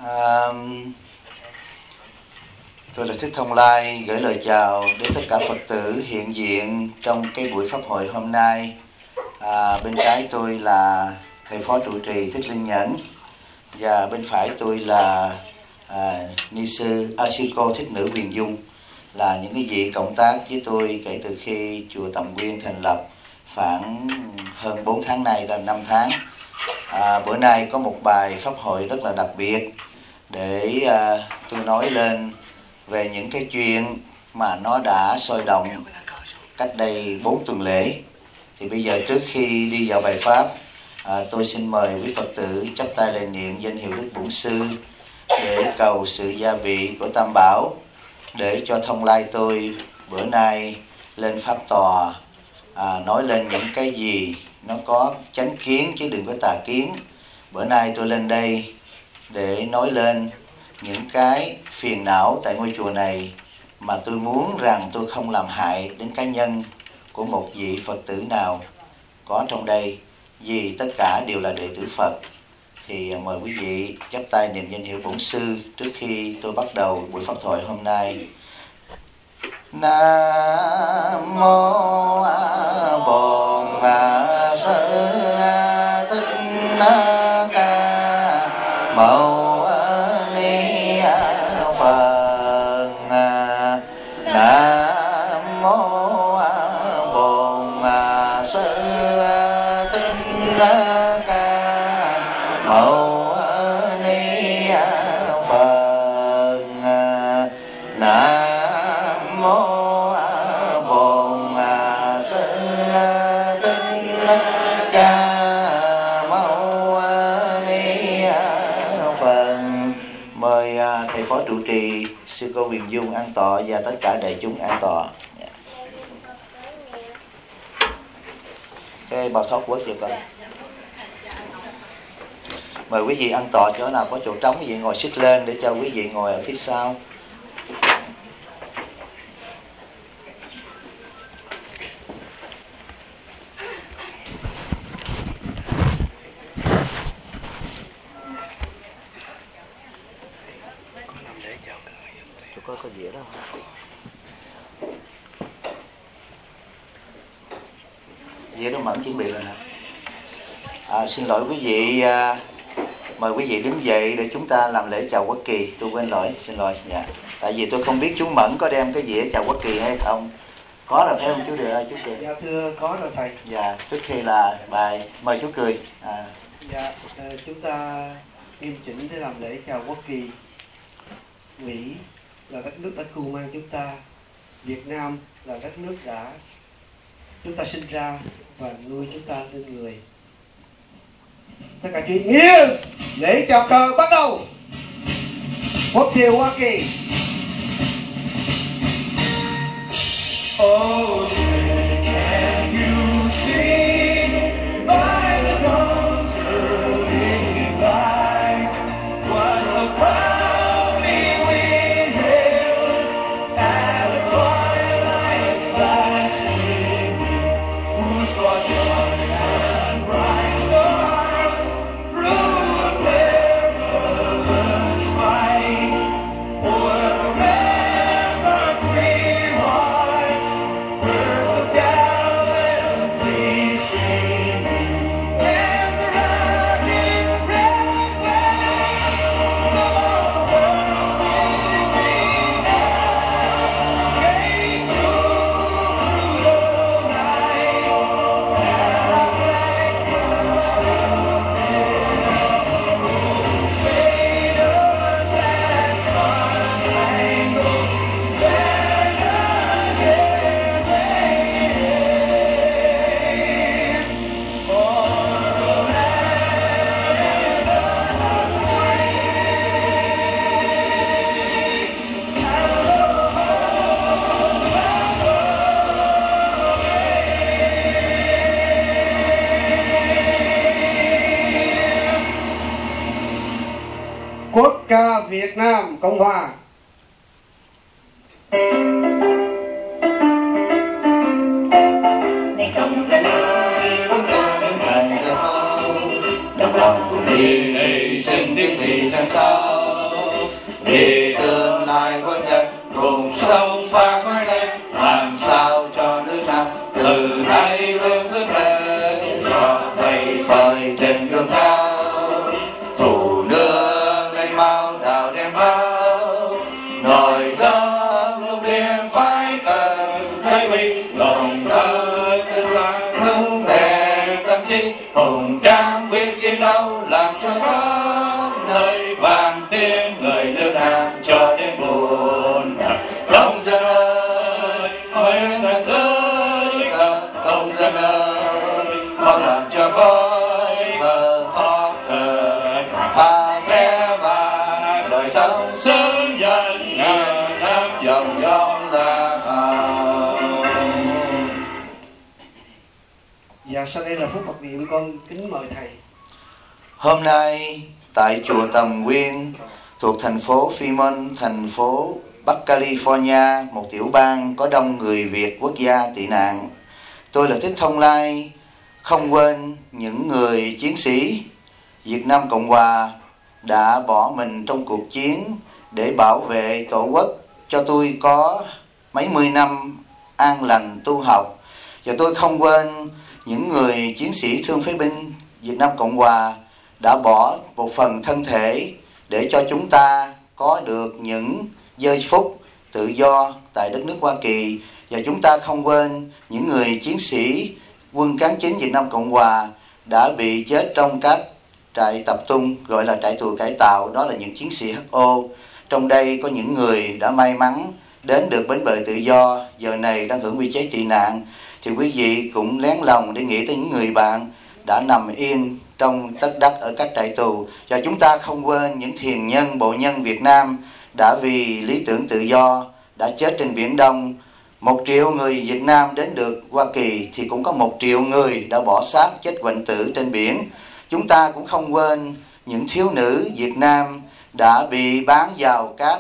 Tôi là Thích Thông Lai, gửi lời chào đến tất cả Phật tử hiện diện trong cái buổi pháp hội hôm nay. Bên trái tôi là thầy phó trụ trì Thích Linh Nhẫn, và bên phải tôi là ni sư sư cô Thích Nữ Huyền Dung, là những cái vị cộng tác với tôi kể từ khi chùa Tầm Nguyên thành lập khoảng hơn 4 tháng nay, là 5 tháng. Bữa nay có một bài pháp hội rất là đặc biệt để tôi nói lên về những cái chuyện mà nó đã sôi động cách đây 4 tuần lễ. Thì bây giờ trước khi đi vào bài pháp, tôi xin mời quý Phật tử chắp tay lạy niệm danh hiệu Đức Bổn Sư để cầu sự gia vị của Tam Bảo, để cho Thông Lai tôi bữa nay lên pháp tòa nói lên những cái gì nó có chánh kiến chứ đừng có tà kiến. Bữa nay tôi lên đây để nói lên những cái phiền não tại ngôi chùa này mà tôi muốn rằng tôi không làm hại đến cá nhân của một vị Phật tử nào có trong đây, vì tất cả đều là đệ tử Phật. Thì mời quý vị chắp tay niệm danh hiệu Bổn Sư trước khi tôi bắt đầu buổi pháp thoại hôm nay. Nam mô Bổn Sư Thích Ca Mâu Ni Phật. Nam mô Bổn Sư Thích Ca Mâu Ni Phật. Nam mô Bổn Sư Thích Ca Mâu Ni Phật. Mời thầy phó trụ trì sư cô Huyền Dung an tọa và tất cả đại chúng an tọa. Cái bao thoát quất chưa con. Mời quý vị an tọa, chỗ nào có chỗ trống quý vị ngồi xích lên để cho quý vị ngồi ở phía sau. Có dĩa đó không? Dĩa đó mẫn chuẩn bị rồi hả? Xin lỗi quý vị, mời quý vị đứng dậy để chúng ta làm lễ chào quốc kỳ. Tôi quên lỗi, xin lỗi. Dạ. Tại vì tôi không biết chú Mẫn có đem cái dĩa chào quốc kỳ hay không. Có rồi phải không chú Được? Chú Được. Dạ thưa, có rồi thầy. Dạ, trước khi là bài mời chú Cười. Dạ, chúng ta nghiêm chỉnh để làm lễ chào quốc kỳ. Mỹ là đất nước đã cưu mang chúng ta, Việt Nam là đất nước đã chúng ta sinh ra và nuôi chúng ta lên người. Tất cả chuyện nghiêm, lễ chào cờ bắt đầu. Quốc thiều Hoa Kỳ. Oh, say, can you see by the dawn's early light what so proudly we hailed at the twilight's last evening, whose broad stars and bright stars through the perilous fight o'er the rampart green hearts, birds of gallantly streaming, and the rugged red flag of first beginning came through the night, and our flag was still there. Sailors and star-spangled banner yet waving o'er the land of the Quốc ca Việt Nam Cộng Hòa. Này không dân không ra bên Đồng lòng cùng đi hy sinh tiếng vì tháng sau. hùng tráng quyết chiến đấu làm cho khắp nơi vang tiếng người nước Nam cho đến muôn đời. Công dân ơi, hỡi người ơi, công dân ơi, mau làm cho khói bờ thoát cờ và bé và đời sống xứng danh ngàn năm dòng dòng là hào. Dạ, sau đây là phút Phật niệm, con kính mời thầy. Hôm nay tại chùa Tầm Quyên thuộc thành phố Fremont, thành phố Bắc California, một tiểu bang có đông người Việt quốc gia tị nạn, tôi là Thích Thông Lai không quên những người chiến sĩ Việt Nam Cộng Hòa đã bỏ mình trong cuộc chiến để bảo vệ Tổ quốc, cho tôi có mấy mươi năm an lành tu học. Và tôi không quên những người chiến sĩ thương phế binh Việt Nam Cộng Hòa đã bỏ một phần thân thể để cho chúng ta có được những giây phút tự do tại đất nước Hoa Kỳ. Và chúng ta không quên những người chiến sĩ quân cán chính Việt Nam Cộng Hòa đã bị chết trong các trại tập trung gọi là trại tù cải tạo, đó là những chiến sĩ HO. Trong đây có những người đã may mắn đến được bến bờ tự do, giờ này đang hưởng quy chế tị nạn. Thì quý vị cũng lén lòng để nghĩ tới những người bạn đã nằm yên trong tất đất ở các trại tù. Và chúng ta không quên những thiền nhân, bộ nhân Việt Nam đã vì lý tưởng tự do đã chết trên Biển Đông. 1 triệu người Việt Nam đến được Hoa Kỳ thì cũng có 1 triệu người đã bỏ xác chết quạnh tử trên biển. Chúng ta cũng không quên những thiếu nữ Việt Nam đã bị bán vào các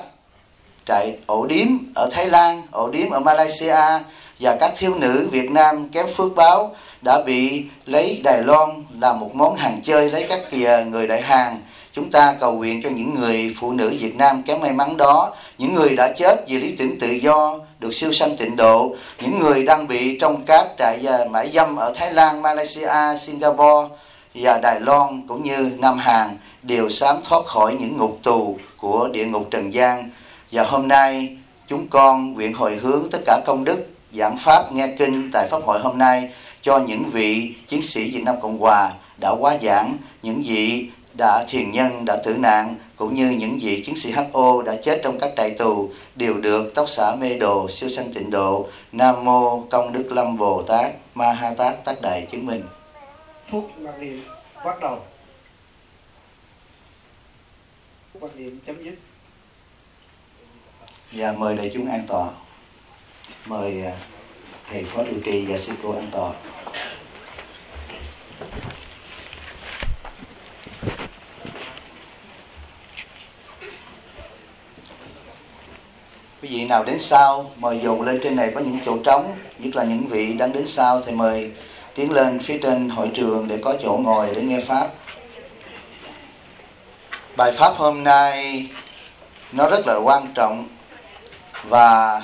trại ổ điếm ở Thái Lan, ổ điếm ở Malaysia, và các thiếu nữ Việt Nam kém phước báo đã bị lấy Đài Loan làm một món hàng chơi, lấy các người Đại Hàn. Chúng ta cầu nguyện cho những người phụ nữ Việt Nam kém may mắn đó, những người đã chết vì lý tưởng tự do được siêu sanh tịnh độ, những người đang bị trong các trại mại dâm ở Thái Lan, Malaysia, Singapore và Đài Loan cũng như Nam Hàn đều sám thoát khỏi những ngục tù của địa ngục trần gian. Và hôm nay chúng con nguyện hồi hướng tất cả công đức giảng pháp nghe kinh tại pháp hội hôm nay cho những vị chiến sĩ Việt Nam Cộng Hòa đã quá giảng, những vị đã thiền nhân đã tử nạn, cũng như những vị chiến sĩ HO đã chết trong các trại tù đều được tóc xả mê đồ siêu sanh tịnh độ. Nam mô Công Đức Lâm Bồ Tát Ma Ha Tát Tác Đại chứng minh. Phút mặc niệm bắt đầu. Phút mặc niệm chấm dứt. Và mời đại chúng an tọa. Mời thầy phó trụ trì và sư cô an tọa. Quý vị nào đến sau mời dồn lên, trên này có những chỗ trống, nhất là những vị đang đến sau thì mời tiến lên phía trên hội trường để có chỗ ngồi để nghe pháp. Bài pháp hôm nay nó rất là quan trọng và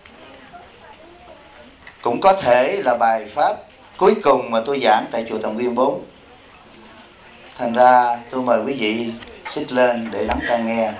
cũng có thể là bài pháp cuối cùng mà tôi giảng tại chùa Tầm Quyên 4. Thành ra tôi mời quý vị xích lên để lắng tai nghe.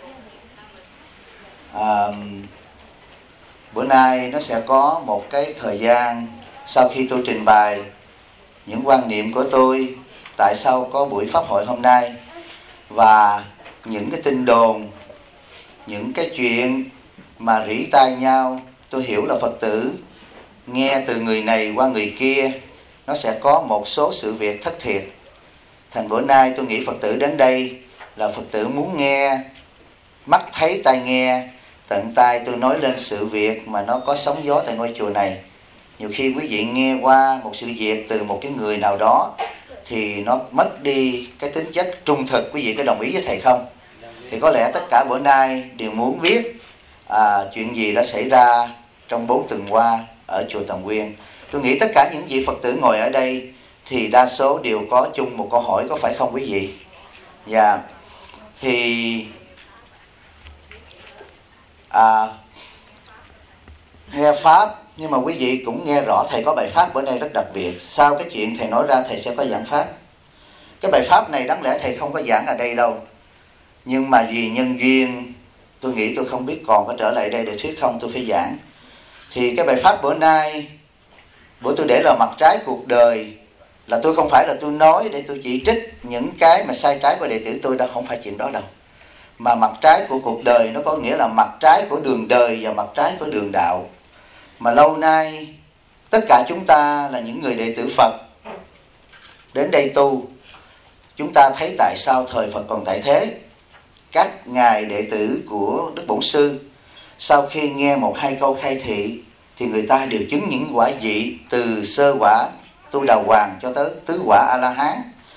Bữa nay nó sẽ có một cái thời gian sau khi tôi trình bày những quan niệm của tôi tại sao có buổi pháp hội hôm nay, và những cái tin đồn, những cái chuyện mà rỉ tai nhau. Tôi hiểu là Phật tử nghe từ người này qua người kia, nó sẽ có một số sự việc thất thiệt. Thành bữa nay tôi nghĩ Phật tử đến đây là Phật tử muốn nghe, mắt thấy tai nghe, tận tai tôi nói lên sự việc mà nó có sóng gió tại ngôi chùa này. Nhiều khi quý vị nghe qua một sự việc từ một cái người nào đó thì nó mất đi cái tính chất trung thực. Quý vị có đồng ý với thầy không? Thì có lẽ tất cả bữa nay đều muốn biết chuyện gì đã xảy ra trong 4 tuần qua ở chùa Tầm Quyên. Tôi nghĩ tất cả những vị Phật tử ngồi ở đây thì đa số đều có chung một câu hỏi, có phải không quý vị? Dạ. Thì nghe pháp, nhưng mà quý vị cũng nghe rõ thầy có bài pháp bữa nay rất đặc biệt. Sau cái chuyện thầy nói ra, thầy sẽ có giảng pháp. Cái bài pháp này đáng lẽ thầy không có giảng ở đây đâu, nhưng mà vì nhân duyên tôi nghĩ tôi không biết còn có trở lại đây để thuyết không, tôi phải giảng. Thì cái bài pháp bữa nay, bữa tôi để là mặt trái cuộc đời, là tôi không phải là tôi nói để tôi chỉ trích những cái mà sai trái của đệ tử tôi, đã không phải chuyện đó đâu. Mà mặt trái của cuộc đời nó có nghĩa là mặt trái của đường đời và mặt trái của đường đạo. Mà lâu nay tất cả chúng ta là những người đệ tử Phật đến đây tu, chúng ta thấy tại sao thời Phật còn tại thế, các ngài đệ tử của Đức Bổn Sư sau khi nghe một hai câu khai thị thì người ta đều chứng những quả vị từ sơ quả Tu Đà Hoàng cho tới tứ quả A La Hán.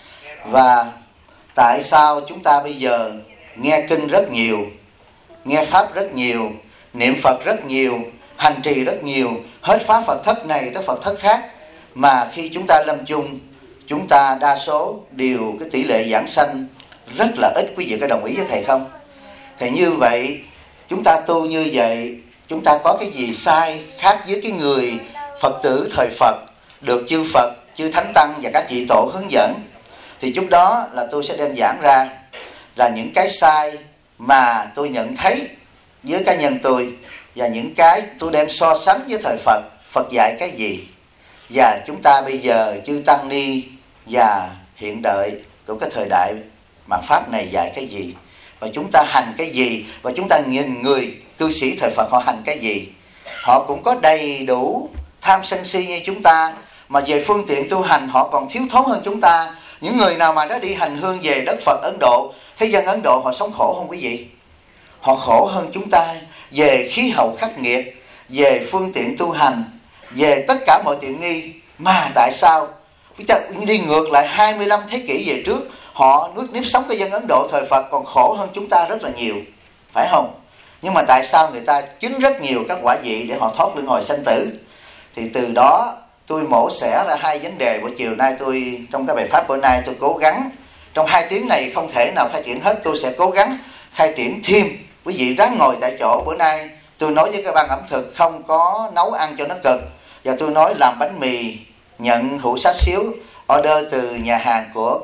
Và tại sao chúng ta bây giờ nghe kinh rất nhiều, nghe pháp rất nhiều, niệm Phật rất nhiều, hành trì rất nhiều, hết phá Phật thất này tới Phật thất khác, mà khi chúng ta lâm chung, chúng ta đa số đều cái tỷ lệ giảng sanh rất là ít? Quý vị có đồng ý với thầy không? Thì như vậy chúng ta tu như vậy, chúng ta có cái gì sai khác với cái người Phật tử thời Phật được chư Phật, chư Thánh Tăng và các vị tổ hướng dẫn? Thì chút đó là tôi sẽ đem giảng ra là những cái sai mà tôi nhận thấy với cá nhân tôi, và những cái tôi đem so sánh với thời Phật. Phật dạy cái gì, và chúng ta bây giờ chư Tăng Ni và hiện đại của cái thời đại mạt Pháp này dạy cái gì, và chúng ta hành cái gì, và chúng ta nhìn người cư sĩ thời Phật họ hành cái gì. Họ cũng có đầy đủ tham sân si như chúng ta, mà về phương tiện tu hành họ còn thiếu thốn hơn chúng ta. Những người nào mà đã đi hành hương về đất Phật Ấn Độ, thế dân Ấn Độ họ sống khổ không quý vị? Họ khổ hơn chúng ta về khí hậu khắc nghiệt, về phương tiện tu hành, về tất cả mọi tiện nghi. Mà tại sao chúng ta đi ngược lại 25 thế kỷ về trước, họ nuốt nếp sống cái dân Ấn Độ thời Phật còn khổ hơn chúng ta rất là nhiều, phải không? Nhưng mà tại sao người ta chứng rất nhiều các quả vị để họ thoát luân hồi sanh tử? Thì từ đó tôi mổ xẻ ra hai vấn đề. Buổi chiều nay tôi trong cái bài pháp bữa nay tôi cố gắng, trong 2 tiếng này không thể nào khai triển hết, tôi sẽ cố gắng khai triển thêm. Quý vị ráng ngồi tại chỗ. Bữa nay tôi nói với các ban ẩm thực không có nấu ăn cho nó cực, và tôi nói làm bánh mì nhận hũ xá xíu order từ nhà hàng của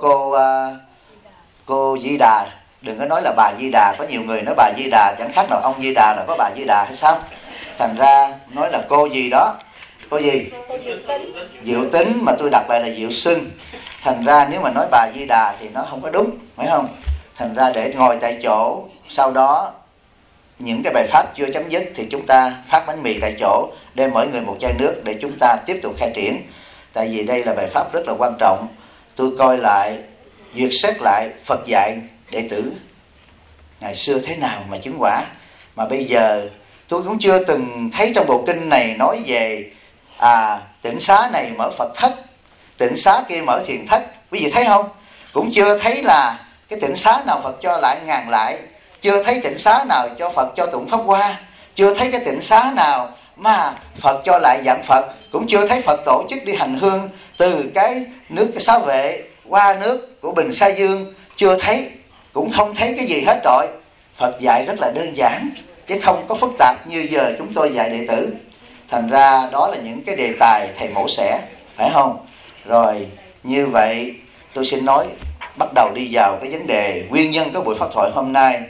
cô Di Đà. Đừng có nói là bà Di Đà, có nhiều người nói bà Di Đà, chẳng khác nào ông Di Đà là có bà Di Đà hay sao? Thành ra nói là cô gì đó, cô gì? Diệu Tính, mà tôi đặt lại là Diệu Xuân. Thành ra nếu mà nói bà Di Đà thì nó không có đúng, phải không? Thành ra để ngồi tại chỗ, sau đó những cái bài pháp chưa chấm dứt thì chúng ta phát bánh mì tại chỗ, đem mỗi người một chai nước để chúng ta tiếp tục khai triển. Tại vì đây là bài pháp rất là quan trọng. Tôi coi lại, duyệt xét lại Phật dạy đệ tử ngày xưa thế nào mà chứng quả, mà bây giờ tôi cũng chưa từng thấy trong bộ kinh này nói về tịnh xá này mở Phật thất, tịnh xá kia mở thiền thất. Quý vị thấy không? Cũng chưa thấy là cái tịnh xá nào Phật cho lại ngàn lại, chưa thấy tịnh xá nào cho Phật cho tụng pháp hoa, chưa thấy cái tịnh xá nào mà Phật cho lại dạng Phật, cũng chưa thấy Phật tổ chức đi hành hương từ cái nước cái Xá Vệ qua nước của Bình Sa Dương, chưa thấy, cũng không thấy cái gì hết rồi. Phật dạy rất là đơn giản chứ không có phức tạp như giờ chúng tôi dạy đệ tử. Thành ra đó là những cái đề tài thầy mổ xẻ, phải không? Rồi như vậy tôi xin nói, bắt đầu đi vào cái vấn đề nguyên nhân của buổi pháp thoại hôm nay.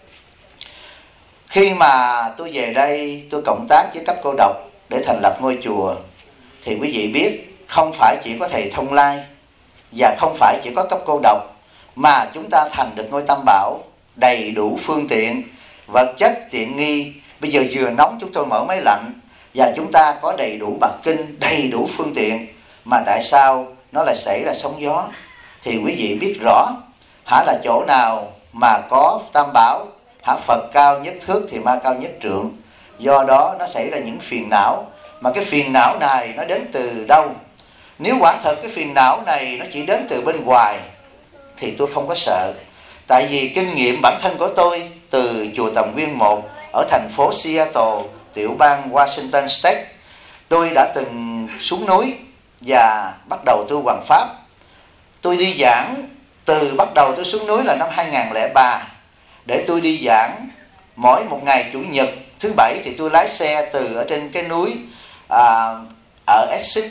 Khi mà tôi về đây tôi cộng tác với cấp cô độc để thành lập ngôi chùa, thì quý vị biết không phải chỉ có thầy Thông Lai và không phải chỉ có cấp cô độc, mà chúng ta thành được ngôi Tam Bảo, đầy đủ phương tiện vật chất tiện nghi. Bây giờ vừa nóng chúng tôi mở máy lạnh, và chúng ta có đầy đủ bậc kinh, đầy đủ phương tiện, mà tại sao nó lại xảy ra sóng gió? Thì quý vị biết rõ, là chỗ nào mà có Tam Bảo, Phật cao nhất thước thì ma cao nhất trượng. Do đó nó xảy ra những phiền não, mà cái phiền não này nó đến từ đâu? Nếu quả thật cái phiền não này nó chỉ đến từ bên ngoài thì tôi không có sợ. Tại vì kinh nghiệm bản thân của tôi từ chùa Tầm Nguyên 1 ở thành phố Seattle, tiểu bang Washington State, tôi đã từng xuống núi và bắt đầu tu hoằng pháp. Tôi đi giảng từ bắt đầu tôi xuống núi là năm 2003, để tôi đi giảng mỗi một ngày Chủ nhật, thứ Bảy thì tôi lái xe từ ở trên cái núi ở Essex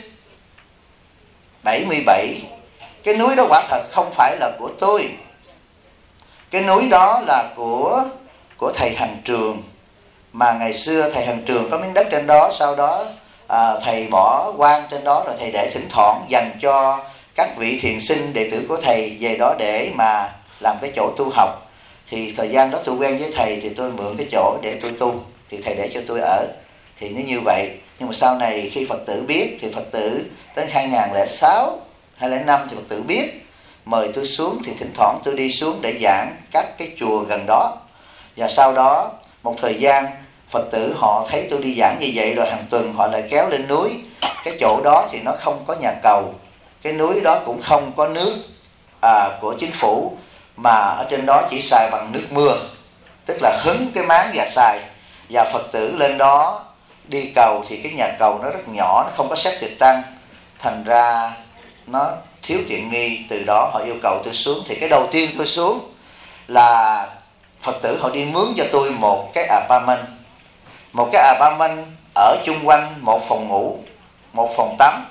77. Cái núi đó quả thật không phải là của tôi. Cái núi đó là của thầy Hành Trường, mà ngày xưa thầy Hành Trường có miếng đất trên đó, sau đó thầy bỏ quan trên đó rồi thầy để thỉnh thoảng dành cho các vị thiền sinh đệ tử của thầy về đó để mà làm cái chỗ tu học. Thì thời gian đó tôi quen với thầy thì tôi mượn cái chỗ để tôi tu, thì thầy để cho tôi ở. Thì nó như vậy. Nhưng mà sau này khi Phật tử biết thì Phật tử tới 2006, 2005 thì Phật tử biết, mời tôi xuống thì thỉnh thoảng tôi đi xuống để giảng các cái chùa gần đó. Và sau đó một thời gian Phật tử họ thấy tôi đi giảng như vậy rồi hàng tuần họ lại kéo lên núi. Cái chỗ đó thì nó không có nhà cầu, cái núi đó cũng không có nước của chính phủ, mà ở trên đó chỉ xài bằng nước mưa, tức là hứng cái máng và xài. Và Phật tử lên đó đi cầu thì cái nhà cầu nó rất nhỏ, nó không có xét trực tăng, thành ra nó thiếu tiện nghi. Từ đó họ yêu cầu tôi xuống. Thì cái đầu tiên tôi xuống là Phật tử họ đi mướn cho tôi một cái apartment. Một cái apartment ở chung quanh một phòng ngủ, một phòng tắm.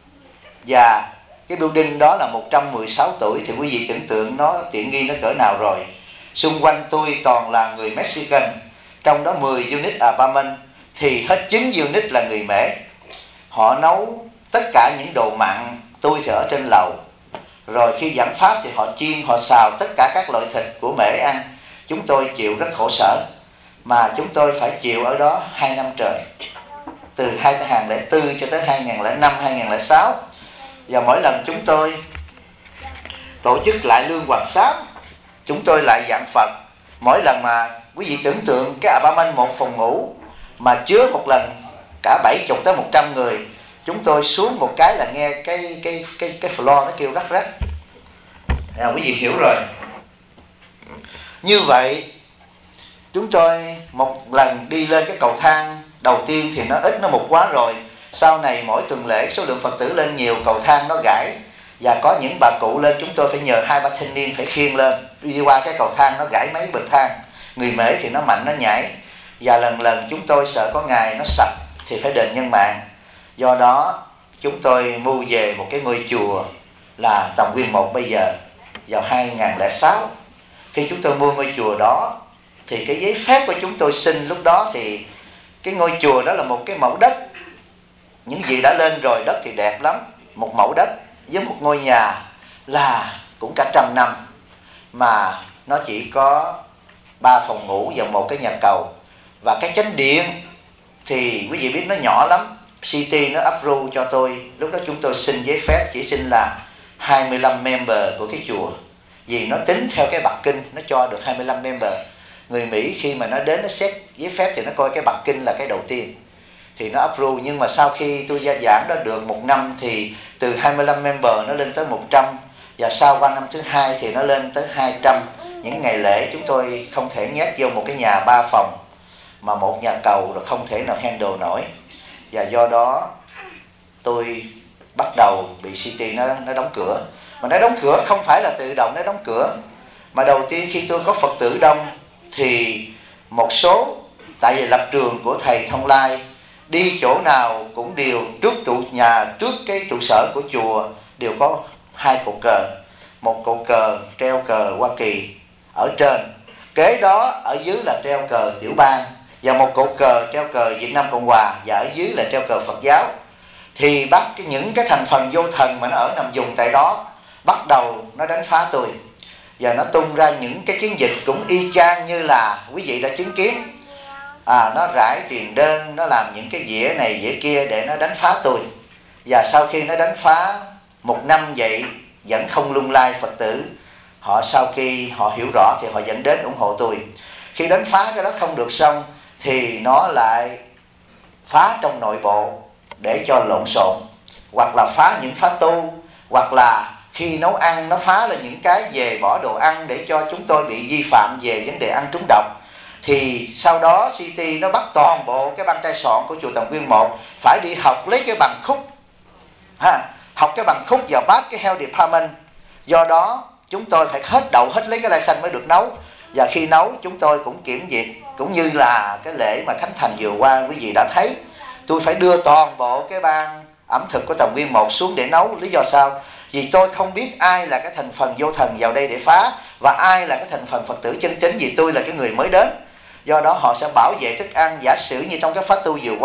Và cái building đó là 116 tuổi. Thì quý vị tưởng tượng nó tiện nghi nó cỡ nào rồi. Xung quanh tôi toàn là người Mexican. Trong đó 10 unit apartment thì hết 9 unit là người Mễ. Họ nấu tất cả những đồ mặn, tôi thì ở trên lầu. Rồi khi giảng pháp thì họ chiên, họ xào tất cả các loại thịt của Mễ ăn. Chúng tôi chịu rất khổ sở. Mà chúng tôi phải chịu ở đó 2 năm trời, từ 2004 cho tới 2005, 2006. Và mỗi lần chúng tôi tổ chức lại lương hoàng sám, chúng tôi lại giảng Phật. Mỗi lần mà quý vị tưởng tượng cái apartment một phòng ngủ mà chứa một lần cả 70 tới 100 người, chúng tôi xuống một cái là nghe cái floor nó kêu rắc rắc. Quý vị hiểu rồi. Như vậy chúng tôi một lần đi lên cái cầu thang đầu tiên thì nó ít, nó mục quá rồi. Sau này mỗi tuần lễ số lượng Phật tử lên nhiều, cầu thang nó gãy. Và có những bà cụ lên, chúng tôi phải nhờ 2-3 thanh niên phải khiêng lên. Đi qua cái cầu thang nó gãy mấy bậc thang. Người Mễ thì nó mạnh, nó nhảy. Và lần lần chúng tôi sợ có ngày nó sập thì phải đền nhân mạng. Do đó chúng tôi mua về một cái ngôi chùa là Tòng Nguyên 1 bây giờ vào 2006. Khi chúng tôi mua ngôi chùa đó thì cái giấy phép của chúng tôi xin lúc đó thì cái ngôi chùa đó là một cái mẫu đất. Những gì đã lên rồi, đất thì đẹp lắm. Một mẫu đất với một ngôi nhà là cũng cả 100 năm. Mà nó chỉ có 3 phòng ngủ và một cái nhà cầu. Và cái chánh điện thì quý vị biết nó nhỏ lắm. City nó approve cho tôi. Lúc đó chúng tôi xin giấy phép chỉ xin là 25 member của cái chùa. Vì nó tính theo cái bậc kinh, nó cho được 25 member. Người Mỹ khi mà nó đến nó xét giấy phép thì nó coi cái bậc kinh là cái đầu tiên, thì nó approve. Nhưng mà sau khi tôi gia giảng đó được 1 năm thì từ 25 member nó lên tới 100. Và sau qua năm thứ 2 thì nó lên tới 200. Những ngày lễ chúng tôi không thể nhét vô một cái nhà 3 phòng mà một nhà cầu rồi không thể nào handle nổi. Và do đó tôi bắt đầu bị City nó đóng cửa. Mà nó đóng cửa không phải là tự động nó đóng cửa, mà đầu tiên khi tôi có Phật tử đông thì một số, tại vì lập trường của thầy Thông Lai, đi chỗ nào cũng đều trước trước cái trụ sở của chùa đều có 2 cột cờ. Một cột cờ treo cờ Hoa Kỳ ở trên, kế đó ở dưới là treo cờ tiểu bang, và một cột cờ treo cờ Việt Nam Cộng Hòa, và ở dưới là treo cờ Phật giáo. Thì bắt những cái thành phần vô thần mà nó ở nằm vùng tại đó bắt đầu nó đánh phá tôi. Và nó tung ra những cái chiến dịch cũng y chang như là quý vị đã chứng kiến. Nó rải truyền đơn, nó làm những cái dĩa này dĩa kia để nó đánh phá tôi. Và sau khi nó đánh phá 1 năm vậy vẫn không lung lay Phật tử. Họ sau khi họ hiểu rõ thì họ vẫn đến ủng hộ tôi. Khi đánh phá cái đó không được xong thì nó lại phá trong nội bộ để cho lộn xộn, hoặc là phá những phá tu, hoặc là khi nấu ăn nó phá là những cái về bỏ đồ ăn để cho chúng tôi bị vi phạm về vấn đề ăn trúng độc. Thì sau đó City nó bắt toàn bộ cái băng trai sọn của chùa Tòng Nguyên 1 phải đi học lấy cái bằng khúc, học cái bằng khúc vào bát cái health department. Do đó chúng tôi phải hết đậu hết lấy cái license mới được nấu. Và khi nấu chúng tôi cũng kiểm duyệt, cũng như là cái lễ mà khánh thành vừa qua quý vị đã thấy, tôi phải đưa toàn bộ cái ban ẩm thực của Tòng Nguyên 1 xuống để nấu. Lý do sao? Vì tôi không biết ai là cái thành phần vô thần vào đây để phá, và ai là cái thành phần Phật tử chân chính, vì tôi là cái người mới đến. Do đó họ sẽ bảo vệ thức ăn. Giả sử như trong cái pháp tu vừa qua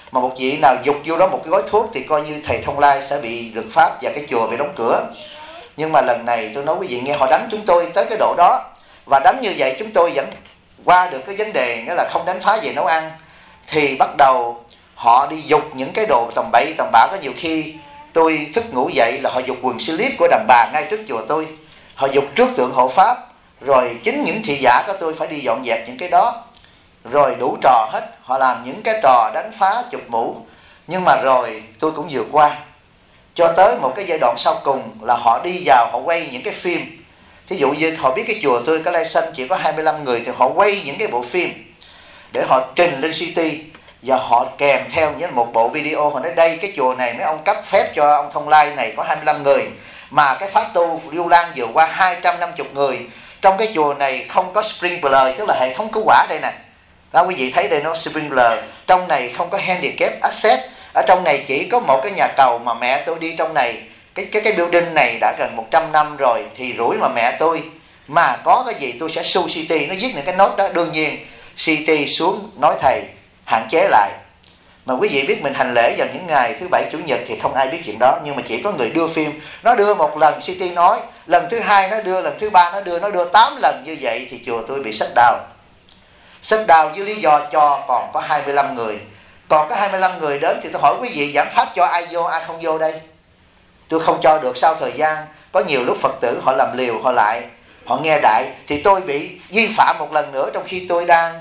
mà một vị nào dục vô đó một cái gói thuốc thì coi như thầy Thông Lai sẽ bị luật pháp và cái chùa bị đóng cửa. Nhưng mà lần này tôi nói quý vị nghe, họ đánh chúng tôi tới cái độ đó, và đánh như vậy chúng tôi vẫn qua được cái vấn đề, nghĩa là không đánh phá về nấu ăn. Thì bắt đầu họ đi giục những cái đồ tầm bậy tầm bạ. Có nhiều khi tôi thức ngủ dậy là họ giục quần slip của đàn bà ngay trước chùa tôi, họ giục trước tượng hộ pháp, rồi chính những thị giả của tôi phải đi dọn dẹp những cái đó, rồi đủ trò hết. Họ làm những cái trò đánh phá chụp mũ. Nhưng mà rồi tôi cũng vượt qua, cho tới một cái giai đoạn sau cùng là họ đi vào họ quay những cái phim. Thí dụ như họ biết cái chùa tôi có license chỉ có 25 người, thì họ quay những cái bộ phim để họ trình lên CT, và họ kèm theo với một bộ video. Họ nói đây, cái chùa này mấy ông cấp phép cho ông Thông Lai này có 25 người, mà cái pháp tu Du Lan vừa qua 250 người. Trong cái chùa này không có sprinkler, tức là hệ thống cứu hỏa đây nè. Đó, quý vị thấy đây nó sprinkler. Trong này không có handicap access. Ở trong này chỉ có một cái nhà cầu mà mẹ tôi đi trong này. Cái building này đã gần 100 năm rồi, thì rủi mà mẹ tôi mà có cái gì tôi sẽ su CT. Nó viết những cái nốt đó. Đương nhiên CT xuống nói thầy hạn chế lại. Mà quý vị biết mình hành lễ vào những ngày thứ Bảy Chủ nhật thì không ai biết chuyện đó. Nhưng mà chỉ có người đưa phim. Nó đưa một lần CT nói, lần thứ hai nó đưa, lần thứ ba nó đưa 8 lần như vậy, thì chùa tôi bị shut down. Shut down với lý do cho còn có 25 người. Còn có 25 người đến thì tôi hỏi quý vị giảng pháp cho ai vô ai không vô đây? Tôi không cho được. Sau thời gian có nhiều lúc Phật tử họ làm liều họ lại, họ nghe đại, thì tôi bị vi phạm một lần nữa, trong khi tôi đang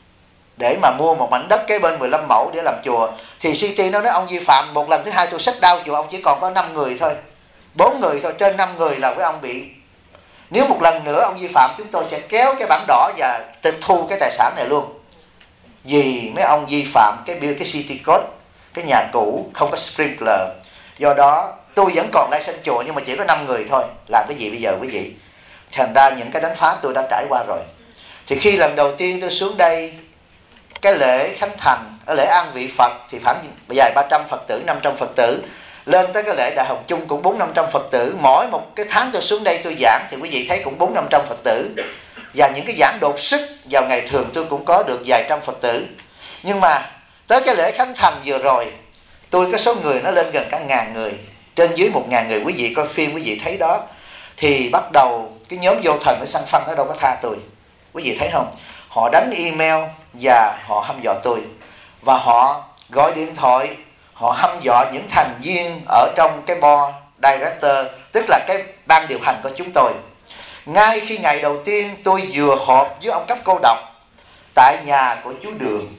để mà mua một mảnh đất kế bên 15 mẫu để làm chùa. Thì CT nó nói ông vi phạm một lần thứ hai, tôi shut down chùa ông chỉ còn có 5 người thôi, 4 người thôi, trên 5 người là với ông bị. Nếu một lần nữa ông vi phạm, chúng tôi sẽ kéo cái bảng đỏ và tịch thu cái tài sản này luôn. Vì mấy ông vi phạm cái city code, cái nhà cũ không có sprinkler. Do đó tôi vẫn còn license chùa, nhưng mà chỉ có 5 người thôi. Làm cái gì bây giờ quý vị? Thành ra những cái đánh phá tôi đã trải qua rồi. Thì khi lần đầu tiên tôi xuống đây, cái lễ khánh thành, ở lễ an vị Phật thì khoảng vài 300 Phật tử, 500 Phật tử. Lên tới cái lễ Đại Hồng Chung cũng 400-500 Phật tử. Mỗi một cái tháng tôi xuống đây tôi giảng thì quý vị thấy cũng 400-500 Phật tử. Và những cái giảng đột xuất vào ngày thường tôi cũng có được vài trăm Phật tử. Nhưng mà tới cái lễ khánh thành vừa rồi, tôi có số người nó lên gần cả 1.000 người, trên dưới 1.000 người. Quý vị coi phim quý vị thấy đó. Thì bắt đầu cái nhóm vô thần nó săn phân, nó đâu có tha tôi. Quý vị thấy không? Họ đánh email và họ hăm dọa tôi. Và họ gọi điện thoại, họ hăm dọa những thành viên ở trong cái board director, tức là cái ban điều hành của chúng tôi. Ngay khi ngày đầu tiên tôi vừa họp với ông cấp cô độc tại nhà của chú Đường,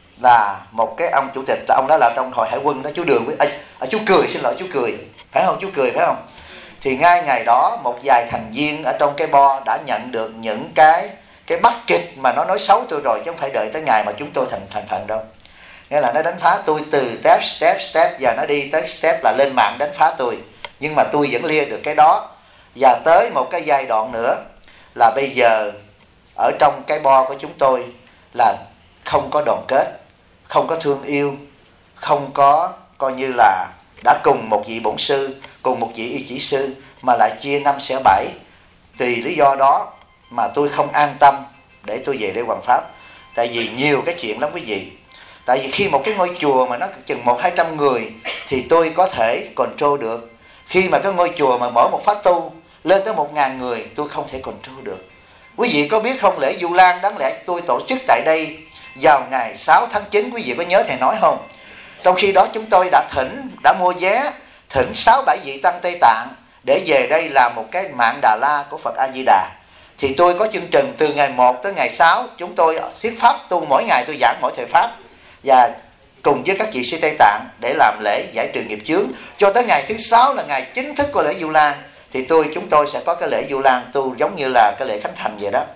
là một cái ông chủ tịch, là ông đó là trong hội hải quân đó, chú Đường với chú Cười, xin lỗi chú Cười, phải không? Chú Cười phải không? Thì ngay ngày đó một vài thành viên ở trong cái board đã nhận được những cái bắt kịch mà nó nói xấu tôi rồi, chứ không phải đợi tới ngày mà chúng tôi thành phần đâu. Nghĩa là nó đánh phá tôi từ step và nó đi tới step là lên mạng đánh phá tôi. Nhưng mà tôi vẫn lia được cái đó. Và tới một cái giai đoạn nữa là bây giờ ở trong cái bo của chúng tôi là không có đoàn kết, không có thương yêu, không có coi như là đã cùng một vị bổn sư, cùng một vị y chỉ sư, mà lại chia 5 xẻ 7. Vì lý do đó mà tôi không an tâm để tôi về đây hoằng pháp. Tại vì nhiều cái chuyện lắm quý vị. Tại vì khi một cái ngôi chùa mà nó chừng 100-200 người thì tôi có thể control được. Khi mà cái ngôi chùa mà mở một pháp tu lên tới 1.000 người, tôi không thể control được. Quý vị có biết không, lễ Vu Lan đáng lẽ tôi tổ chức tại đây vào ngày 6 tháng 9, quý vị có nhớ thầy nói không? Trong khi đó chúng tôi đã mua vé thỉnh 6-7 vị tăng Tây Tạng để về đây làm một cái mạng Đà La của Phật A Di Đà. Thì tôi có chương trình từ ngày 1 tới ngày 6, chúng tôi thuyết pháp tu mỗi ngày, tôi giảng mỗi thời pháp và cùng với các vị sĩ Tây Tạng để làm lễ giải trừ nghiệp chướng. Cho tới ngày thứ 6 là ngày chính thức của lễ Vu Lan thì chúng tôi sẽ có cái lễ Vu Lan tu giống như là cái lễ khánh thành vậy đó,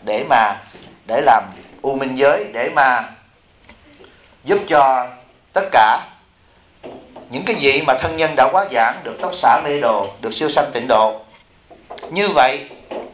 để làm u minh giới, để mà giúp cho tất cả những cái vị mà thân nhân đã quá giảng được tóc xả mê đồ, được siêu sanh tịnh độ. Như vậy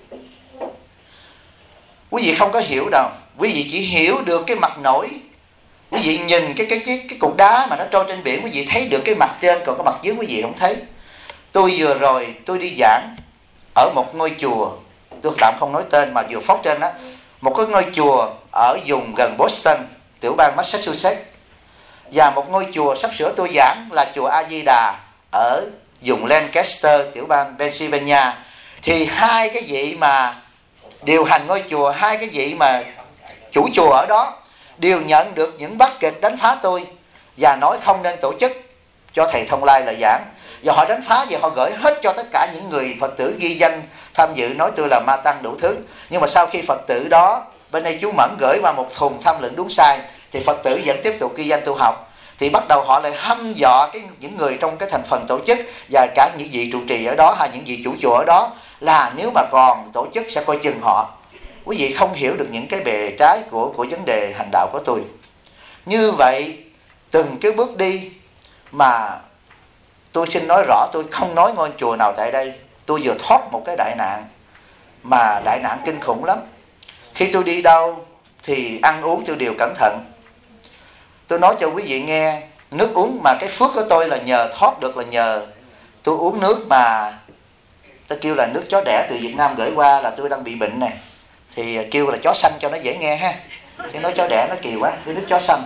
quý vị không có hiểu đâu, quý vị chỉ hiểu được cái mặt nổi. Quý vị nhìn cái cục đá mà nó trôi trên biển, quý vị thấy được cái mặt trên, còn cái mặt dưới quý vị không thấy. Tôi vừa rồi tôi đi giảng ở một ngôi chùa, tôi tạm không nói tên mà vừa phóc trên đó, một cái ngôi chùa ở vùng gần Boston, tiểu bang Massachusetts. Và một ngôi chùa sắp sửa tôi giảng là chùa A Di Đà ở vùng Lancaster, tiểu bang Pennsylvania. Thì hai cái vị mà điều hành ngôi chùa, hai cái vị mà chủ chùa ở đó đều nhận được những bắt kịch đánh phá tôi và nói không nên tổ chức cho thầy Thông Lai lời giảng. Và họ đánh phá và họ gửi hết cho tất cả những người Phật tử ghi danh tham dự, nói tôi là ma tăng đủ thứ. Nhưng mà sau khi Phật tử đó, bên đây chú Mẫn gửi qua một thùng tham luận đúng sai, thì Phật tử vẫn tiếp tục ghi danh tu học. Thì bắt đầu họ lại hăm dọa những người trong cái thành phần tổ chức và cả những vị trụ trì ở đó hay những vị chủ chùa ở đó là nếu mà còn tổ chức sẽ coi chừng họ. Quý vị không hiểu được những cái bề trái của vấn đề hành đạo của tôi. Như vậy từng cái bước đi mà tôi xin nói rõ, tôi không nói ngôi chùa nào tại đây. Tôi vừa thoát một cái đại nạn, mà đại nạn kinh khủng lắm. Khi tôi đi đâu thì ăn uống tôi đều cẩn thận. Tôi nói cho quý vị nghe, nước uống mà cái phước của tôi là nhờ thoát được là nhờ tôi uống nước mà ta kêu là nước chó đẻ từ Việt Nam gửi qua, là tôi đang bị bệnh này thì kêu là chó xanh cho nó dễ nghe ha. Cái nói chó đẻ nó kỳ quá, cái nước chó xanh.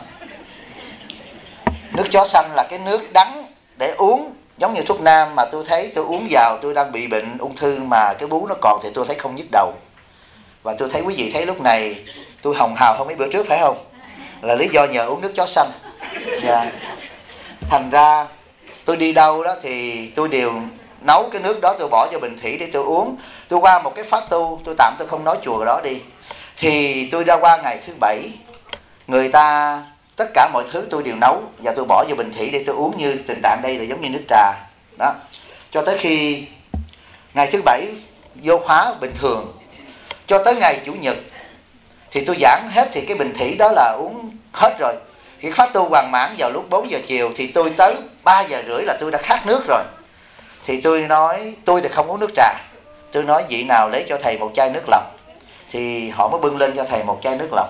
Nước chó xanh là cái nước đắng để uống, giống như thuốc nam mà tôi thấy tôi uống vào, tôi đang bị bệnh ung thư mà cái bú nó còn thì tôi thấy không nhức đầu. Và tôi thấy quý vị thấy lúc này tôi hồng hào hơn mấy bữa trước phải không? Là lý do nhờ uống nước chó xanh. Dạ. Thành ra tôi đi đâu đó thì tôi đều nấu cái nước đó, tôi bỏ vô bình thủy để tôi uống. Tôi qua một cái pháp tu, tôi tạm tôi không nói chùa đó đi, thì tôi ra qua ngày thứ Bảy, người ta tất cả mọi thứ tôi đều nấu và tôi bỏ vô bình thủy để tôi uống, như tình trạng đây là giống như nước trà đó. Cho tới khi ngày thứ Bảy vô khóa bình thường, cho tới ngày Chủ nhật thì tôi giảng hết thì cái bình thủy đó là uống hết rồi. Khi khóa tu hoàn mãn vào lúc 4 giờ chiều thì tôi tới 3 giờ rưỡi là tôi đã khát nước rồi. Thì tôi nói tôi thì không uống nước trà. Tôi nói vị nào lấy cho thầy một chai nước lọc. Thì họ mới bưng lên cho thầy một chai nước lọc.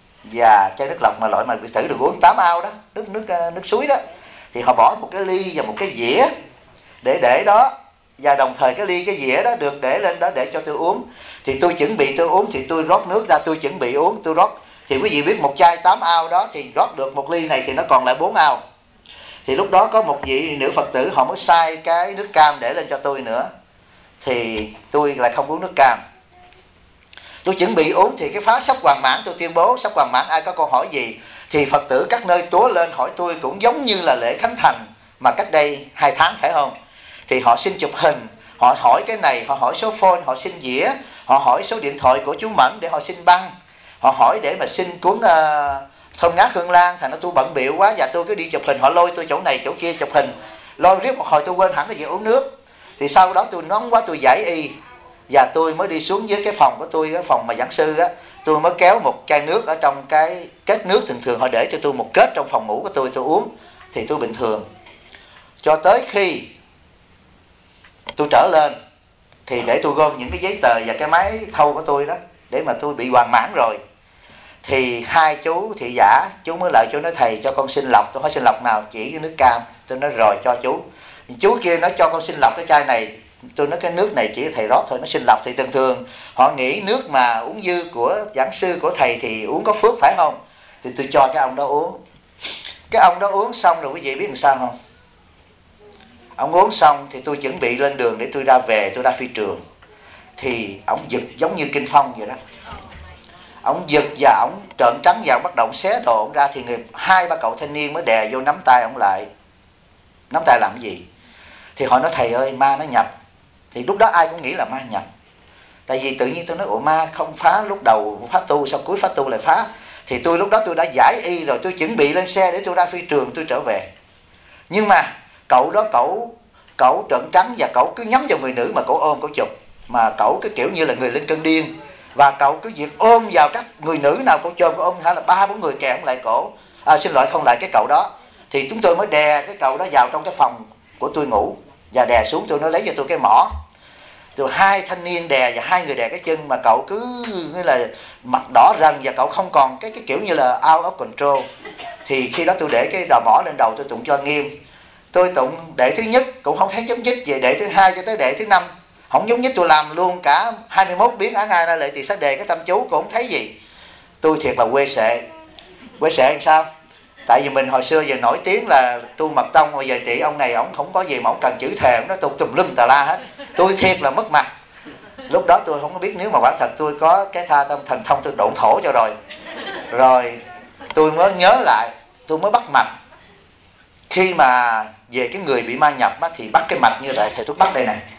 Và chai nước lọc mà loại mà bị tử được uống 8 ao đó, nước suối đó. Thì họ bỏ một cái ly và một cái dĩa để đó. Và đồng thời cái ly cái dĩa đó được để lên đó để cho tôi uống. Thì tôi chuẩn bị tôi uống thì tôi rót nước ra, tôi chuẩn bị uống, tôi rót. Thì quý vị biết một chai 8 ao đó thì rót được một ly này thì nó còn lại 4 ao. Thì lúc đó có một vị nữ Phật tử họ mới sai cái nước cam để lên cho tôi nữa. Thì tôi lại không uống nước cam. Tôi chuẩn bị uống thì cái phá sắp hoàn mãn, tôi tuyên bố sắp hoàn mãn, ai có câu hỏi gì thì Phật tử các nơi túa lên hỏi tôi, cũng giống như là lễ khánh thành mà cách đây 2 tháng phải không? Thì họ xin chụp hình, họ hỏi cái này, họ hỏi số phone, họ xin dĩa, họ hỏi số điện thoại của chú Mẫn để họ xin băng, họ hỏi để mà xin cuốn Thơm Ngát Hương Lan. Thành ra tôi bận bịu quá và tôi cứ đi chụp hình, họ lôi tôi chỗ này chỗ kia chụp hình, lôi riết một hồi tôi quên hẳn cái việc uống nước. Thì sau đó tôi nóng quá tôi giải y và tôi mới đi xuống dưới cái phòng của tôi, cái phòng mà giảng sư á, tôi mới kéo một chai nước ở trong cái kết nước thường họ để cho tôi một kết trong phòng ngủ của tôi uống thì tôi bình thường. Cho tới khi tôi trở lên thì để tôi gom những cái giấy tờ và cái máy thâu của tôi đó để mà tôi bị hoàn mãn rồi. Thì hai chú thị giả, chú mới lại chú nói thầy cho con xin lọc. Tôi hỏi xin lọc nào? Chỉ cái nước cam. Tôi nói rồi cho chú. Chú kia nói cho con xin lọc cái chai này. Tôi nói cái nước này chỉ thầy rót thôi, nó xin lọc. Thì thường họ nghĩ nước mà uống dư của giảng sư của thầy thì uống có phước phải không? Thì tôi cho cái ông đó uống. Cái ông đó uống xong rồi quý vị biết làm sao không? Ông uống xong thì tôi chuẩn bị lên đường để tôi ra về, tôi ra phi trường. Thì ông giật giống như kinh phong vậy đó. Ông giật và ông trợn trắng vào, bắt đầu xé đồ ông ra. Thì 2-3 cậu thanh niên mới đè vô nắm tay ông lại. Nắm tay làm cái gì? Thì họ nói thầy ơi ma nó nhập. Thì lúc đó ai cũng nghĩ là ma nhập. Tại vì tự nhiên tôi nói ủa ma không phá lúc đầu phá tu, sau cuối phá tu lại phá. Thì tôi lúc đó tôi đã giải y rồi, tôi chuẩn bị lên xe để tôi ra phi trường, tôi trở về. Nhưng mà cậu đó cậu trợn trắng và cậu cứ nhắm vào người nữ mà cậu ôm cậu chụp. Mà cậu cái kiểu như là người lên cơn điên. Và cậu cứ việc ôm vào các người nữ nào cậu chôm, cậu ôm hả là 3-4 người kèm lại cổ. Xin lỗi không lại cái cậu đó. Thì chúng tôi mới đè cái cậu đó vào trong cái phòng của tôi ngủ. Và đè xuống tôi nó lấy cho tôi cái mỏ. Rồi 2 thanh niên đè và 2 người đè cái chân. Mà cậu cứ như là mặt đỏ rần và cậu không còn cái kiểu như là out of control. Thì khi đó tôi để cái đầu mỏ lên đầu tôi tụng cho nghiêm. Tôi tụng đệ thứ nhất cũng không thấy giống nhích, về đệ thứ 2 cho tới đệ thứ 5 không giống nhích. Tôi làm luôn cả 21 biến Á Nga Ra Lệ Tỳ Xá Đề cái tâm chú cũng không thấy gì. Tôi thiệt là quê sệ. Quê sệ làm sao? Tại vì mình hồi xưa giờ nổi tiếng là tu mật tông, bây giờ trị ông này ổng không có gì mà ổng cần chữ thề, nó tùm lum tà la hết. Tôi thiệt là mất mặt. Lúc đó tôi không có biết, nếu mà quả thật tôi có cái tha tâm thần thông tôi độn thổ cho rồi. Rồi tôi mới nhớ lại, tôi mới bắt mạch. Khi mà về cái người bị ma nhập á, thì bắt cái mạch như vậy, thầy thuốc bắt đây này,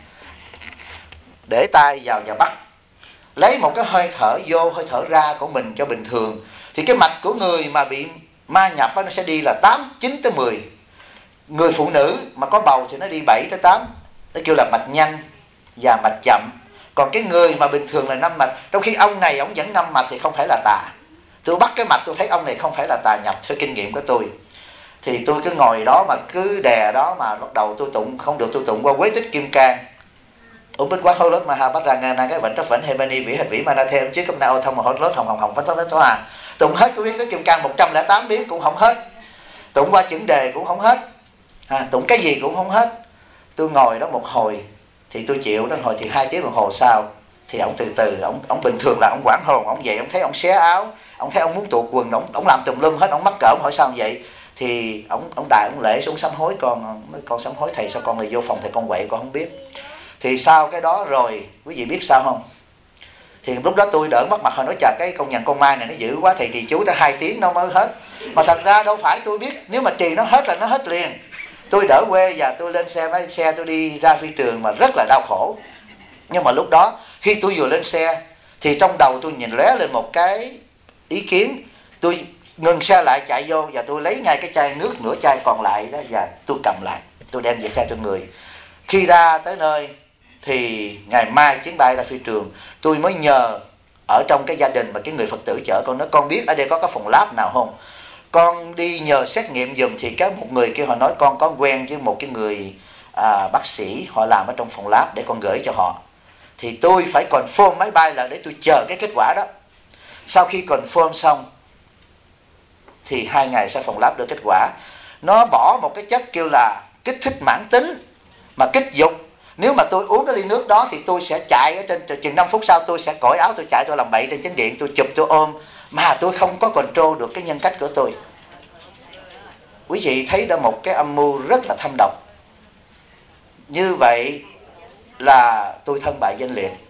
để tay vào và bắt, lấy một cái hơi thở vô hơi thở ra của mình cho bình thường, thì cái mạch của người mà bị ma nhập á, nó sẽ đi là 8, 9 tới 10. Người phụ nữ mà có bầu thì nó đi 7 tới 8. Nó kêu là mạch nhanh và mạch chậm. Còn cái người mà bình thường là 5 mạch. Trong khi ông này ông vẫn 5 mạch thì không phải là tà. Tôi bắt cái mạch tôi thấy ông này không phải là tà nhập, theo kinh nghiệm của tôi. Thì tôi cứ ngồi đó mà cứ đè đó, mà bắt đầu tôi tụng không được, tôi tụng qua Quế Tích Kim Cang. Bích quá hô lớp mà ha bắt ra nga cái vịnh tróc vĩnh hay mani vĩ hình vĩ ma na thêm chứ công nào thông mà hốt lớp hồng hồng phách phách thoa. Tụng hết cái Quế Tích Kim Cang 108 biến cũng không hết. Tụng qua chưởng đề cũng không hết. Tụng cái gì cũng không hết. Tôi ngồi đó một hồi thì tôi chịu đó, hồi thì 2 tiếng đồng hồ sau thì ông từ từ ông bình thường là ông quảng hồn, ông dậy ông thấy ông xé áo, ông thấy ông muốn tuột quần, ông làm tùm lum hết, ông mắc cỡ, ông hỏi sao vậy, thì ông đại ông lễ xuống sám hối, con sám hối thầy, sao con lại vô phòng thầy con quậy con không biết. Thì sau cái đó rồi quý vị biết sao không, thì lúc đó tôi đỡ mất mặt hồi nói chà cái công nhận con ma này nó dữ quá, thầy trì chú tới 2 tiếng nó mới hết. Mà thật ra đâu phải, tôi biết nếu mà trì nó hết là nó hết liền. Tôi đỡ quê và tôi lên xe tôi đi ra phi trường mà rất là đau khổ. Nhưng mà lúc đó khi tôi vừa lên xe thì trong đầu tôi nhìn lóe lên một cái ý kiến. Tôi ngừng xe lại chạy vô và tôi lấy ngay cái chai nước nửa chai còn lại đó và tôi cầm lại, tôi đem về xe cho người. Khi ra tới nơi thì ngày mai chuyến bay ra phi trường, tôi mới nhờ ở trong cái gia đình mà cái người Phật tử chở con nói con biết ở đây có cái phòng lab nào không, con đi nhờ xét nghiệm giùm. Thì cái một người kia họ nói con có quen với một cái người bác sĩ họ làm ở trong phòng lab để con gửi cho họ. Thì tôi phải confirm máy bay là để tôi chờ cái kết quả đó. Sau khi confirm xong thì 2 ngày sau phòng lab đưa kết quả. Nó bỏ một cái chất kêu là kích thích mãn tính mà kích dục. Nếu mà tôi uống cái ly nước đó thì tôi sẽ chạy ở trên chừng 5 phút sau tôi sẽ cởi áo tôi chạy, tôi làm bậy trên chánh điện, tôi chụp tôi ôm, mà tôi không có control được cái nhân cách của tôi. Quý vị thấy đó một cái âm mưu rất là thâm độc. Như vậy là tôi thân bại danh liệt.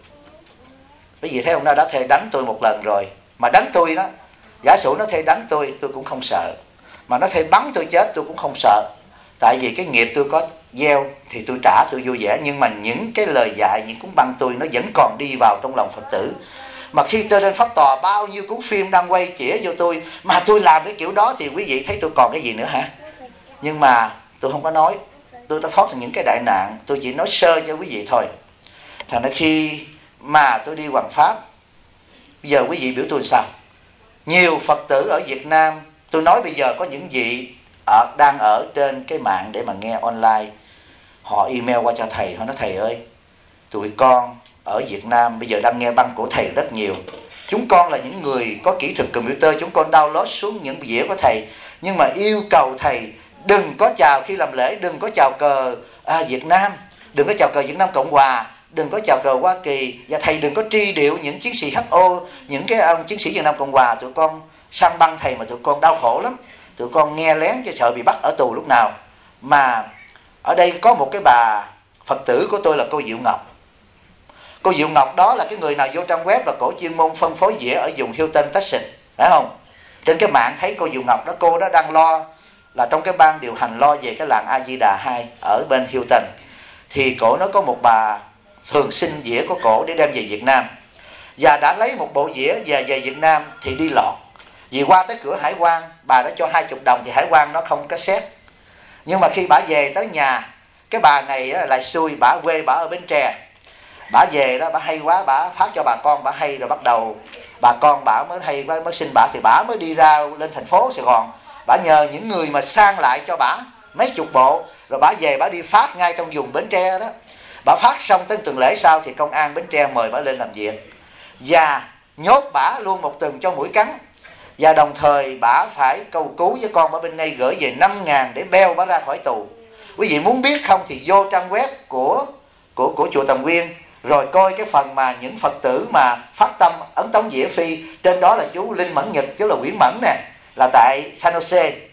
Quý vị thấy ông đã thề đánh tôi một lần rồi. Mà đánh tôi đó, giả sử nó thề đánh tôi cũng không sợ. Mà nó thề bắn tôi chết tôi cũng không sợ. Tại vì cái nghiệp tôi có gieo thì tôi trả, tôi vui vẻ. Nhưng mà những cái lời dạy, những cuốn băng tôi nó vẫn còn đi vào trong lòng Phật tử. Mà khi tôi lên pháp tòa, bao nhiêu cuốn phim đang quay chĩa vô tôi, mà tôi làm cái kiểu đó thì quý vị thấy tôi còn cái gì nữa hả? Nhưng mà tôi không có nói, tôi đã thoát được những cái đại nạn, tôi chỉ nói sơ cho quý vị thôi. Thành ra khi mà tôi đi hoằng pháp, bây giờ quý vị biểu tôi sao? Nhiều Phật tử ở Việt Nam, tôi nói bây giờ có những vị đang ở trên cái mạng để mà nghe online, họ email qua cho thầy, họ nói thầy ơi, tụi con ở Việt Nam bây giờ đang nghe băng của thầy rất nhiều. Chúng con là những người có kỹ thuật computer, chúng con download xuống những đĩa của thầy. Nhưng mà yêu cầu thầy đừng có chào khi làm lễ, đừng có chào cờ Việt Nam, đừng có chào cờ Việt Nam Cộng Hòa, đừng có chào cờ Hoa Kỳ. Và thầy đừng có tri điệu những chiến sĩ HO, những cái ông chiến sĩ Việt Nam Cộng Hòa. Tụi con săn băng thầy mà tụi con đau khổ lắm. Tụi con nghe lén cho sợ bị bắt ở tù lúc nào. Mà ở đây có một cái bà Phật tử của tôi là cô Diệu Ngọc. Cô Diệu Ngọc đó là cái người nào vô trang web là cổ chuyên môn phân phối dĩa ở vùng Houston, Texas, phải không? Trên cái mạng thấy cô Diệu Ngọc đó, cô đó đang lo là trong cái ban điều hành lo về cái làng A Di Đà 2 ở bên Houston. Thì cổ nó có một bà thường xin dĩa của cổ để đem về Việt Nam, và đã lấy một bộ dĩa về Việt Nam thì đi lọt. Vì qua tới cửa hải quan, bà đã cho 20 đồng thì hải quan nó không có xét. Nhưng mà khi bà về tới nhà, cái bà này lại xui, bà quê bà ở Bến Tre. Bà về đó, bà hay quá, bà phát cho bà con bà hay, rồi bắt đầu bà con bà mới hay quá, mới xin bà thì bà mới đi ra lên thành phố Sài Gòn. Bà nhờ những người mà sang lại cho bà mấy chục bộ, rồi bà về bà đi phát ngay trong vùng Bến Tre đó. Bà phát xong tới tuần lễ sau thì công an Bến Tre mời bà lên làm việc và nhốt bà luôn một tuần cho mũi cắn. Và đồng thời bà phải cầu cứu với con bà bên đây gửi về 5.000 để beo bà ra khỏi tù. Quý vị muốn biết không thì vô trang web của chùa Tầm Nguyên, rồi coi cái phần mà những Phật tử mà phát tâm ấn tống dĩa phi. Trên đó là chú Linh Mẫn Nhật, chú là Nguyễn Mẫn nè, là tại San Jose.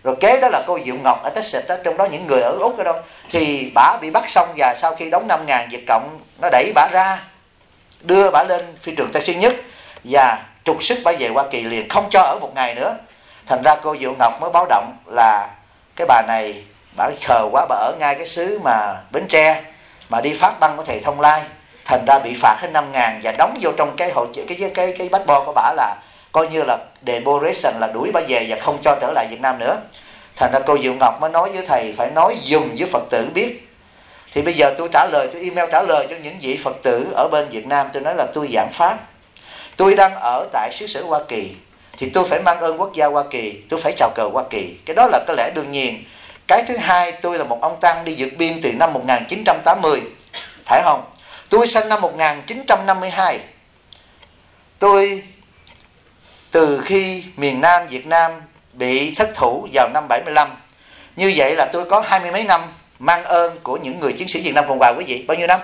Rồi kế đó là cô Diệu Ngọc ở Texas đó, trong đó những người ở Úc ở đâu. Thì bả bị bắt xong và sau khi đóng 5.000 Việt Cộng, nó đẩy bả ra, đưa bả lên phi trường Tân Sơn Nhất và trục xuất bả về Hoa Kỳ liền, không cho ở một ngày nữa. Thành ra cô Diệu Ngọc mới báo động là cái bà này bả khờ quá, bà ở ngay cái xứ mà Bến Tre mà đi phát băng của thầy Thông Lai, thành ra bị phạt hết 5.000 và đóng vô trong cái passport của bả, là coi như là deportation, là đuổi bả về và không cho trở lại Việt Nam nữa. Thành ra cô Diệu Ngọc mới nói với thầy phải nói dùng với Phật tử biết. Thì bây giờ tôi trả lời, tôi email trả lời cho những vị Phật tử ở bên Việt Nam. Tôi nói là tôi giảng pháp, tôi đang ở tại xứ sở Hoa Kỳ, thì tôi phải mang ơn quốc gia Hoa Kỳ, tôi phải chào cờ Hoa Kỳ. Cái đó là cái lẽ đương nhiên. Cái thứ hai, tôi là một ông tăng đi vượt biên từ năm 1980, phải không? Tôi sinh năm 1952. Tôi từ khi miền Nam Việt Nam bị thất thủ vào năm 75. Như vậy là tôi có 20 mấy năm mang ơn của những người chiến sĩ Việt Nam Cộng Hòa. Quý vị bao nhiêu năm?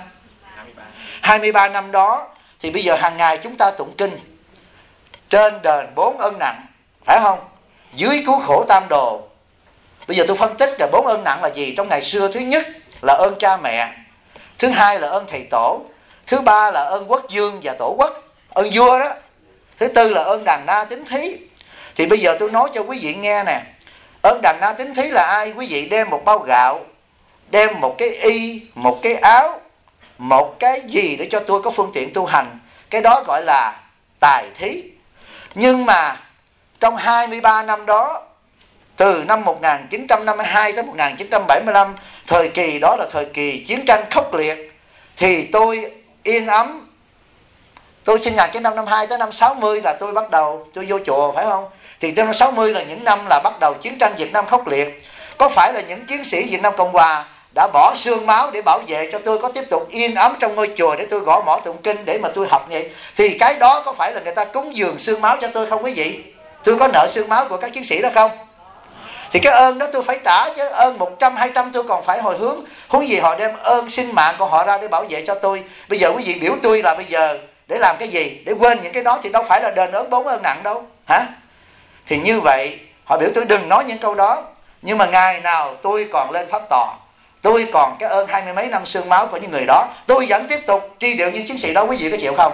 23 năm đó. Thì bây giờ hàng ngày chúng ta tụng kinh, trên đền 4 ân nặng, phải không? Dưới cứu khổ tam đồ. Bây giờ tôi phân tích là 4 ân nặng là gì trong ngày xưa. Thứ nhất là ơn cha mẹ, thứ hai là ơn thầy tổ, thứ ba là ơn quốc vương và tổ quốc, ơn vua đó, thứ tư là ơn đàn na tín thí. Thì bây giờ tôi nói cho quý vị nghe nè, ơn đàn na tín thí là ai? Quý vị đem một bao gạo, đem một cái y, một cái áo, một cái gì để cho tôi có phương tiện tu hành, cái đó gọi là tài thí. Nhưng mà trong 23 năm đó, từ năm 1952 tới 1975, thời kỳ đó là thời kỳ chiến tranh khốc liệt, thì tôi yên ấm. Tôi sinh 1952 tới năm 60 là tôi bắt đầu tôi vô chùa, phải không? Thì trong năm 60 là những năm là bắt đầu chiến tranh Việt Nam khốc liệt. Có phải là những chiến sĩ Việt Nam Cộng Hòa đã bỏ xương máu để bảo vệ cho tôi có tiếp tục yên ấm trong ngôi chùa để tôi gõ mõ tụng kinh để mà tôi học vậy? Thì cái đó có phải là người ta cúng dường xương máu cho tôi không quý vị? Tôi có nợ xương máu của các chiến sĩ đó không? Thì cái ơn đó tôi phải trả chứ. Ơn 100, 200 tôi còn phải hồi hướng. Huống gì họ đem ơn sinh mạng của họ ra để bảo vệ cho tôi. Bây giờ quý vị biểu tôi là bây giờ để làm cái gì? Để quên những cái đó thì đâu phải là đền ơn 4 ơn nặng đâu, hả? Thì như vậy họ biểu tôi đừng nói những câu đó. Nhưng mà ngày nào tôi còn lên pháp tòa, tôi còn cái ơn 20 mấy năm xương máu của những người đó, tôi vẫn tiếp tục tri điệu những chiến sĩ đó. Quý vị có chịu không?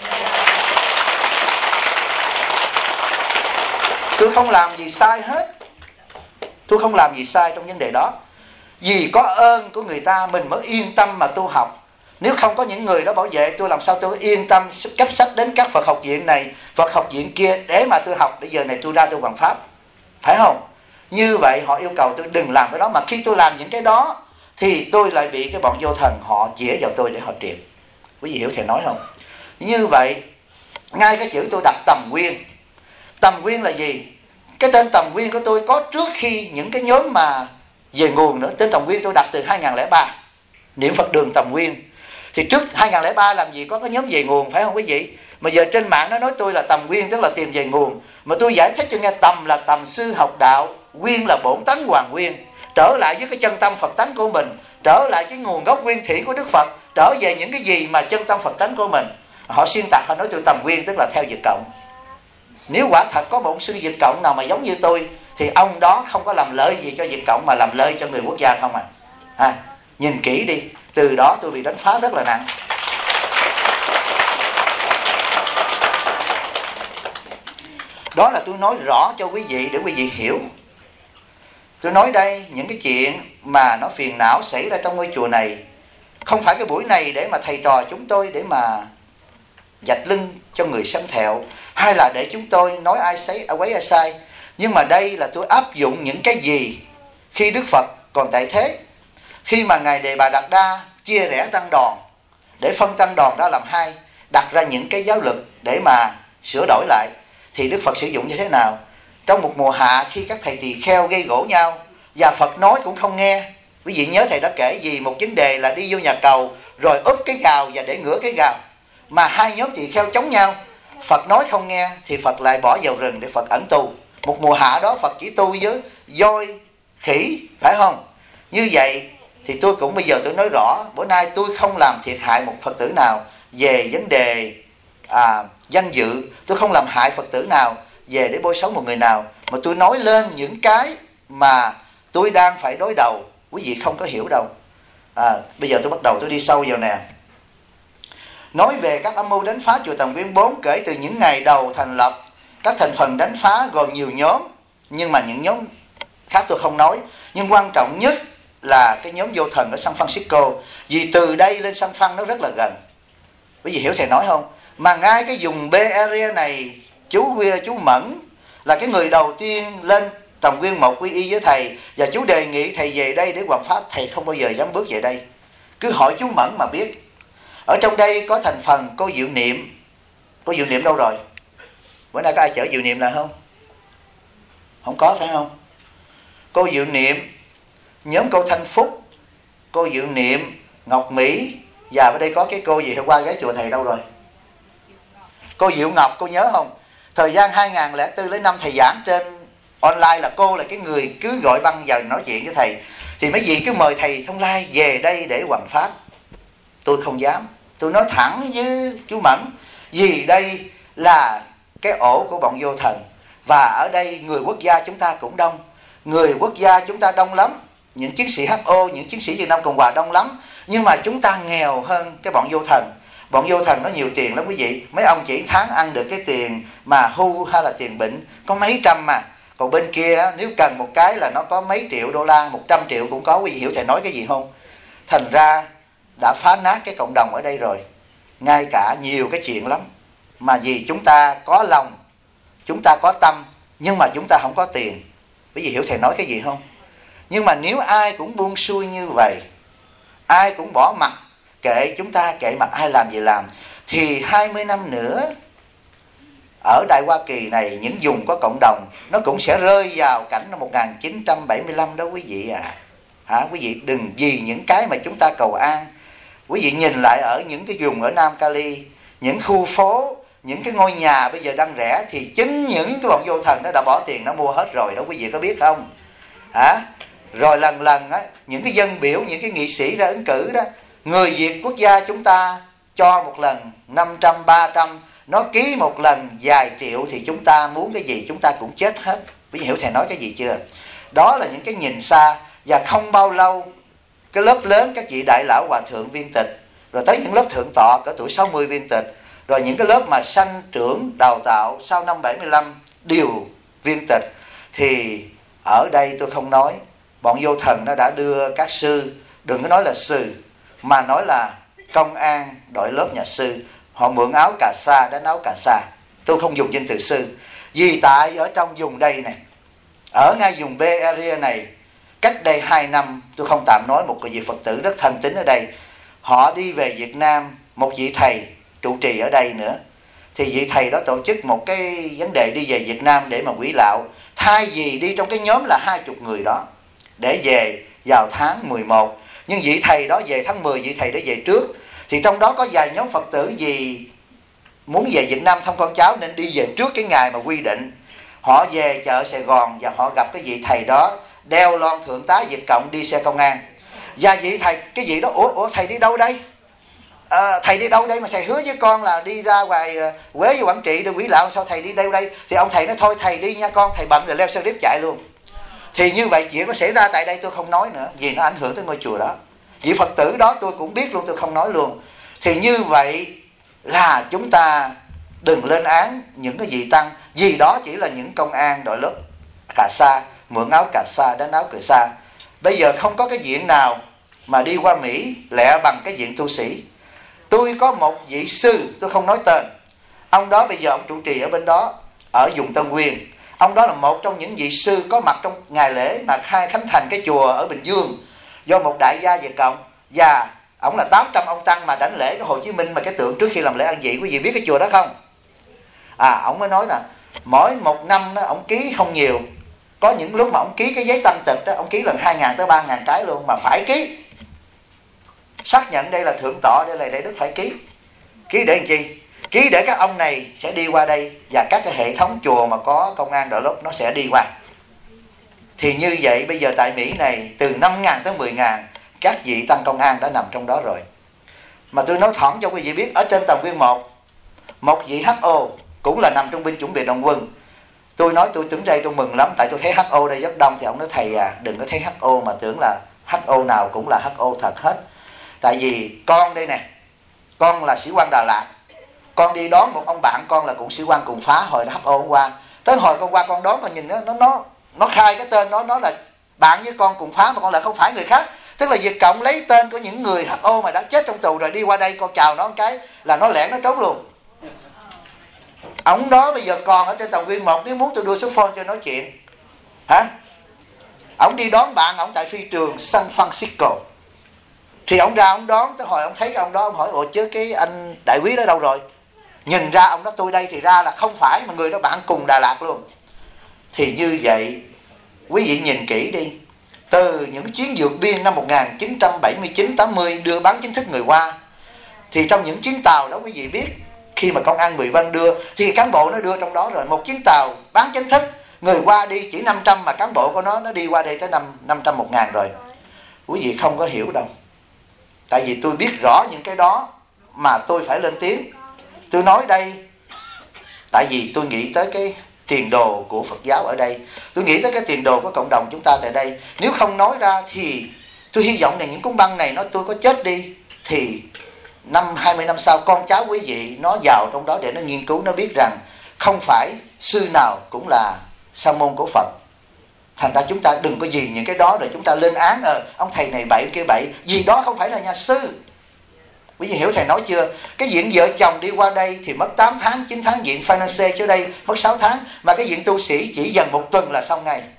Tôi không làm gì sai hết. Tôi không làm gì sai trong vấn đề đó. Vì có ơn của người ta mình mới yên tâm mà tu học. Nếu không có những người đó bảo vệ tôi, làm sao tôi yên tâm cấp sách đến các Phật học viện này, Phật học viện kia để mà tôi học. Bây giờ này tôi ra tôi hoàn pháp, phải không? Như vậy họ yêu cầu tôi đừng làm cái đó. Mà khi tôi làm những cái đó thì tôi lại bị cái bọn vô thần họ chĩa vào tôi để họ triệt. Quý vị hiểu thầy nói không? Như vậy ngay cái chữ tôi đặt tầm nguyên. Tầm nguyên là gì? Cái tên tầm nguyên của tôi có trước khi những cái nhóm mà về nguồn nữa. Tên tầm nguyên tôi đặt từ 2003, niệm Phật đường tầm nguyên. Thì trước 2003 làm gì có cái nhóm về nguồn, phải không quý vị? Mà giờ trên mạng nó nói tôi là tầm nguyên, tức là tìm về nguồn. Mà tôi giải thích cho nghe, tầm là tầm sư học đạo, nguyên là bổn tánh hoàn nguyên, trở lại với cái chân tâm Phật tánh của mình, trở lại cái nguồn gốc nguyên thủy của Đức Phật, trở về những cái gì mà chân tâm Phật tánh của mình. Họ xuyên tạc, họ nói tôi tầm nguyên tức là theo Việt Cộng. Nếu quả thật có một sư Việt Cộng nào mà giống như tôi thì ông đó không có làm lợi gì cho Việt Cộng mà làm lợi cho người quốc gia không à. Nhìn kỹ đi. Từ đó tôi bị đánh phá rất là nặng. Đó là tôi nói rõ cho quý vị để quý vị hiểu. Tôi nói đây những cái chuyện mà nó phiền não xảy ra trong ngôi chùa này. Không phải cái buổi này để mà thầy trò chúng tôi để mà vạch lưng cho người xem thẹo, hay là để chúng tôi nói ai quấy ai sai. Nhưng mà đây là tôi áp dụng những cái gì khi Đức Phật còn tại thế. Khi mà Ngài Đề Bà Đạt Đa chia rẽ tăng đoàn, để phân tăng đoàn ra làm hai, đặt ra những cái giáo lực để mà sửa đổi lại, thì Đức Phật sử dụng như thế nào? Trong một mùa hạ khi các thầy tỳ kheo gây gỗ nhau và Phật nói cũng không nghe. Quý vị nhớ thầy đã kể gì một vấn đề là đi vô nhà cầu rồi úp cái gào và để ngửa cái gào, mà hai nhóm tỳ kheo chống nhau, Phật nói không nghe thì Phật lại bỏ vào rừng để Phật ẩn tu. Một mùa hạ đó Phật chỉ tu với voi, khỉ, phải không? Như vậy thì tôi cũng bây giờ tôi nói rõ, bữa nay tôi không làm thiệt hại một Phật tử nào về vấn đề danh dự. Tôi không làm hại Phật tử nào về để bôi xấu một người nào, mà tôi nói lên những cái mà tôi đang phải đối đầu, quý vị không có hiểu đâu. Bây giờ tôi bắt đầu tôi đi sâu vào nè. Nói về các âm mưu đánh phá chùa Tần Nguyên 4 kể từ những ngày đầu thành lập. Các thành phần đánh phá gồm nhiều nhóm, nhưng mà những nhóm khác tôi không nói. Nhưng quan trọng nhất là cái nhóm vô thần ở San Francisco, vì từ đây lên San Fran nó rất là gần. Quý vị hiểu thầy nói không? Mà ngay cái vùng Bay Area này, chú Mẫn là cái người đầu tiên lên Tầm Nguyên 1 quy y với thầy, và chú đề nghị thầy về đây để hoằng pháp. Thầy không bao giờ dám bước về đây, cứ hỏi chú Mẫn mà biết. Ở trong đây có thành phần cô Diệu Niệm. Cô Diệu Niệm đâu rồi? Bữa nay có ai chở Diệu Niệm là không? Không có phải không? Cô Diệu Niệm, nhóm cô Thanh Phúc, cô Diệu Niệm, Ngọc Mỹ, và ở đây có cái cô gì hôm qua ghé chùa thầy đâu rồi? Cô Diệu Ngọc, cô nhớ không? Thời gian 2004 đến 5 thầy giảng trên online là cô là cái người cứ gọi băng vào nói chuyện với thầy. Thì mấy vị cứ mời thầy Thông Lai về đây để hoằng pháp. Tôi không dám. Tôi nói thẳng với chú Mẫn, vì đây là cái ổ của bọn vô thần. Và ở đây người quốc gia chúng ta cũng đông. Người quốc gia chúng ta đông lắm. Những chiến sĩ HO, những chiến sĩ Việt Nam Cộng Hòa đông lắm. Nhưng mà chúng ta nghèo hơn cái bọn vô thần. Bọn vô thần nó nhiều tiền lắm quý vị. Mấy ông chỉ tháng ăn được cái tiền mà hưu hay là tiền bệnh có mấy trăm mà. Còn bên kia nếu cần một cái là nó có mấy triệu đô la, 100 triệu cũng có. Quý vị hiểu thầy nói cái gì không? Thành ra đã phá nát cái cộng đồng ở đây rồi. Ngay cả nhiều cái chuyện lắm. Mà vì chúng ta có lòng, chúng ta có tâm, nhưng mà chúng ta không có tiền. Quý vị hiểu thầy nói cái gì không? Nhưng mà nếu ai cũng buông xuôi như vậy, ai cũng bỏ mặt, kệ chúng ta, kệ mặt ai làm gì làm, thì 20 năm nữa ở Đại Hoa Kỳ này, những vùng có cộng đồng nó cũng sẽ rơi vào cảnh năm 1975 đó quý vị à. Quý vị đừng vì những cái mà chúng ta cầu an. Quý vị nhìn lại ở những cái vùng ở Nam Cali, những khu phố, những cái ngôi nhà bây giờ đang rẻ, thì chính những cái bọn vô thần nó đã bỏ tiền nó mua hết rồi đó, quý vị có biết không? Rồi lần á, những cái dân biểu, những cái nghị sĩ ra ứng cử đó, người Việt quốc gia chúng ta cho một lần 500, 300, nó ký một lần vài triệu, thì chúng ta muốn cái gì chúng ta cũng chết hết. Quý vị hiểu thầy nói cái gì chưa? Đó là những cái nhìn xa. Và không bao lâu cái lớp lớn các vị đại lão hòa thượng viên tịch, rồi tới những lớp thượng tọa cỡ tuổi 60 viên tịch, rồi những cái lớp mà sanh trưởng đào tạo sau năm 75 đều viên tịch. Thì ở đây tôi không nói, bọn vô thần nó đã đưa các sư, đừng có nói là sư, mà nói là công an đội lớp nhà sư. Họ mượn áo cà sa đánh áo cà sa. Tôi không dùng danh từ sư, vì tại ở trong vùng đây này, ở ngay vùng Bay Area này, cách đây 2 năm, tôi không tạm nói, một vị Phật tử rất thân tín ở đây, họ đi về Việt Nam, một vị thầy trụ trì ở đây nữa. Thì vị thầy đó tổ chức một cái vấn đề đi về Việt Nam để mà quỹ lạo. Thay vì đi trong cái nhóm là 20 người đó để về vào tháng 11, nhưng vị thầy đó về tháng 10, vị thầy đó về trước. Thì trong đó có vài nhóm Phật tử vì muốn về Việt Nam thăm con cháu nên đi về trước cái ngày mà quy định. Họ về chợ Sài Gòn và họ gặp cái vị thầy đó đeo lon thượng tá Việt Cộng đi xe công an. Và vị thầy, cái vị đó, ủa thầy đi đâu đây? Thầy đi đâu đây mà thầy hứa với con là đi ra ngoài Huế với Quảng Trị để quỹ lạo, sao thầy đi đâu đây? Thì ông thầy nói thôi thầy đi nha con, thầy bận rồi leo xe lift chạy luôn. Thì như vậy chuyện nó xảy ra tại đây tôi không nói nữa, vì nó ảnh hưởng tới ngôi chùa đó. Vị Phật tử đó tôi cũng biết luôn, tôi không nói luôn. Thì như vậy là chúng ta đừng lên án những cái vị tăng, vì đó chỉ là những công an đội lớp cà sa, mượn áo cà sa đánh áo cà sa. Bây giờ không có cái viện nào mà đi qua Mỹ lẹ bằng cái viện tu sĩ. Tôi có một vị sư, tôi không nói tên, ông đó bây giờ ông trụ trì ở bên đó, ở vùng Tân Nguyên. Ông đó là một trong những vị sư có mặt trong ngày lễ mà khai khánh thành cái chùa ở Bình Dương do một đại gia Việt Cộng. Và ông là 800 ông tăng mà đảnh lễ cái Hồ Chí Minh mà cái tượng trước khi làm lễ ăn vị. Quý vị biết cái chùa đó không? Ông mới nói là mỗi một năm đó ông ký không nhiều, có những lúc mà ông ký cái giấy tăng tịch đó, ông ký lần 2.000 tới 3.000 cái luôn, mà phải ký xác nhận đây là thượng tọa, đây là đại đức, phải ký. Ký để làm chi? Ký để các ông này sẽ đi qua đây, và các cái hệ thống chùa mà có công an đội lớp nó sẽ đi qua. Thì như vậy bây giờ tại Mỹ này, từ 5.000 tới 10.000 các vị tăng công an đã nằm trong đó rồi. Mà tôi nói thẳng cho quý vị biết, ở trên Tầm Nguyên 1, một vị HO cũng là nằm trong binh chủng biệt động quân. Tôi nói tôi đứng đây tôi mừng lắm, tại tôi thấy HO đây rất đông. Thì ông nói thầy à, đừng có thấy HO mà tưởng là HO nào cũng là HO thật hết. Tại vì con đây nè, con là sĩ quan Đà Lạt, con đi đón một ông bạn con là cũng sĩ quan cùng phá hồi HO hôm qua. Tới hồi con qua con đón con nhìn nó khai cái tên nó là bạn với con cùng phá mà con lại không phải người khác. Tức là Việt Cộng lấy tên của những người HO mà đã chết trong tù rồi đi qua đây con chào nó một cái là nó lẻn nó trốn luôn. Ông đó bây giờ còn ở trên tàu Nguyên 1, nếu muốn tôi đưa số phone cho nói chuyện. Hả? Ông đi đón bạn ông tại phi trường San Francisco. Thì ông ra ông đón, tới hồi ông thấy cái ông đó, ông hỏi ủa chứ cái anh đại quý đó đâu rồi? Nhìn ra ông đó tôi đây, thì ra là không phải, mà người đó bạn cùng Đà Lạt luôn. Thì như vậy quý vị nhìn kỹ đi, từ những chuyến vượt biên năm 1979-80 đưa bán chính thức người Hoa, thì trong những chuyến tàu đó quý vị biết, khi mà công an Mười Vân đưa thì cán bộ nó đưa trong đó rồi. Một chuyến tàu bán chính thức người Hoa đi chỉ 500 mà cán bộ của nó đi qua đây tới 500 1.000 rồi. Quý vị không có hiểu đâu. Tại vì tôi biết rõ những cái đó mà tôi phải lên tiếng. Tôi nói đây tại vì tôi nghĩ tới cái tiền đồ của Phật giáo ở đây, tôi nghĩ tới cái tiền đồ của cộng đồng chúng ta tại đây. Nếu không nói ra thì tôi hy vọng là những cuốn băng này tôi có chết đi thì 20 năm sau con cháu quý vị nó vào trong đó để nó nghiên cứu, nó biết rằng không phải sư nào cũng là sa môn của Phật. Thành ra chúng ta đừng có vì những cái đó rồi chúng ta lên án ông thầy này bậy kia bậy, vì đó không phải là nhà sư. Quý vị hiểu thầy nói chưa? Cái diện vợ chồng đi qua đây thì mất 8 tháng, 9 tháng, diện finance trước đây mất 6 tháng, mà cái diện tu sĩ chỉ dần 1 tuần là xong ngay.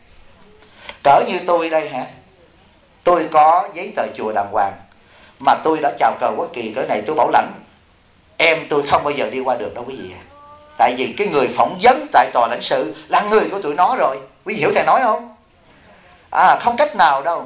Cỡ như tôi đây hả? Tôi có giấy tờ chùa đàng hoàng, mà tôi đã chào cờ quốc kỳ cỡ này, tôi bảo lãnh em tôi không bao giờ đi qua được đâu quý vị ạ. Tại vì cái người phỏng vấn tại tòa lãnh sự là người của tụi nó rồi. Quý vị hiểu thầy nói không? Không cách nào đâu.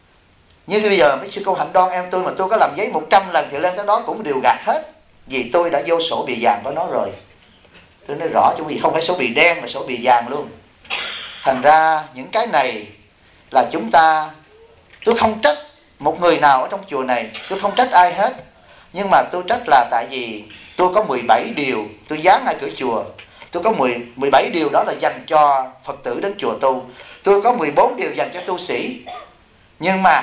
Như bây giờ mấy sư cô Hạnh Đoan em tôi mà tôi có làm giấy 100 lần thì lên tới đó cũng đều gạt hết. Vì tôi đã vô sổ bì vàng của nó rồi. Tôi nói rõ cho quý vị, không phải sổ bì đen mà sổ bì vàng luôn. Thành ra những cái này là chúng ta, tôi không trách một người nào ở trong chùa này, tôi không trách ai hết. Nhưng mà tôi trách là tại vì tôi có 17 điều tôi dán ngay cửa chùa. Tôi có 17 điều đó là dành cho Phật tử đến chùa tu. Tôi có 14 điều dành cho tu sĩ. Nhưng mà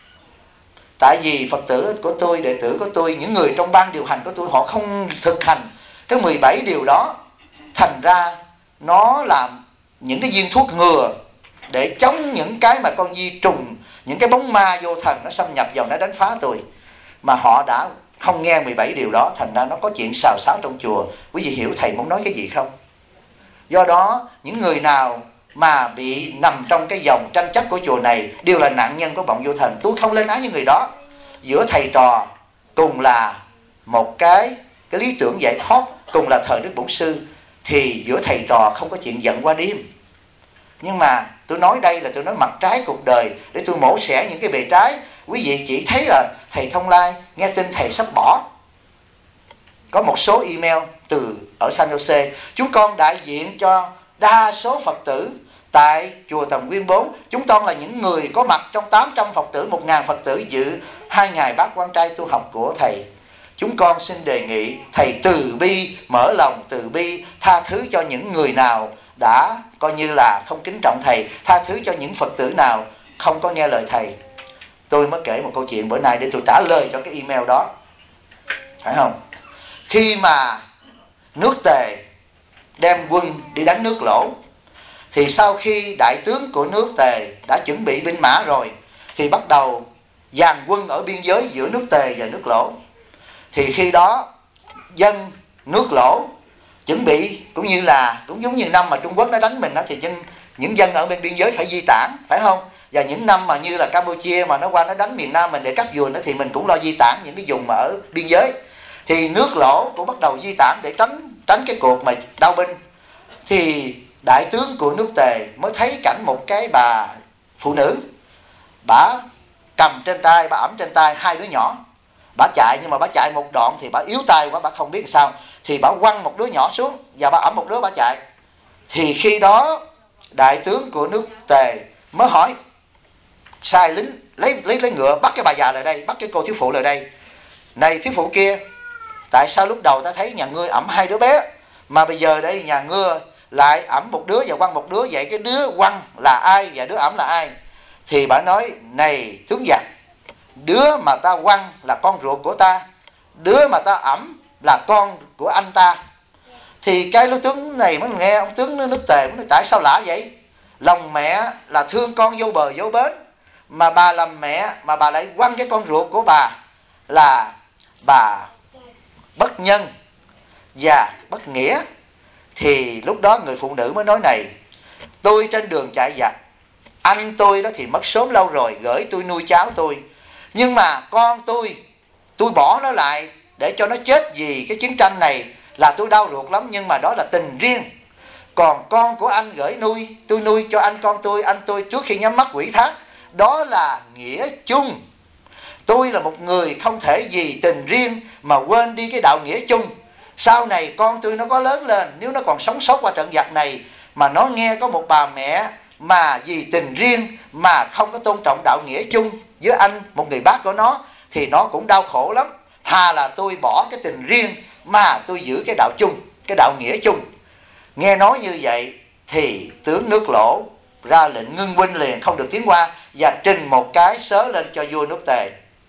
tại vì Phật tử của tôi, đệ tử của tôi, những người trong ban điều hành của tôi, họ không thực hành cái 17 điều đó. Thành ra nó làm những cái viên thuốc ngừa để chống những cái mà con vi trùng, những cái bóng ma vô thần nó xâm nhập vào, nó đánh phá tôi. Mà họ đã không nghe 17 điều đó, thành ra nó có chuyện xào xáo trong chùa. Quý vị hiểu thầy muốn nói cái gì không? Do đó những người nào mà bị nằm trong cái dòng tranh chấp của chùa này đều là nạn nhân của vọng vô thần. Tôi không lên án những người đó. Giữa thầy trò cùng là một cái lý tưởng giải thoát, cùng là thờ Đức Bổn Sư, thì giữa thầy trò không có chuyện giận qua đêm. Nhưng mà tôi nói đây là tôi nói mặt trái cuộc đời, để tôi mổ xẻ những cái bề trái. Quý vị chỉ thấy là thầy Thông Lai nghe tin thầy sắp bỏ. Có một số email từ ở San Jose, chúng con đại diện cho đa số Phật tử tại chùa Tầm Nguyên 4. Chúng con là những người có mặt trong 800 Phật tử, 1.000 Phật tử dự 2 ngày bát quan trai tu học của thầy. Chúng con xin đề nghị thầy từ bi, mở lòng từ bi, tha thứ cho những người nào đã coi như là không kính trọng thầy, tha thứ cho những Phật tử nào không có nghe lời thầy. Tôi mới kể một câu chuyện bữa nay để tôi trả lời cho cái email đó, phải không? Khi mà nước Tề đem quân đi đánh nước Lỗ, thì sau khi đại tướng của nước Tề đã chuẩn bị binh mã rồi, thì bắt đầu dàn quân ở biên giới giữa nước Tề và nước Lỗ. Thì khi đó dân nước Lỗ chuẩn bị cũng giống như năm mà Trung Quốc nó đánh mình đó, thì những dân ở bên biên giới phải di tản, phải không? Và những năm mà như là Campuchia mà nó qua nó đánh miền Nam mình để cắt vườn đó, thì mình cũng lo di tản những cái vùng mà ở biên giới. Thì nước Lỗ cũng bắt đầu di tản để tránh cái cuộc mà đao binh. Thì đại tướng của nước Tề mới thấy cảnh một cái bà phụ nữ, bà cầm trên tay, bà ẵm trên tay 2 đứa nhỏ. Bà chạy, nhưng mà bà chạy một đoạn thì bà yếu tay quá, bà không biết sao, thì bà quăng một đứa nhỏ xuống và bà ẵm một đứa bà chạy. Thì khi đó đại tướng của nước Tề mới hỏi, sai lính lấy ngựa bắt cái bà già lại đây, bắt cái cô thiếu phụ lại đây. Này thiếu phụ kia, tại sao lúc đầu ta thấy nhà ngươi ẵm 2 đứa bé, mà bây giờ đây nhà ngươi lại ẵm một đứa và quăng một đứa, vậy cái đứa quăng là ai và đứa ẵm là ai? Thì bà nói: này tướng giặc, đứa mà ta quăng là con ruột của ta, đứa mà ta ẵm là con của anh ta. Thì cái lối tướng này mới nghe ông tướng nước Tề mới nói: tại sao lạ vậy? Lòng mẹ là thương con vô bờ vô bến, mà bà làm mẹ mà bà lại quăng cái con ruột của bà, là bà bất nhân và bất nghĩa. Thì lúc đó người phụ nữ mới nói: này, tôi trên đường chạy giặc, anh tôi đó thì mất sớm lâu rồi, gửi tôi nuôi cháu tôi, nhưng mà con tôi bỏ nó lại để cho nó chết vì cái chiến tranh này là tôi đau ruột lắm, nhưng mà đó là tình riêng. Còn con của anh gửi nuôi, tôi nuôi cho anh tôi trước khi nhắm mắt quỷ thác, đó là nghĩa chung. Tôi là một người không thể vì tình riêng mà quên đi cái đạo nghĩa chung. Sau này con tôi nó có lớn lên, nếu nó còn sống sót qua trận giặc này, mà nó nghe có một bà mẹ mà vì tình riêng mà không có tôn trọng đạo nghĩa chung với anh, một người bác của nó, thì nó cũng đau khổ lắm. Thà là tôi bỏ cái tình riêng mà tôi giữ cái đạo chung, cái đạo nghĩa chung. Nghe nói như vậy thì tướng nước Lỗ ra lệnh ngưng binh liền, không được tiến qua, và trình một cái sớ lên cho vua nước Tề,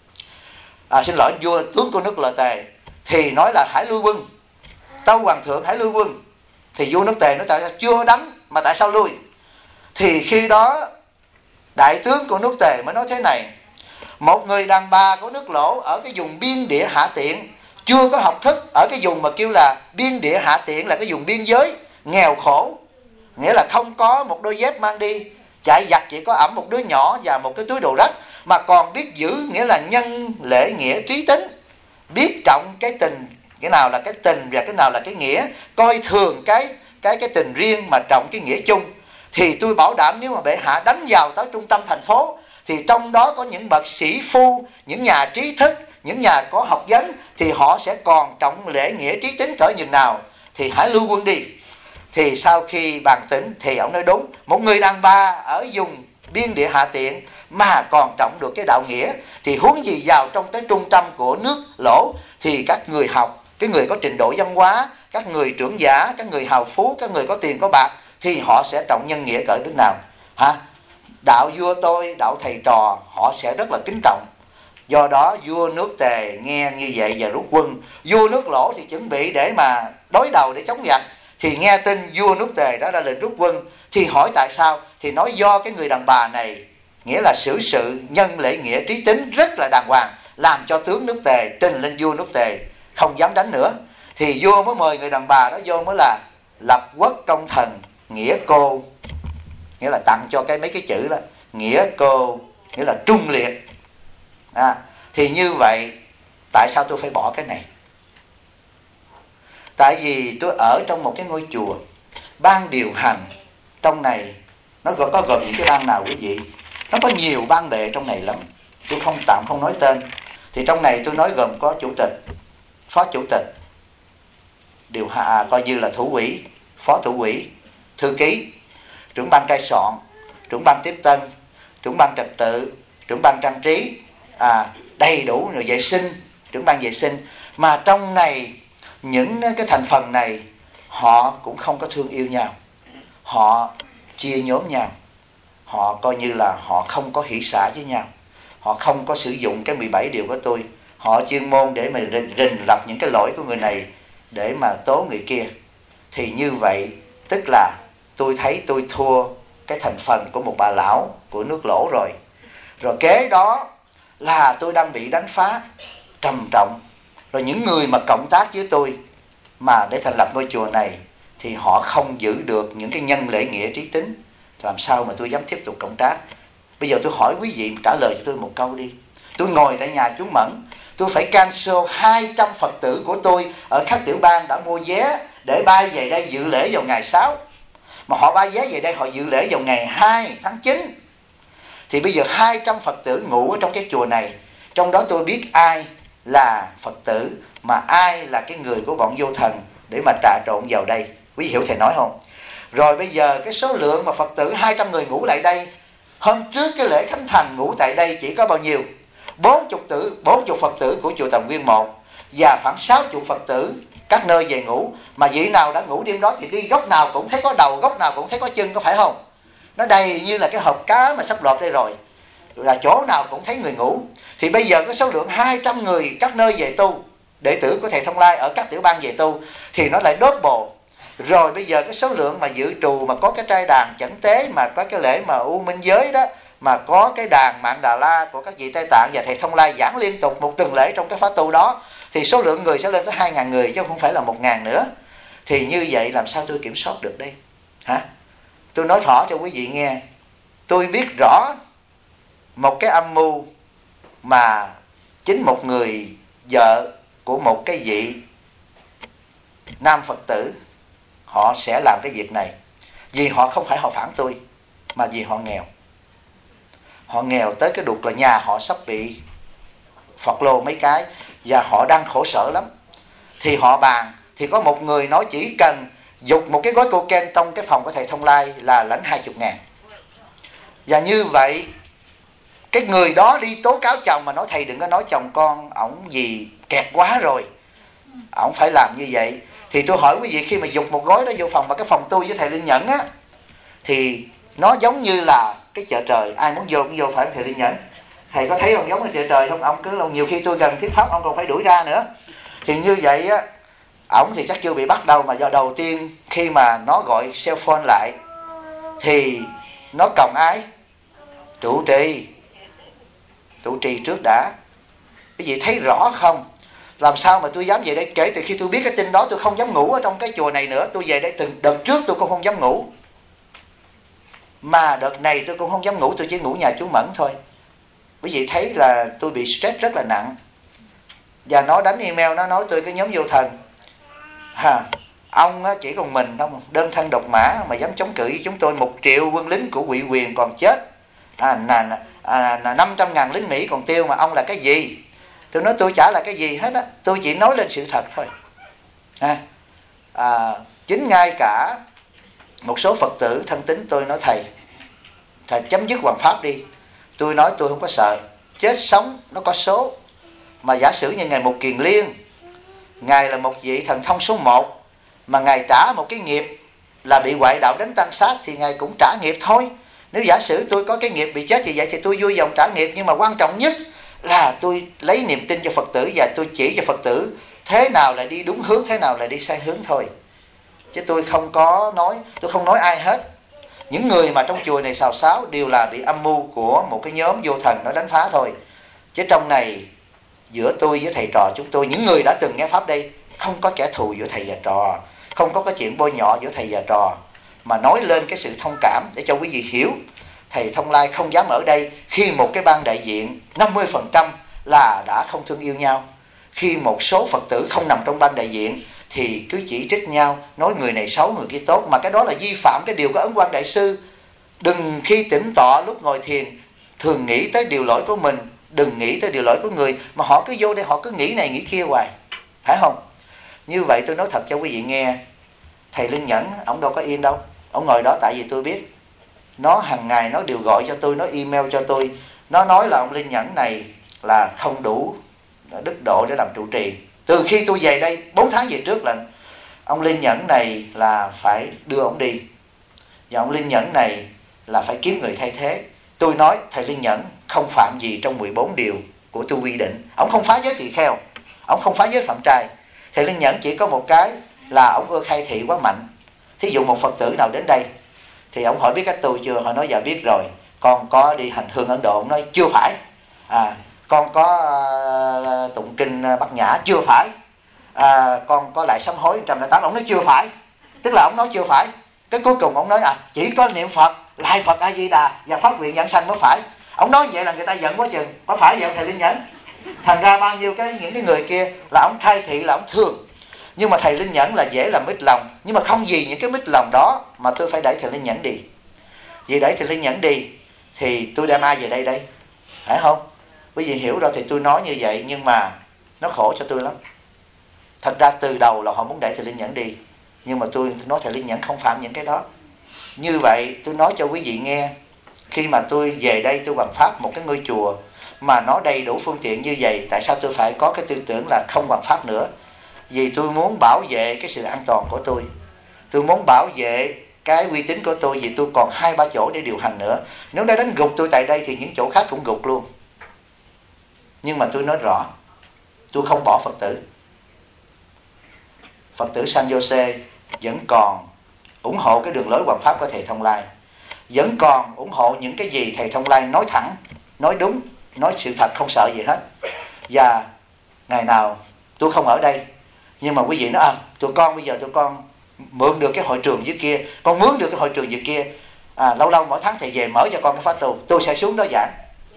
vua tướng của nước Tề, thì nói là hãy lui quân, tâu hoàng thượng hãy lui quân. Thì vua nước Tề nói: tại sao chưa đánh mà tại sao lui? Thì khi đó đại tướng của nước Tề mới nói thế này: một người đàn bà của nước Lỗ ở cái vùng biên địa Hạ Tiện, chưa có học thức, ở cái vùng mà kêu là biên địa Hạ Tiện là cái vùng biên giới nghèo khổ, nghĩa là không có một đôi dép mang đi, chạy giặc chỉ có ẵm một đứa nhỏ và một cái túi đồ rách, mà còn biết giữ, nghĩa là nhân lễ nghĩa trí tính, biết trọng cái tình, cái nào là cái tình và cái nào là cái nghĩa, coi thường cái tình riêng mà trọng cái nghĩa chung. Thì tôi bảo đảm nếu mà bệ hạ đánh vào tới trung tâm thành phố, thì trong đó có những bậc sĩ phu, những nhà trí thức, những nhà có học vấn, thì họ sẽ còn trọng lễ nghĩa trí tính cỡ nhường nào, thì hãy lưu quân đi. Thì sau khi bàn tính thì ông nói đúng, một người đàn bà ở vùng biên địa Hạ Tiện mà còn trọng được cái đạo nghĩa, thì huống gì vào trong cái trung tâm của nước Lỗ. Thì các người học, cái người có trình độ văn hóa, các người trưởng giả, các người hào phú, các người có tiền có bạc, thì họ sẽ trọng nhân nghĩa cỡ đức nào hả? Đạo vua tôi, đạo thầy trò, họ sẽ rất là kính trọng. Do đó vua nước Tề nghe như vậy và rút quân. Vua nước Lỗ thì chuẩn bị để mà đối đầu để chống giặc, thì nghe tin vua nước Tề đã ra lệnh rút quân. Thì hỏi tại sao? Thì nói do cái người đàn bà này, nghĩa là xử sự nhân lễ nghĩa trí tính rất là đàng hoàng, làm cho tướng nước Tề trình lên vua nước Tề không dám đánh nữa. Thì vua mới mời người đàn bà đó vô, mới là lập quốc công thần nghĩa cô, nghĩa là tặng cho mấy cái chữ đó, nghĩa cô nghĩa là trung liệt. Thì như vậy tại sao tôi phải bỏ cái này? Tại vì tôi ở trong một cái ngôi chùa, ban điều hành trong này nó có gồm những cái ban nào quý vị? Nó có nhiều ban bệ trong này lắm, tôi không nói tên. Thì trong này tôi nói gồm có chủ tịch, phó chủ tịch, điều coi như là thủ quỹ, phó thủ quỹ, thư ký, trưởng ban trai soạn, trưởng ban tiếp tân, trưởng ban trật tự, trưởng ban trang trí, đầy đủ rồi vệ sinh, trưởng ban vệ sinh. Mà trong này những cái thành phần này họ cũng không có thương yêu nhau, họ chia nhóm nhau, họ coi như là họ không có hỷ xả với nhau, họ không có sử dụng cái 17 điều của tôi, họ chuyên môn để mà rình rập những cái lỗi của người này để mà tố người kia. Thì như vậy tức là tôi thấy tôi thua cái thành phần của một bà lão của nước Lỗ rồi. Rồi kế đó là tôi đang bị đánh phá trầm trọng. Rồi những người mà cộng tác với tôi mà để thành lập ngôi chùa này thì họ không giữ được những cái nhân lễ nghĩa trí tính, làm sao mà tôi dám tiếp tục cộng tác? Bây giờ tôi hỏi quý vị trả lời cho tôi một câu đi. Tôi ngồi tại nhà chú Mẫn, tôi phải cancel 200 Phật tử của tôi ở các tiểu bang đã mua vé để bay về đây dự lễ vào ngày 6. Mà họ bay vé về đây họ dự lễ vào ngày 2 tháng 9. Thì bây giờ 200 Phật tử ngủ ở trong cái chùa này, trong đó tôi biết ai là Phật tử mà ai là cái người của bọn vô thần để mà trà trộn vào đây. Quý vị hiểu thầy nói không? Rồi bây giờ cái số lượng mà Phật tử 200 người ngủ lại đây, hôm trước cái lễ khánh thành ngủ tại đây chỉ có bao nhiêu? 40 Phật tử của chùa Tầm Nguyên 1 và khoảng 60 Phật tử các nơi về ngủ, mà vị nào đã ngủ đêm đó thì đi góc nào cũng thấy có đầu, góc nào cũng thấy có chân, có phải không? Nó đầy như là cái hộp cá mà sắp lọt đây rồi, là chỗ nào cũng thấy người ngủ. Thì bây giờ có số lượng 200 người các nơi về tu, đệ tử của thầy Thông Lai ở các tiểu bang về tu, thì nó lại đốt bồ. Rồi bây giờ cái số lượng mà dự trù, mà có cái trai đàn chẩn tế, mà có cái lễ mà U Minh Giới đó, mà có cái đàn Mạng Đà La của các vị Tây Tạng và thầy Thông Lai giảng liên tục một tuần lễ trong cái khóa tu đó, thì số lượng người sẽ lên tới 2.000 người chứ không phải là 1.000 nữa. Thì như vậy làm sao tôi kiểm soát được đây? Hả? Tôi nói thỏ cho quý vị nghe. Tôi biết rõ một cái âm mưu mà chính một người vợ của một cái vị nam Phật tử họ sẽ làm cái việc này. Vì họ không phải họ phản tôi, mà vì họ nghèo. Họ nghèo tới cái đục là nhà họ sắp bị phọt lô mấy cái, và họ đang khổ sở lắm. Thì họ bàn, thì có một người nói chỉ cần dục một cái gói cocaine trong cái phòng của thầy Thông Lai là lãnh 20.000. Và như vậy cái người đó đi tố cáo chồng, mà nói thầy đừng có nói chồng con ổng gì kẹt quá rồi, ổng phải làm như vậy. Thì tôi hỏi quý vị, khi mà dục một gói đó vô phòng, mà cái phòng tôi với thầy Linh Nhẫn á, thì nó giống như là cái chợ trời, ai muốn vô cũng vô, phải thầy Linh Nhẫn? Thầy có thấy ông giống là chợ trời không? Ông cứ nhiều khi tôi gần thuyết pháp ông còn phải đuổi ra nữa. Thì như vậy á, ổng thì chắc chưa bị bắt đâu, mà do đầu tiên khi mà nó gọi cell phone lại thì nó còng ai? Trụ trì trước đã. Quý vị thấy rõ không? Làm sao mà tôi dám về đây? Kể từ khi tôi biết cái tin đó tôi không dám ngủ ở trong cái chùa này nữa. Tôi về đây từng đợt trước tôi cũng không dám ngủ, mà đợt này tôi cũng không dám ngủ, tôi chỉ ngủ nhà chú Mẫn thôi. Quý vị thấy là tôi bị stress rất là nặng. Và nó đánh email, nó nói tôi cái nhóm vô thần. Ông chỉ còn mình không, đơn thân độc mã mà dám chống cự với chúng tôi. 1 triệu quân lính của Ngụy Quyền còn chết, 500.000 lính Mỹ còn tiêu, mà ông là cái gì? Tôi nói tôi chả là cái gì hết á, tôi chỉ nói lên sự thật thôi. Chính ngay cả một số Phật tử thân tín tôi nói thầy chấm dứt hoàng pháp đi. Tôi nói tôi không có sợ, chết sống nó có số. Mà giả sử như Ngài Một Kiền Liên, Ngài là một vị thần thông số 1, mà Ngài trả một cái nghiệp là bị ngoại đạo đánh tan sát, thì Ngài cũng trả nghiệp thôi. Nếu giả sử tôi có cái nghiệp bị chết thì vậy thì tôi vui lòng trả nghiệp. Nhưng mà quan trọng nhất là tôi lấy niềm tin cho Phật tử, và tôi chỉ cho Phật tử thế nào là đi đúng hướng, thế nào là đi sai hướng thôi. Chứ tôi không nói ai hết. Những người mà trong chùa này xào xáo đều là bị âm mưu của một cái nhóm vô thần nó đánh phá thôi. Chứ trong này giữa tôi với thầy trò chúng tôi, những người đã từng nghe pháp đây, không có kẻ thù giữa thầy và trò, không có cái chuyện bôi nhọ giữa thầy và trò, mà nói lên cái sự thông cảm để cho quý vị hiểu. Thầy Thông Lai không dám ở đây khi một cái ban đại diện 50% là đã không thương yêu nhau. Khi một số Phật tử không nằm trong ban đại diện thì cứ chỉ trích nhau, nói người này xấu người kia tốt, mà cái đó là vi phạm cái điều của Ấn Quang Đại Sư. Đừng khi tĩnh tọa lúc ngồi thiền thường nghĩ tới điều lỗi của mình, đừng nghĩ tới điều lỗi của người, mà họ cứ vô đây họ cứ nghĩ này nghĩ kia hoài, phải không? Như vậy tôi nói thật cho quý vị nghe, thầy Linh Nhẫn ông đâu có yên đâu. Ông ngồi đó tại vì tôi biết. Nó hàng ngày nó đều gọi cho tôi, nó email cho tôi. Nó nói là ông Linh Nhẫn này là không đủ đức độ để làm trụ trì. Từ khi tôi về đây 4 tháng về trước là ông Linh Nhẫn này là phải đưa ông đi, và ông Linh Nhẫn này là phải kiếm người thay thế. Tôi nói thầy Linh Nhẫn không phạm gì trong 14 điều của tôi quy định. Ông không phá giới tỳ kheo, ông không phá giới phạm trai. Thầy Linh Nhẫn chỉ có một cái là ông ưa khai thị quá mạnh. Thí dụ một Phật tử nào đến đây thì ông hỏi biết cách tu chưa? Họ nói dạ biết rồi. Con có đi hành hương Ấn Độ? Ông nói chưa phải. Con có tụng kinh Bát Nhã? Chưa phải. Con có lại sám hối 108? Ông nói chưa phải. Tức là ông nói chưa phải. Cái cuối cùng ông nói chỉ có niệm Phật, lại Phật A Di Đà và phát nguyện giảng sanh mới phải. Ông nói vậy là người ta giận quá chừng. Có phải vậy thầy Linh Nhẫn? Thành ra bao nhiêu những cái người kia là ông khai thị, là ông thương. Nhưng mà thầy Linh Nhẫn là dễ làm mít lòng. Nhưng mà không vì những cái mít lòng đó mà tôi phải đẩy thầy Linh Nhẫn đi. Vì đẩy thầy Linh Nhẫn đi thì tôi đem ai về đây đây? Phải không? Quý vị hiểu rồi thì tôi nói như vậy, nhưng mà nó khổ cho tôi lắm. Thật ra từ đầu là họ muốn đẩy thầy Linh Nhẫn đi, nhưng mà tôi nói thầy Linh Nhẫn không phạm những cái đó. Như vậy tôi nói cho quý vị nghe, khi mà tôi về đây tôi hoằng pháp một cái ngôi chùa mà nó đầy đủ phương tiện như vậy, tại sao tôi phải có cái tư tưởng là không hoằng pháp nữa? Vì tôi muốn bảo vệ cái sự an toàn của tôi. Tôi muốn bảo vệ cái uy tín của tôi, vì tôi còn 2-3 chỗ để điều hành nữa. Nếu đã đánh gục tôi tại đây thì những chỗ khác cũng gục luôn. Nhưng mà tôi nói rõ, tôi không bỏ Phật tử. Phật tử San Jose vẫn còn ủng hộ cái đường lối hoằng pháp của thầy Thông Lai, vẫn còn ủng hộ những cái gì thầy Thông Lai nói thẳng, nói đúng, nói sự thật, không sợ gì hết. Và ngày nào tôi không ở đây, nhưng mà quý vị nói tụi con bây giờ tụi con mượn được cái hội trường dưới kia, con mướn được cái hội trường dưới kia, lâu lâu mỗi tháng thầy về mở cho con cái khóa tu, tôi sẽ xuống đó giảng.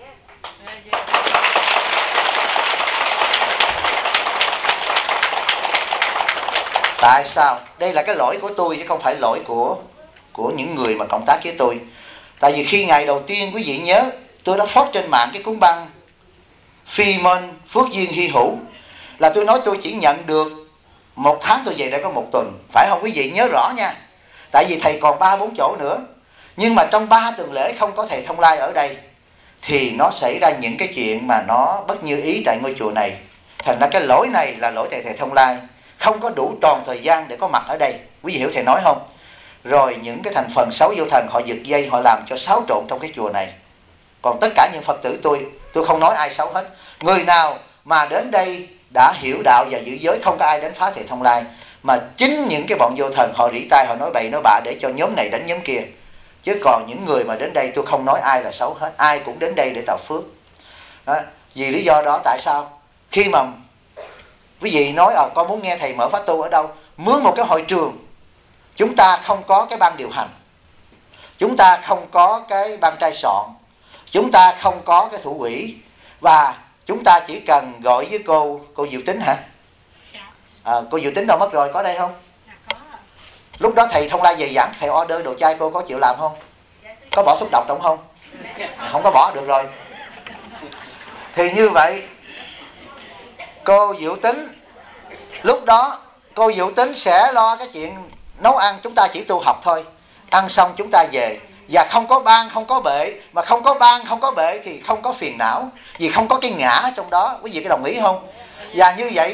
Tại sao? Đây là cái lỗi của tôi chứ không phải lỗi của những người mà cộng tác với tôi. Tại vì khi ngày đầu tiên quý vị nhớ, tôi đã post trên mạng cái cuốn băng Phi Môn Phước Duyên Hy Hữu, là tôi nói tôi chỉ nhận được 1 tháng tôi về đây có 1 tuần. Phải không quý vị? Nhớ rõ nha. Tại vì thầy còn 3-4 chỗ nữa. Nhưng mà trong 3 tuần lễ không có thầy Thông Lai ở đây thì nó xảy ra những cái chuyện mà nó bất như ý tại ngôi chùa này. Thành ra cái lỗi này là lỗi tại thầy Thông Lai, không có đủ tròn thời gian để có mặt ở đây. Quý vị hiểu thầy nói không? Rồi những cái thành phần xấu vô thần họ giật dây, họ làm cho xáo trộn trong cái chùa này. Còn tất cả những Phật tử tôi không nói ai xấu hết. Người nào mà đến đây đã hiểu đạo và giữ giới, không có ai đánh phá thầy Thông Lai, mà chính những cái bọn vô thần họ rỉ tai, họ nói bậy nói bạ để cho nhóm này đánh nhóm kia. Chứ còn những người mà đến đây tôi không nói ai là xấu hết, ai cũng đến đây để tạo phước đó. Vì lý do đó tại sao khi mà quý vị nói con muốn nghe thầy mở khóa tu ở đâu, mướn một cái hội trường, chúng ta không có cái ban điều hành, chúng ta không có cái ban trai soạn, chúng ta không có cái thủ quỹ, và chúng ta chỉ cần gọi với cô Diệu Tính hả? Cô Diệu Tính đâu mất rồi, có đây không? Lúc đó thầy Thông Lai về giảng, thầy order đồ chai, cô có chịu làm không? Có bỏ thuốc độc trong không? Không có bỏ, được rồi. Thì như vậy cô Diệu Tính, lúc đó cô Diệu Tính sẽ lo cái chuyện nấu ăn, chúng ta chỉ tu học thôi. Ăn xong chúng ta về, và không có ban không có bệ. Mà không có ban không có bệ thì không có phiền não, vì không có cái ngã trong đó. Quý vị có đồng ý không? Và như vậy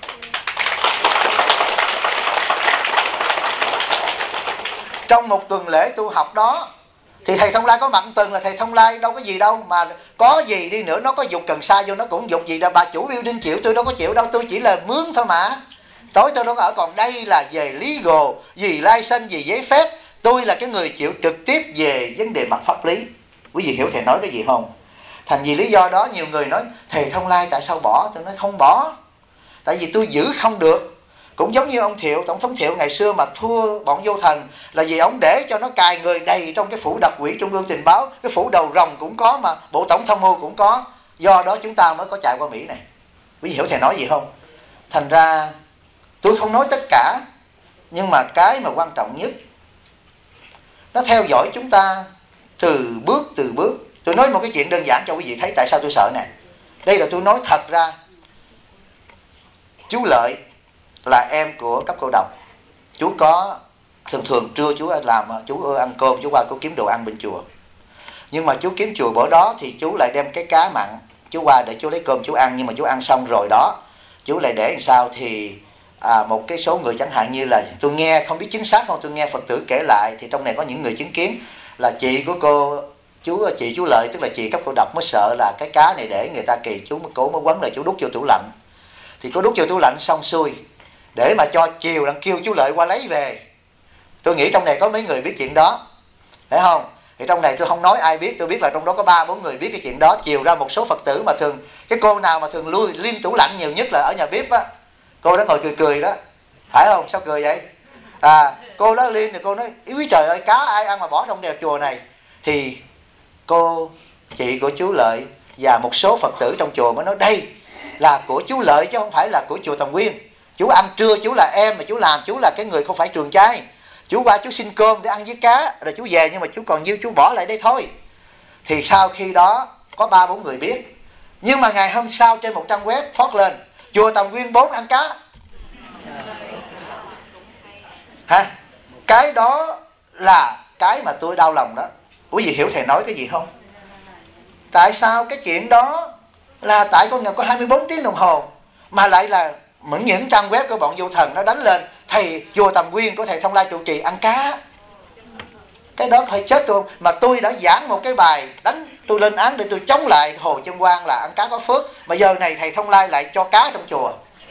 trong 1 tuần lễ tu học đó thì thầy Thông Lai có mặt 1 tuần là thầy Thông Lai đâu có gì đâu. Mà có gì đi nữa, nó có dục cần sa vô nó cũng dục gì đâu. Bà chủ building chịu, tôi đâu có chịu đâu, tôi chỉ là mướn thôi mà. Tối tôi đâu có ở. Còn đây là về legal, vì license, vì giấy phép. Tôi là cái người chịu trực tiếp về vấn đề mặt pháp lý. Quý vị hiểu thầy nói cái gì không? Thành vì lý do đó nhiều người nói thầy Thông Lai tại sao bỏ? Tôi nói không bỏ, tại vì tôi giữ không được. Cũng giống như ông Thiệu, Tổng thống Thiệu ngày xưa mà thua bọn vô thần là vì ông để cho nó cài người đầy trong cái phủ đặc quỹ Trung ương Tình báo. Cái phủ đầu rồng cũng có, mà bộ tổng tham mưu cũng có. Do đó chúng ta mới có chạy qua Mỹ này. Quý vị hiểu thầy nói gì không? Thành ra tôi không nói tất cả, nhưng mà cái mà quan trọng nhất, nó theo dõi chúng ta từ bước. Tôi nói một cái chuyện đơn giản cho quý vị thấy tại sao tôi sợ nè. Đây là tôi nói thật ra. Chú Lợi là em của cấp cô độc. Chú có thường trưa chú làm, chú ăn cơm, chú qua chú kiếm đồ ăn bên chùa. Nhưng mà chú kiếm chùa bữa đó thì chú lại đem cái cá mặn chú qua để chú lấy cơm chú ăn. Nhưng mà chú ăn xong rồi đó, chú lại để làm sao thì một cái số người, chẳng hạn như là tôi nghe không biết chính xác không, tôi nghe Phật tử kể lại, thì trong này có những người chứng kiến là chị của chị chú Lợi, tức là chị cấp cô độc, mới sợ là cái cá này để người ta kỳ, cố mới quấn lại chú đút vô tủ lạnh. Thì cô đút vô tủ lạnh xong xuôi, để mà cho chiều đang kêu chú Lợi qua lấy về. Tôi nghĩ trong này có mấy người biết chuyện đó, phải không? Thì trong này tôi không nói ai biết, tôi biết là trong đó có 3-4 người biết cái chuyện đó. Chiều ra một số Phật tử mà thường, cái cô nào mà thường lui liên tủ lạnh nhiều nhất là ở nhà bếp á, cô đó ngồi cười đó, phải không? Sao cười vậy? Cô đó liên thì cô nói ý trời ơi, cá ai ăn mà bỏ trong đèo chùa này. Thì chị của chú Lợi và một số Phật tử trong chùa mới nói đây là của chú Lợi chứ không phải là của chùa Tầm Quyên. Chú ăn trưa chú là em, mà chú làm chú là cái người không phải trường trai. Chú qua chú xin cơm để ăn với cá, rồi chú về, nhưng mà chú còn nhiêu chú bỏ lại đây thôi. Thì sau khi đó có 3-4 người biết. Nhưng mà ngày hôm sau trên một trang web post lên chùa Tầm Quyên 4 ăn cá. Cái đó là cái mà tôi đau lòng đó. Quý vị hiểu thầy nói cái gì không? Tại sao cái chuyện đó là tại con nhà có 24 tiếng đồng hồ mà lại là những trang web của bọn vô thần nó đánh lên thầy chùa Tầm Quyên của thầy Thông Lai trụ trì ăn cá. Cái đó phải chết tôi. Mà tôi đã giảng một cái bài đánh tôi lên án để tôi chống lại Hồ Chân Quang là ăn cá có phước, mà giờ này thầy Thông Lai lại cho cá trong chùa,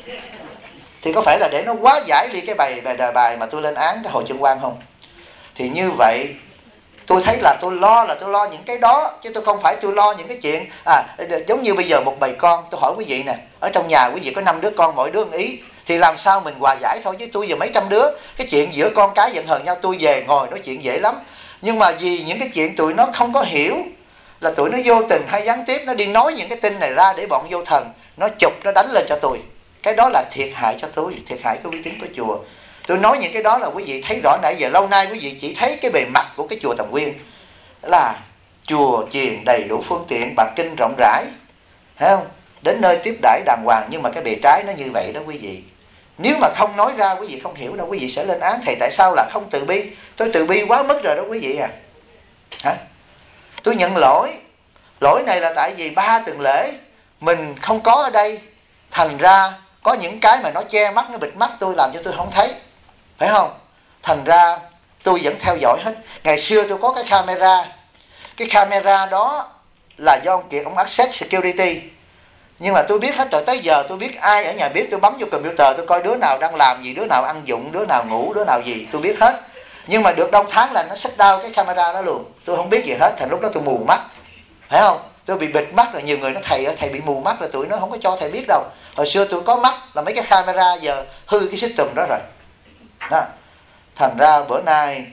thì có phải là để nó quá giải đi cái bài mà tôi lên án cái Hồ Chân Quang không? Thì như vậy tôi thấy là tôi lo những cái đó, chứ tôi không phải tôi lo những cái chuyện giống như bây giờ một bầy con. Tôi hỏi quý vị nè, ở trong nhà quý vị có 5 đứa con, mỗi đứa một ý, thì làm sao mình hòa giải thôi. Chứ tôi giờ mấy trăm đứa, cái chuyện giữa con cái giận hờn nhau tôi về ngồi nói chuyện dễ lắm. Nhưng mà vì những cái chuyện tụi nó không có hiểu, là tụi nó vô tình hay gián tiếp nó đi nói những cái tin này ra để bọn vô thần nó chụp, nó đánh lên cho tôi. Cái đó là thiệt hại cho tôi, thiệt hại cái uy tín của chùa. Tôi nói những cái đó là quý vị thấy rõ, nãy giờ lâu nay quý vị chỉ thấy cái bề mặt của cái chùa Tầm Quyên là chùa chiền đầy đủ phương tiện, bạc kinh rộng rãi, thấy không? Đến nơi tiếp đãi đàng hoàng, nhưng mà cái bề trái nó như vậy đó quý vị. Nếu mà không nói ra quý vị không hiểu đâu, quý vị sẽ lên án thầy tại sao là không từ bi. Tôi từ bi quá mức rồi đó quý vị à. Hả? Tôi nhận lỗi. Lỗi này là tại vì 3 tuần lễ mình không có ở đây, thành ra có những cái mà nó che mắt, nó bịt mắt tôi, làm cho tôi không thấy, phải không? Thành ra tôi vẫn theo dõi hết. Ngày xưa tôi có cái camera. Cái camera đó là do ông Kiệt, ông access security. Nhưng mà tôi biết hết rồi, tới giờ tôi biết ai ở nhà bếp, tôi bấm vô computer, tôi coi đứa nào đang làm gì, đứa nào ăn dụng, đứa nào ngủ, đứa nào gì, tôi biết hết. Nhưng mà được đông tháng là nó shut down cái camera đó luôn. Tôi không biết gì hết, thành lúc đó tôi mù mắt, phải không? Tôi bị bịt mắt rồi. Nhiều người nói thầy bị mù mắt rồi, tụi nó không có cho thầy biết đâu. Hồi xưa tôi có mắt là mấy cái camera, giờ hư cái system đó rồi đó. Thành ra bữa nay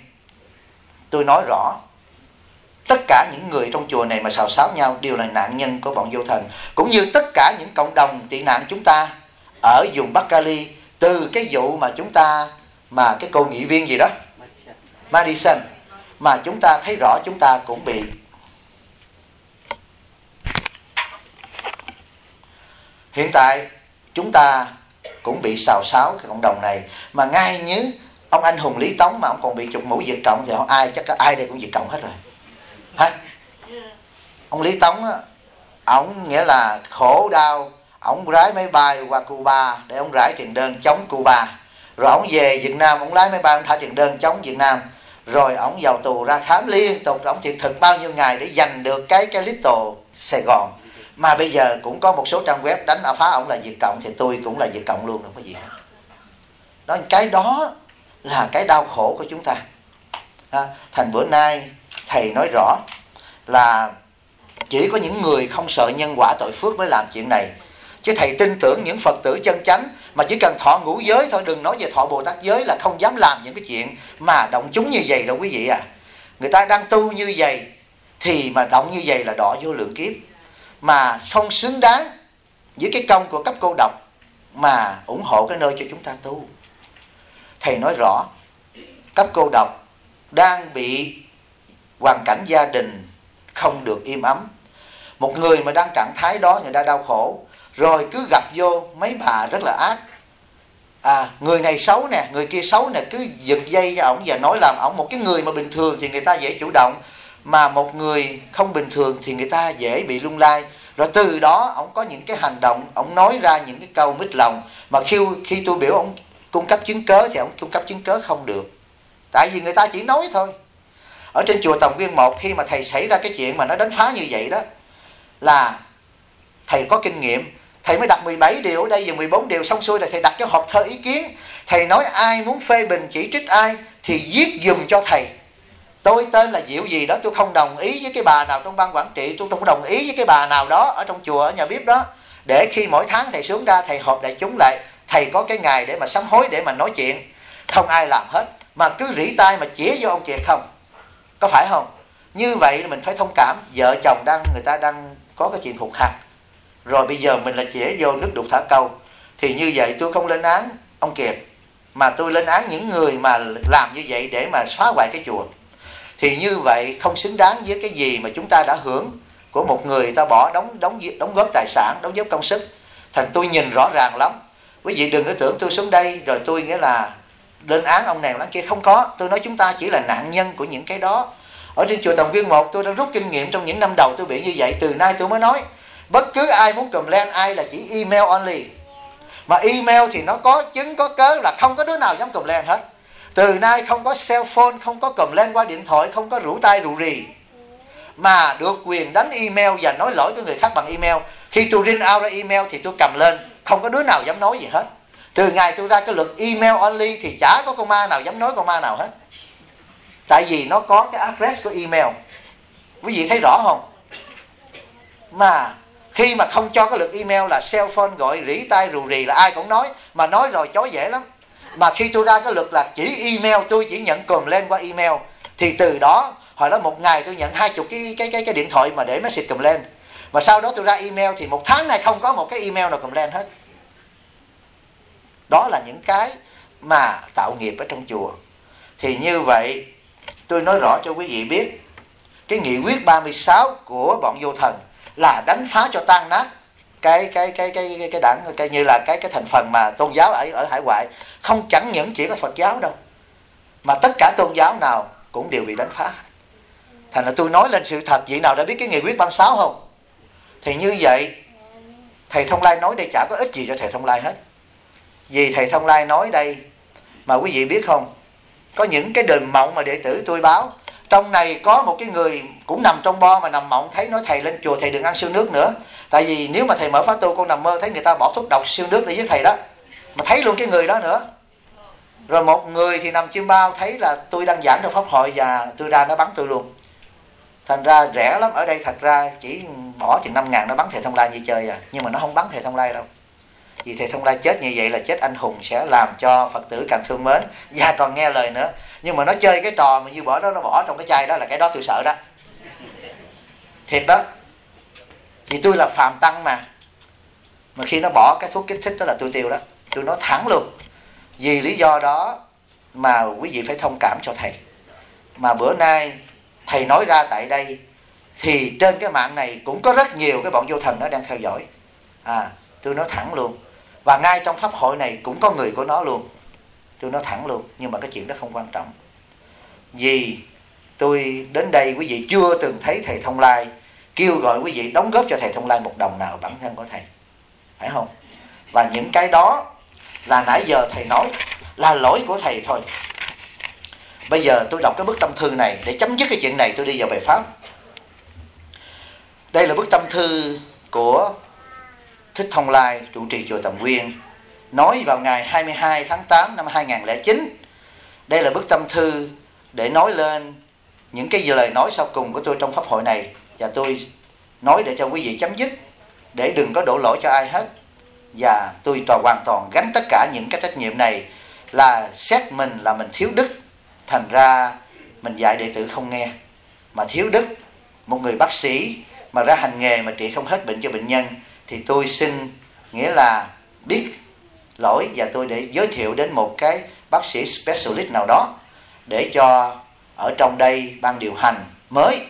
tôi nói rõ, tất cả những người trong chùa này mà xào xáo nhau đều là nạn nhân của bọn vô thần. Cũng như tất cả những cộng đồng tị nạn chúng ta ở vùng Bắc Cali, từ cái vụ mà chúng ta, mà cái cô nghị viên gì đó Madison, mà chúng ta thấy rõ chúng ta cũng bị. Hiện tại chúng ta cũng bị xào xáo cái cộng đồng này. Mà ngay như ông anh hùng Lý Tống mà ông còn bị chụp mũ Việt Cộng thì chắc ai đây cũng Việt Cộng hết rồi. Hả? Ông Lý Tống á, ổng nghĩa là khổ đau, ổng lái máy bay qua Cuba để ông rải tiền đơn chống Cuba, rồi ổng về Việt Nam, ổng lái máy bay ông thả tiền đơn chống Việt Nam, rồi ổng vào tù ra khám liên tục, ổng thiệt thực bao nhiêu ngày để giành được cái Little Sài Gòn. Mà bây giờ cũng có một số trang web đánh phá ổng là Việt Cộng, thì tôi cũng là Việt Cộng luôn, không có gì hết. Đó, cái đó là cái đau khổ của chúng ta. Thành bữa nay thầy nói rõ là chỉ có những người không sợ nhân quả tội phước mới làm chuyện này. Chứ thầy tin tưởng những Phật tử chân chánh mà chỉ cần thọ ngũ giới thôi, đừng nói về thọ Bồ Tát giới, là không dám làm những cái chuyện mà động chúng như vậy đâu quý vị à. Người ta đang tu như vậy thì mà động như vậy là đọa vô lượng kiếp, mà không xứng đáng với cái công của cấp cô độc mà ủng hộ cái nơi cho chúng ta tu. Thầy nói rõ, cấp cô độc đang bị hoàn cảnh gia đình không được im ấm. Một người mà đang trạng thái đó, người ta đau khổ, rồi cứ gặp vô mấy bà rất là ác. Người này xấu nè, người kia xấu nè, cứ giật dây cho ổng và nói làm ổng một cái người mà bình thường thì người ta dễ chủ động, mà một người không bình thường thì người ta dễ bị lung lay. Rồi từ đó ổng có những cái hành động, ổng nói ra những cái câu mít lòng, mà khi tôi biểu ổng cung cấp chứng cớ thì ổng cung cấp chứng cớ không được, tại vì người ta chỉ nói thôi. Ở trên chùa Tầm Quyên 1, khi mà thầy xảy ra cái chuyện mà nó đánh phá như vậy đó, là thầy có kinh nghiệm, thầy mới đặt 17 điều, ở đây giờ 14 điều xong xuôi là thầy đặt cái hộp thơ ý kiến. Thầy nói ai muốn phê bình chỉ trích ai thì viết dùm cho thầy. Tôi tên là Diệu gì đó, tôi không đồng ý với cái bà nào trong ban quản trị, tôi không đồng ý với cái bà nào đó ở trong chùa, ở nhà bếp đó, để khi mỗi tháng thầy xuống ra thầy họp đại chúng lại, thầy có cái ngày để mà sám hối, để mà nói chuyện. Không ai làm hết, mà cứ rỉ tai mà chĩa vô ông Kiệt không. Có phải không? Như vậy mình phải thông cảm. Vợ chồng người ta đang có cái chuyện hụt hặc, rồi bây giờ mình là chĩa vô nước đục thả câu. Thì như vậy tôi không lên án ông Kiệt, mà tôi lên án những người mà làm như vậy để mà phá hoại cái chùa. Thì như vậy không xứng đáng với cái gì mà chúng ta đã hưởng của một người ta bỏ đóng góp tài sản, đóng góp công sức. Thành tôi nhìn rõ ràng lắm. Quý vị đừng có tưởng tôi xuống đây rồi tôi nghĩa là lên án ông này ông kia, không có. Tôi nói chúng ta chỉ là nạn nhân của những cái đó. Ở trên chùa Tầm Quyên 1 tôi đã rút kinh nghiệm trong những năm đầu tôi bị như vậy. Từ nay tôi mới nói, bất cứ ai muốn complain ai là chỉ email only. Mà email thì nó có chứng có cớ là không có đứa nào dám complain hết. Từ nay không có cell phone, không có complain qua điện thoại, không có rủ tai rủ rì, mà được quyền đánh email và nói lỗi với người khác bằng email. Khi tôi print out ra email thì tôi cầm lên, không có đứa nào dám nói gì hết. Từ ngày tôi ra cái luật email only thì chả có con ma nào dám nói con ma nào hết. Tại vì nó có cái address của email. Quý vị thấy rõ không? Mà khi mà không cho cái luật email là cell phone gọi rỉ tai rù rì là ai cũng nói, mà nói rồi chối dễ lắm. Mà khi tôi ra cái luật là chỉ email, tôi chỉ nhận complaint qua email, thì từ đó hồi đó một ngày tôi nhận 20 cái điện thoại mà để message complaint. Mà sau đó tôi ra email thì một tháng này không có một cái email nào complaint hết. Đó là những cái mà tạo nghiệp ở trong chùa. Thì như vậy tôi nói rõ cho quý vị biết, cái nghị quyết 36 của bọn vô thần là đánh phá cho tan nát cái đảng, cái như là cái thành phần mà tôn giáo ở hải ngoại. Không chẳng những chỉ có Phật giáo đâu, mà tất cả tôn giáo nào cũng đều bị đánh phá. Thành ra tôi nói lên sự thật. Vị nào đã biết cái nghị quyết 36 không? Thì như vậy thầy Thông Lai nói đây chả có ích gì cho thầy Thông Lai hết. Vì thầy Thông Lai nói đây mà quý vị biết không, có những cái đền mộng mà đệ tử tôi báo, trong này có một cái người cũng nằm trong bo mà nằm mộng, thấy nói thầy lên chùa thầy đừng ăn xương nước nữa. Tại vì nếu mà thầy mở khóa tu, con nằm mơ thấy người ta bỏ thuốc độc xương nước để với thầy đó, mà thấy luôn cái người đó nữa. Rồi một người thì nằm chim bao, thấy là tôi đang giảng trong pháp hội và tôi ra nó bắn tôi luôn. Thành ra rẻ lắm. Ở đây thật ra chỉ bỏ chừng 5.000 nó bắn thầy Thông Lai như chơi à. Nhưng mà nó không bắn thầy Thông Lai đâu. Vì thầy Thông Lai chết như vậy là chết anh hùng, sẽ làm cho Phật tử càng thương mến và còn nghe lời nữa. Nhưng mà nó chơi cái trò mà như bỏ đó, nó bỏ trong cái chai đó là cái đó tôi sợ đó. Thiệt đó. Vì tôi là phàm tăng mà khi nó bỏ cái thuốc kích thích đó là tôi tiêu đó. Tôi nói thẳng luôn. Vì lý do đó mà quý vị phải thông cảm cho thầy. Mà bữa nay thầy nói ra tại đây thì trên cái mạng này cũng có rất nhiều cái bọn vô thần nó đang theo dõi. Tôi nói thẳng luôn. Và ngay trong pháp hội này cũng có người của nó luôn. Tôi nói thẳng luôn. Nhưng mà cái chuyện đó không quan trọng. Vì tôi đến đây quý vị chưa từng thấy thầy Thông Lai kêu gọi quý vị đóng góp cho thầy Thông Lai một đồng nào bản thân của thầy. Phải không? Và những cái đó là nãy giờ thầy nói là lỗi của thầy thôi. Bây giờ tôi đọc cái bức tâm thư này để chấm dứt cái chuyện này, tôi đi vào bài pháp. Đây là bức tâm thư của Thích Thông Lai, trụ trì chùa Tầm Nguyên, nói vào ngày 22 tháng 8 năm 2009. Đây là bức tâm thư để nói lên những cái lời nói sau cùng của tôi trong pháp hội này. Và tôi nói để cho quý vị chấm dứt, để đừng có đổ lỗi cho ai hết. Và tôi hoàn toàn gánh tất cả những cái trách nhiệm này là xét mình là mình thiếu đức. Thành ra mình dạy đệ tử không nghe. Mà thiếu đức, một người bác sĩ mà ra hành nghề mà trị không hết bệnh cho bệnh nhân, thì tôi xin nghĩa là biết lỗi và tôi để giới thiệu đến một cái bác sĩ specialist nào đó, để cho ở trong đây ban điều hành mới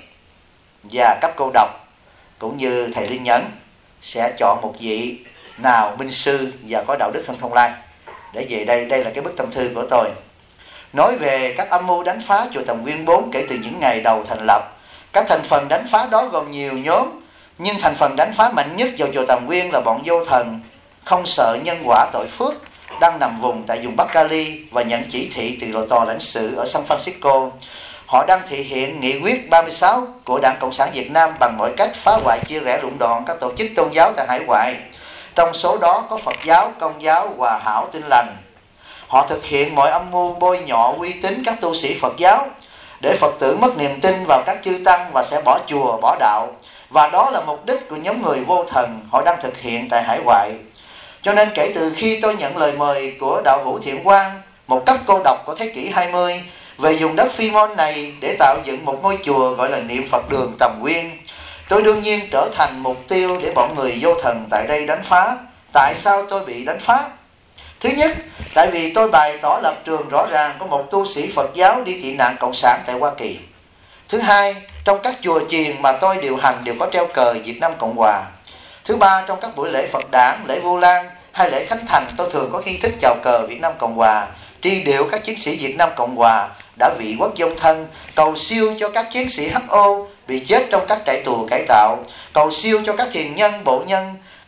và cấp cô độc cũng như thầy Liên Nhẫn sẽ chọn một vị nào minh sư và có đạo đức hơn Thông Lai để về đây. Đây là cái bức tâm thư của tôi. Nói về các âm mưu đánh phá chùa Tầm Nguyên 4 kể từ những ngày đầu thành lập. Các thành phần đánh phá đó gồm nhiều nhóm, nhưng thành phần đánh phá mạnh nhất vào chùa Tầm Nguyên là bọn vô thần không sợ nhân quả tội phước, đang nằm vùng tại vùng Bắc Cali và nhận chỉ thị từ lò tòa lãnh sự ở San Francisco. Họ đang thể hiện nghị quyết 36 của Đảng Cộng sản Việt Nam bằng mọi cách phá hoại, chia rẽ, lũng đoạn các tổ chức tôn giáo tại hải ngoại. Trong số đó có Phật giáo, Công giáo, Hòa Hảo, Tin Lành. Họ thực hiện mọi âm mưu bôi nhọ uy tín các tu sĩ Phật giáo để Phật tử mất niềm tin vào các chư tăng và sẽ bỏ chùa, bỏ đạo. Và đó là mục đích của nhóm người vô thần họ đang thực hiện tại hải ngoại. Cho nên kể từ khi tôi nhận lời mời của đạo hữu Thiện Quang, một cấp cô độc của thế kỷ 20, về vùng đất Phi Môn này để tạo dựng một ngôi chùa gọi là Niệm Phật Đường Tầm Nguyên, tôi đương nhiên trở thành mục tiêu để bọn người vô thần tại đây đánh phá. Tại sao tôi bị đánh phá? Thứ nhất, tại vì tôi bày tỏ lập trường rõ ràng của một tu sĩ Phật giáo đi tị nạn Cộng sản tại Hoa Kỳ. Thứ hai, trong các chùa chiền mà tôi điều hành đều có treo cờ Việt Nam Cộng Hòa. Thứ ba, trong các buổi lễ Phật đản, lễ Vu Lan hay lễ Khánh Thành, tôi thường có nghi thức chào cờ Việt Nam Cộng Hòa, tri điệu các chiến sĩ Việt Nam Cộng Hòa đã vị quốc vong thân, cầu siêu cho các chiến sĩ HO bị chết trong các trại tù cải tạo, cầu siêu cho các thiền nhân, bộ nhân,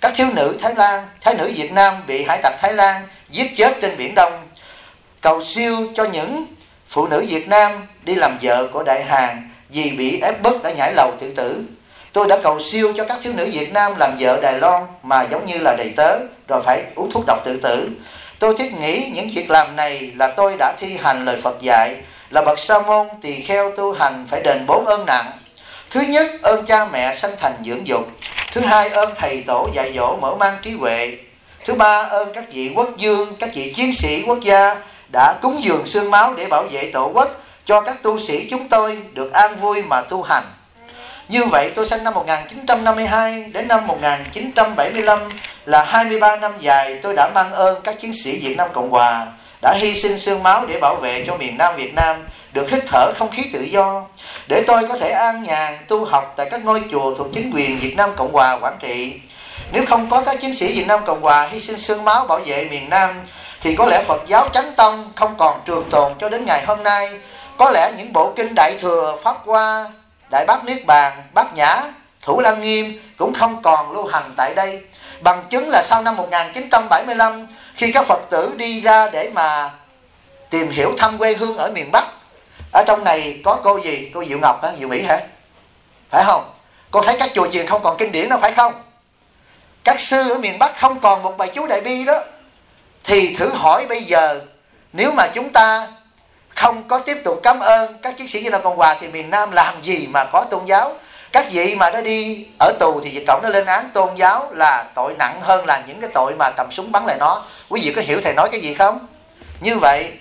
các thiếu nữ Thái nữ Việt Nam bị hải tặc Thái Lan giết chết trên Biển Đông, cầu siêu cho những phụ nữ Việt Nam đi làm vợ của Đại Hàn vì bị ép bức đã nhảy lầu tự tử. Tôi đã cầu siêu cho các thiếu nữ Việt Nam làm vợ Đài Loan mà giống như là đầy tớ rồi phải uống thuốc độc tự tử. Tôi thiết nghĩ những việc làm này là tôi đã thi hành lời Phật dạy là bậc sa môn tỳ kheo tu hành phải đền 4 ơn nặng. Thứ nhất, ơn cha mẹ sanh thành dưỡng dục. Thứ hai, ơn thầy tổ dạy dỗ mở mang trí huệ. Thứ ba, ơn các vị quốc vương, các vị chiến sĩ quốc gia đã cúng dường xương máu để bảo vệ tổ quốc, cho các tu sĩ chúng tôi được an vui mà tu hành. Như vậy tôi sinh năm 1952 đến năm 1975 là 23 năm dài tôi đã mang ơn các chiến sĩ Việt Nam Cộng Hòa đã hy sinh xương máu để bảo vệ cho miền Nam Việt Nam được hít thở không khí tự do, để tôi có thể an nhàn tu học tại các ngôi chùa thuộc chính quyền Việt Nam Cộng Hòa quản trị. Nếu không có các chiến sĩ Việt Nam Cộng Hòa hy sinh xương máu bảo vệ miền Nam thì có lẽ Phật giáo Chánh Tông không còn trường tồn cho đến ngày hôm nay. Có lẽ những bộ kinh Đại Thừa, Pháp Hoa, Đại Bát Niết Bàn, Bát Nhã, Thủ Lăng Nghiêm cũng không còn lưu hành tại đây. Bằng chứng là sau năm 1975, khi các Phật tử đi ra để mà tìm hiểu thăm quê hương ở miền Bắc, ở trong này có cô gì? Cô Diệu Ngọc hả? Diệu Mỹ hả? Phải không? Cô thấy các chùa chiền không còn kinh điển đâu phải không? Các sư ở miền Bắc không còn một bài chú Đại Bi đó. Thì thử hỏi bây giờ, nếu mà chúng ta không có tiếp tục cảm ơn các chiến sĩ Việt Nam Cộng Hòa thì miền Nam làm gì mà có tôn giáo? Các vị mà đã đi ở tù thì Việt Cộng nó lên án tôn giáo là tội nặng hơn là những cái tội mà cầm súng bắn lại nó. Quý vị có hiểu thầy nói cái gì không? Như vậy,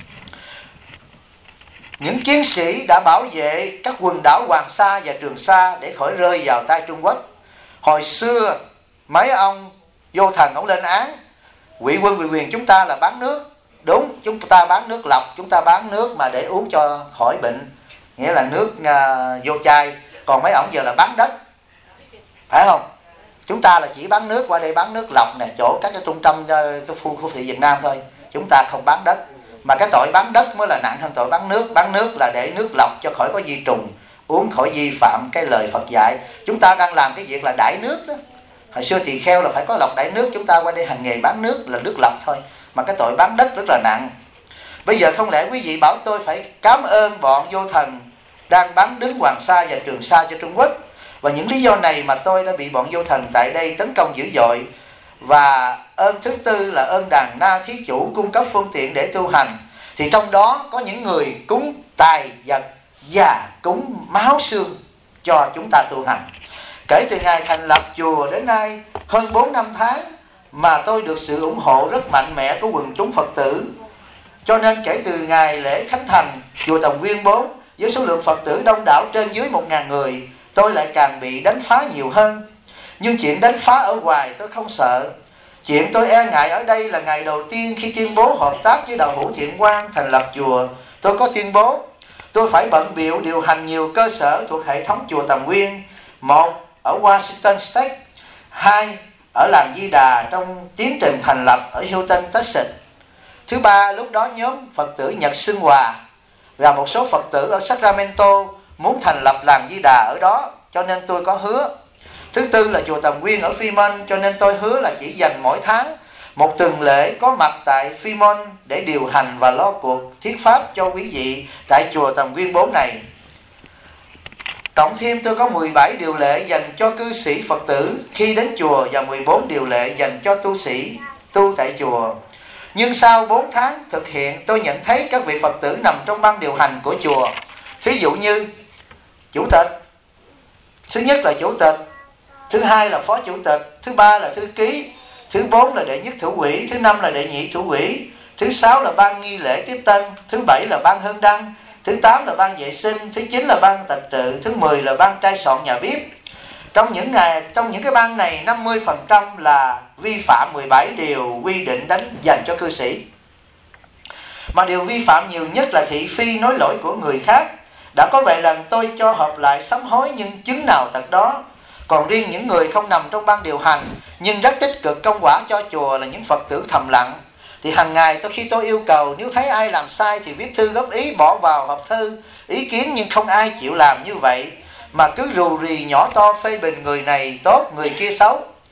những chiến sĩ đã bảo vệ các quần đảo Hoàng Sa và Trường Sa để khỏi rơi vào tay Trung Quốc. Hồi xưa mấy ông vô thần ông lên án Ngụy Quân Ngụy Quyền chúng ta là bán nước. Đúng, chúng ta bán nước lọc, chúng ta bán nước mà để uống cho khỏi bệnh, nghĩa là nước vô chai. Còn mấy ổng giờ là bán đất, phải không? Chúng ta là chỉ bán nước, qua đây bán nước lọc nè, chỗ các cái trung tâm cái khu thị Việt Nam thôi. Chúng ta không bán đất. Mà cái tội bán đất mới là nặng hơn tội bán nước. Bán nước là để nước lọc cho khỏi có vi trùng, uống khỏi vi phạm cái lời Phật dạy. Chúng ta đang làm cái việc là đãi nước đó. Hồi xưa tỳ kheo là phải có lọc đãi nước, chúng ta qua đây hành nghề bán nước là nước lọc thôi. Mà cái tội bán đất rất là nặng. Bây giờ không lẽ quý vị bảo tôi phải cảm ơn bọn vô thần đang bán đứng Hoàng Sa và Trường Sa cho Trung Quốc? Và những lý do này mà tôi đã bị bọn vô thần tại đây tấn công dữ dội. Và ơn thứ tư là ơn đàn na thí chủ cung cấp phương tiện để tu hành. Thì trong đó có những người cúng tài vật và cúng máu xương cho chúng ta tu hành. Kể từ ngày thành lập chùa đến nay hơn 4 năm tháng mà tôi được sự ủng hộ rất mạnh mẽ của quần chúng Phật tử. Cho nên kể từ ngày lễ khánh thành chùa Tòng Nguyên 4 với số lượng Phật tử đông đảo trên dưới 1.000 người, tôi lại càng bị đánh phá nhiều hơn. Nhưng chuyện đánh phá ở ngoài tôi không sợ. Chuyện tôi e ngại ở đây là ngày đầu tiên khi tuyên bố hợp tác với đạo hữu Thiện Quang thành lập chùa. Tôi có tuyên bố tôi phải bận bịu điều hành nhiều cơ sở thuộc hệ thống chùa Tầm Nguyên. 1. Ở Washington State. 2. Ở làng Di Đà trong tiến trình thành lập ở Houston, Texas. Thứ ba, lúc đó nhóm Phật tử Nhật Xưng Hòa và một số Phật tử ở Sacramento muốn thành lập làng Di Đà ở đó, cho nên tôi có hứa. Thứ tư là chùa Tầm Nguyên ở Fremont, cho nên tôi hứa là chỉ dành mỗi tháng một tuần lễ có mặt tại Fremont để điều hành và lo cuộc thuyết pháp cho quý vị tại chùa Tầm Nguyên 4 này. Cộng thêm tôi có 17 điều lệ dành cho cư sĩ Phật tử khi đến chùa và 14 điều lệ dành cho tu sĩ tu tại chùa. Nhưng sau 4 tháng thực hiện, tôi nhận thấy các vị Phật tử nằm trong ban điều hành của chùa. Thí dụ như chủ tịch, thứ nhất là chủ tịch, thứ hai là phó chủ tịch, thứ ba là thư ký, thứ bốn là đệ nhất thủ quỹ, thứ năm là đệ nhị thủ quỹ, thứ sáu là ban nghi lễ tiếp tân, thứ bảy là ban hương đăng, thứ 8 là ban vệ sinh, thứ 9 là ban tịch tự, thứ 10 là ban trai soạn nhà bếp. Trong những cái ban này 50% là vi phạm 17 điều quy định dành cho cư sĩ. Mà điều vi phạm nhiều nhất là thị phi nói lỗi của người khác. Đã có vài lần tôi cho họp lại sám hối nhưng chứng nào tật đó. Còn riêng những người không nằm trong ban điều hành nhưng rất tích cực công quả cho chùa là những Phật tử thầm lặng. Thì hàng ngày khi tôi yêu cầu nếu thấy ai làm sai thì viết thư góp ý bỏ vào hộp thư ý kiến, nhưng không ai chịu làm như vậy, mà cứ rù rì nhỏ to phê bình người này tốt người kia xấu.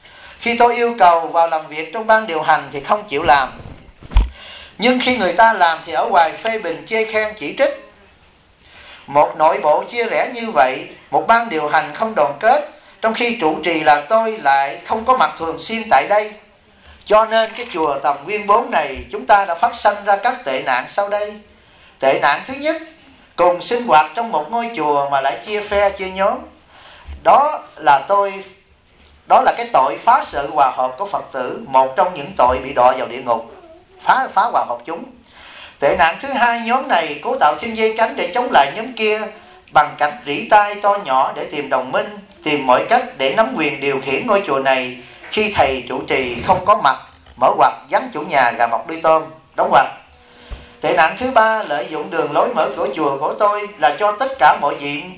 Khi tôi yêu cầu vào làm việc trong ban điều hành thì không chịu làm. Nhưng khi người ta làm thì ở ngoài phê bình, chê khen, chỉ trích. Một nội bộ chia rẽ như vậy, một ban điều hành không đoàn kết, trong khi trụ trì là tôi lại không có mặt thường xuyên tại đây. Cho nên cái chùa Tầm Nguyên 4 này chúng ta đã phát sanh ra các tệ nạn sau đây. Tệ nạn thứ nhất, cùng sinh hoạt trong một ngôi chùa mà lại chia phe, chia nhóm. Đó là cái tội phá sự hòa hợp của Phật tử, một trong những tội bị đọa vào địa ngục, phá hòa hợp chúng. Tệ nạn thứ hai, nhóm này cố tạo thêm dây cánh để chống lại nhóm kia bằng cách rỉ tai to nhỏ để tìm đồng minh, tìm mọi cách để nắm quyền điều khiển ngôi chùa này khi thầy trụ trì không có mặt, mở ngoặt vắng chủ nhà gà mọc đuôi tôm, đóng ngoặt. Tệ nạn thứ ba, lợi dụng đường lối mở cửa chùa của tôi là cho tất cả mọi diện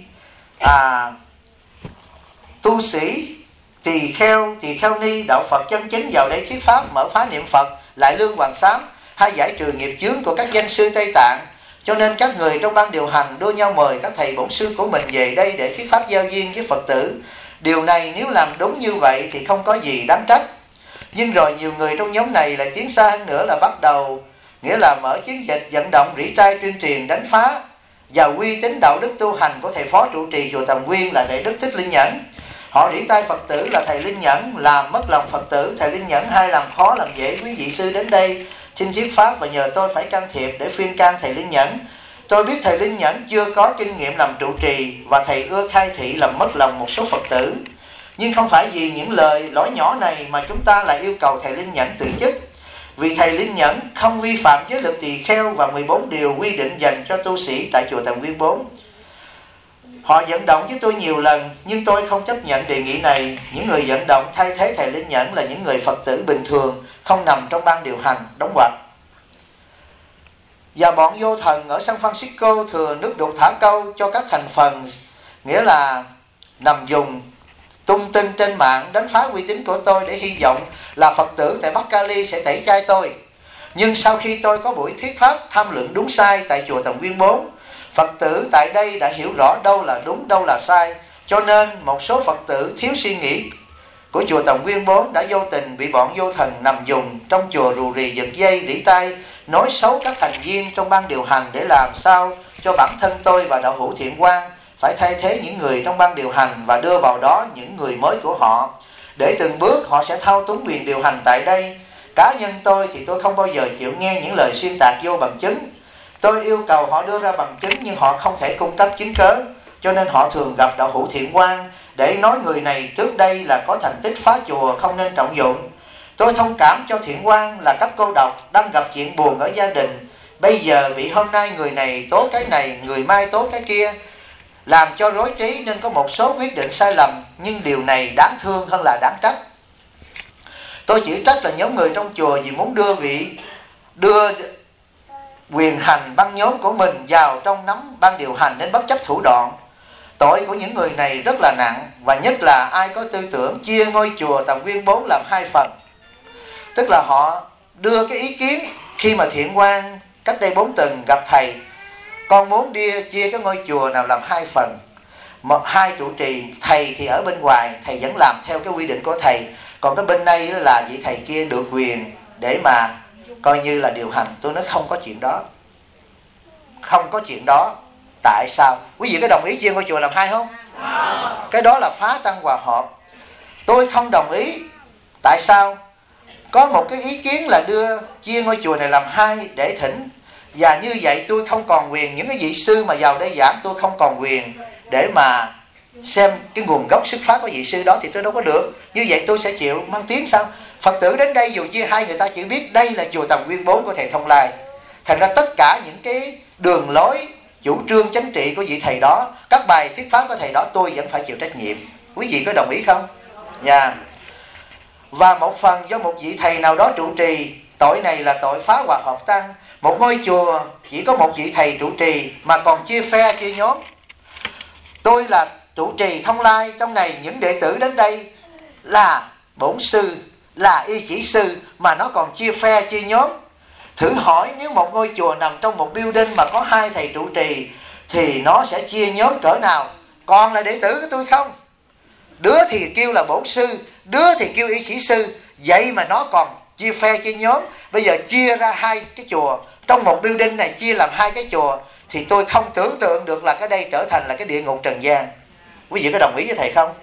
tu sĩ, tỳ kheo ni, đạo Phật chân chính vào đây thuyết pháp, mở phá niệm Phật, lại lương hoàng sám, hay giải trừ nghiệp chướng của các danh sư Tây Tạng. Cho nên các người trong ban điều hành đua nhau mời các thầy bổn sư của mình về đây để thuyết pháp giao duyên với Phật tử. Điều này nếu làm đúng như vậy thì không có gì đáng trách. Nhưng rồi nhiều người trong nhóm này lại tiến xa hơn nữa, là bắt đầu nghĩa là mở chiến dịch vận động rỉ trai tuyên truyền đánh phá và uy tín đạo đức tu hành của thầy phó trụ trì chùa Tầm Nguyên là Đại Đức Thích Linh Nhẫn. Họ rỉ tai Phật tử là thầy Linh Nhẫn làm mất lòng Phật tử, thầy Linh Nhẫn hay làm khó làm dễ quý vị sư đến đây xin thuyết pháp và nhờ tôi phải can thiệp để khuyên can thầy Linh Nhẫn. Tôi biết thầy Linh Nhẫn chưa có kinh nghiệm làm trụ trì và thầy ưa khai thị làm mất lòng một số Phật tử. Nhưng không phải vì những lời lỗi nhỏ này mà chúng ta lại yêu cầu thầy Linh Nhẫn từ chức. Vì thầy Linh Nhẫn không vi phạm giới luật tỳ kheo và 14 điều quy định dành cho tu sĩ tại chùa Tầm Nguyên 4. Họ vận động với tôi nhiều lần, nhưng tôi không chấp nhận đề nghị này. Những người vận động thay thế thầy Linh Nhẫn là những người Phật tử bình thường, không nằm trong ban điều hành, đóng ngoặt. Và bọn vô thần ở San Francisco thừa nước đục thả câu cho các thành phần, nghĩa là nằm dùng tung tin trên mạng đánh phá uy tín của tôi để hy vọng là Phật tử tại Bắc Cali sẽ tẩy chay tôi. Nhưng sau khi tôi có buổi thuyết pháp tham luận đúng sai tại chùa Tầm Nguyên 4, Phật tử tại đây đã hiểu rõ đâu là đúng, đâu là sai. Cho nên một số Phật tử thiếu suy nghĩ của chùa Tầm Nguyên 4 đã vô tình bị bọn vô thần nằm dùng trong chùa rù rì giật dây, rỉ tai, nói xấu các thành viên trong ban điều hành để làm sao cho bản thân tôi và đạo hữu Thiện Quang phải thay thế những người trong ban điều hành và đưa vào đó những người mới của họ, để từng bước họ sẽ thao túng quyền điều hành tại đây. Cá nhân tôi thì tôi không bao giờ chịu nghe những lời xuyên tạc vô bằng chứng. Tôi yêu cầu họ đưa ra bằng chứng nhưng họ không thể cung cấp chứng cớ, cho nên họ thường gặp đạo hữu Thiện Quang để nói người này trước đây là có thành tích phá chùa, không nên trọng dụng. Tôi thông cảm cho Thiện Quang là các cô độc đang gặp chuyện buồn ở gia đình. Bây giờ bị hôm nay người này tố cái này, người mai tố cái kia, làm cho rối trí nên có một số quyết định sai lầm. Nhưng điều này đáng thương hơn là đáng trách. Tôi chỉ trách là nhóm người trong chùa vì muốn đưa quyền hành băng nhóm của mình vào trong nắm ban điều hành nên bất chấp thủ đoạn. Tội của những người này rất là nặng, và nhất là ai có tư tưởng chia ngôi chùa Tầm Nguyên 4 làm hai phần. Tức là họ đưa cái ý kiến khi mà Thiện Quang cách đây 4 tuần gặp thầy, con muốn chia cái ngôi chùa nào làm hai phần. Hai trụ trì, thầy thì ở bên ngoài, thầy vẫn làm theo cái quy định của thầy, còn cái bên đây là vị thầy kia được quyền để mà coi như là điều hành. Tôi nói không có chuyện đó, không có chuyện đó. Tại sao? Quý vị có đồng ý chia ngôi chùa làm hai không? Cái đó là phá tăng hòa hợp. Tôi không đồng ý. Tại sao? Có một cái ý kiến là đưa chia ngôi chùa này làm hai để thỉnh, và như vậy tôi không còn quyền, những cái vị sư mà vào đây giảng tôi không còn quyền để mà xem cái nguồn gốc xuất phát của vị sư đó, thì tôi đâu có được. Như vậy tôi sẽ chịu mang tiếng sao? Phật tử đến đây dù chia hai, người ta chỉ biết đây là chùa Tầm Nguyên 4 của thầy Thông Lai. Thành ra tất cả những cái đường lối chủ trương chính trị của vị thầy đó, các bài thuyết pháp của thầy đó, tôi vẫn phải chịu trách nhiệm. Quý vị có đồng ý không? Dạ. Và một phần do một vị thầy nào đó trụ trì. Tội này là tội phá hòa hợp tăng. Một ngôi chùa chỉ có một vị thầy trụ trì mà còn chia phe chia nhóm. Tôi là trụ trì Thông Lai, trong này những đệ tử đến đây là bổn sư, là y chỉ sư, mà nó còn chia phe chia nhóm. Thử hỏi nếu một ngôi chùa nằm trong một building mà có hai thầy trụ trì thì nó sẽ chia nhóm cỡ nào? Còn là đệ tử của tôi không? Đứa thì kêu là bổn sư, đứa thì kêu y chỉ sư, vậy mà nó còn chia phe chia nhóm. Bây giờ chia ra hai cái chùa, trong một building này chia làm hai cái chùa, thì tôi không tưởng tượng được là cái đây trở thành là cái địa ngục trần gian. Quý vị có đồng ý với thầy không?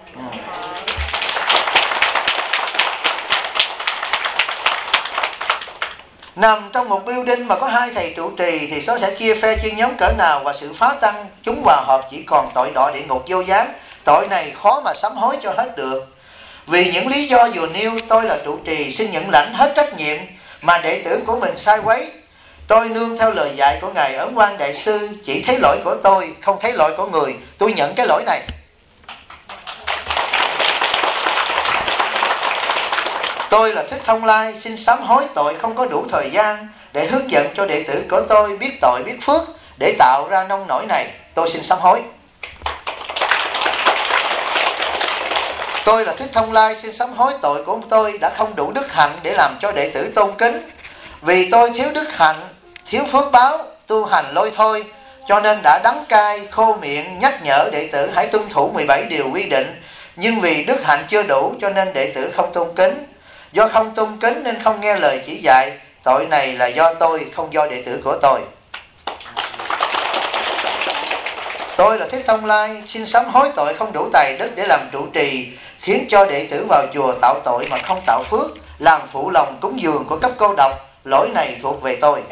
Nằm trong một building mà có hai thầy trụ trì thì số sẽ chia phe chia nhóm cỡ nào, và sự phá tăng chúng hòa hợp chỉ còn tội đọa địa ngục vô gián. Tội này khó mà sám hối cho hết được. Vì những lý do vừa nêu, tôi là trụ trì xin nhận lãnh hết trách nhiệm mà đệ tử của mình sai quấy. Tôi nương theo lời dạy của Ngài Ấn Quang Đại Sư, chỉ thấy lỗi của tôi, không thấy lỗi của người. Tôi nhận cái lỗi này. Tôi là Thích Thông Lai, xin sám hối tội không có đủ thời gian để hướng dẫn cho đệ tử của tôi biết tội biết phước để tạo ra nông nổi này. Tôi xin sám hối. Tôi là Thích Thông Lai, xin sám hối tội của tôi đã không đủ đức hạnh để làm cho đệ tử tôn kính. Vì tôi thiếu đức hạnh, thiếu phước báo, tu hành lôi thôi, cho nên đã đắng cay, khô miệng nhắc nhở đệ tử hãy tuân thủ 17 điều quy định. Nhưng vì đức hạnh chưa đủ cho nên đệ tử không tôn kính. Do không tôn kính nên không nghe lời chỉ dạy. Tội này là do tôi, không do đệ tử của tôi. Tôi là Thích Thông Lai, xin sám hối tội không đủ tài đức để làm trụ trì, khiến cho đệ tử vào chùa tạo tội mà không tạo phước, làm phụ lòng cúng dường của cấp cô độc. Lỗi này thuộc về tôi.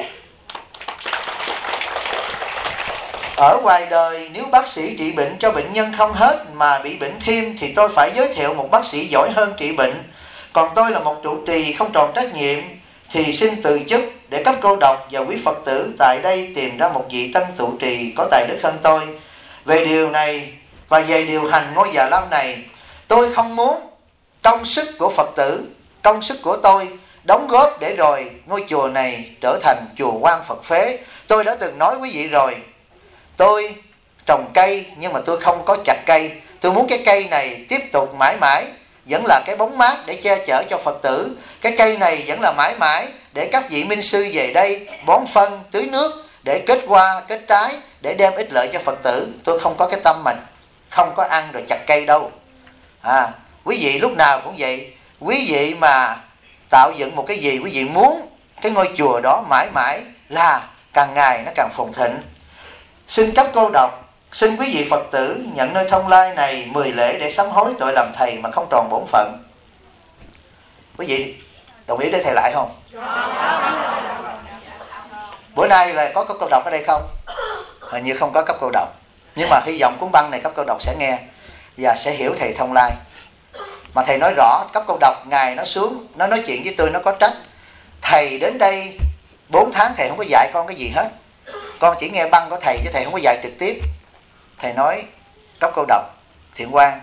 Ở ngoài đời, nếu bác sĩ trị bệnh cho bệnh nhân không hết mà bị bệnh thêm, thì tôi phải giới thiệu một bác sĩ giỏi hơn trị bệnh. Còn tôi là một trụ trì không tròn trách nhiệm thì xin từ chức để cấp cô độc và quý Phật tử tại đây tìm ra một vị tân trụ trì có tài đức hơn tôi. Về điều này và về điều hành ngôi Già Lam này, tôi không muốn công sức của Phật tử, công sức của tôi đóng góp để rồi ngôi chùa này trở thành chùa quan Phật phế. Tôi đã từng nói quý vị rồi, tôi trồng cây nhưng mà tôi không có chặt cây. Tôi muốn cái cây này tiếp tục mãi mãi vẫn là cái bóng mát để che chở cho Phật tử. Cái cây này vẫn là mãi mãi để các vị minh sư về đây bón phân, tưới nước để kết hoa, kết trái, để đem ích lợi cho Phật tử. Tôi không có cái tâm mình không có ăn rồi chặt cây đâu. Quý vị lúc nào cũng vậy. Quý vị mà tạo dựng một cái gì, quý vị muốn cái ngôi chùa đó mãi mãi là càng ngày nó càng phồn thịnh. Xin cấp cô độc, xin quý vị Phật tử nhận nơi Thông Lai này 10 lễ để sám hối tội làm thầy mà không tròn bổn phận. Quý vị đồng ý để thầy lại không? Bữa nay là có cấp cô độc ở đây không? Hình như không có cấp cô độc. Nhưng mà hy vọng cuốn băng này cấp cô độc sẽ nghe và sẽ hiểu thầy Thông Lai. Mà thầy nói rõ cấp cô độc, Ngài nó xuống, nó nói chuyện với tôi, nó có trách. Thầy đến đây 4 tháng thầy không có dạy con cái gì hết. Con chỉ nghe băng của thầy chứ thầy không có dạy trực tiếp. Thầy nói cấp cô độc, Thiện Quang,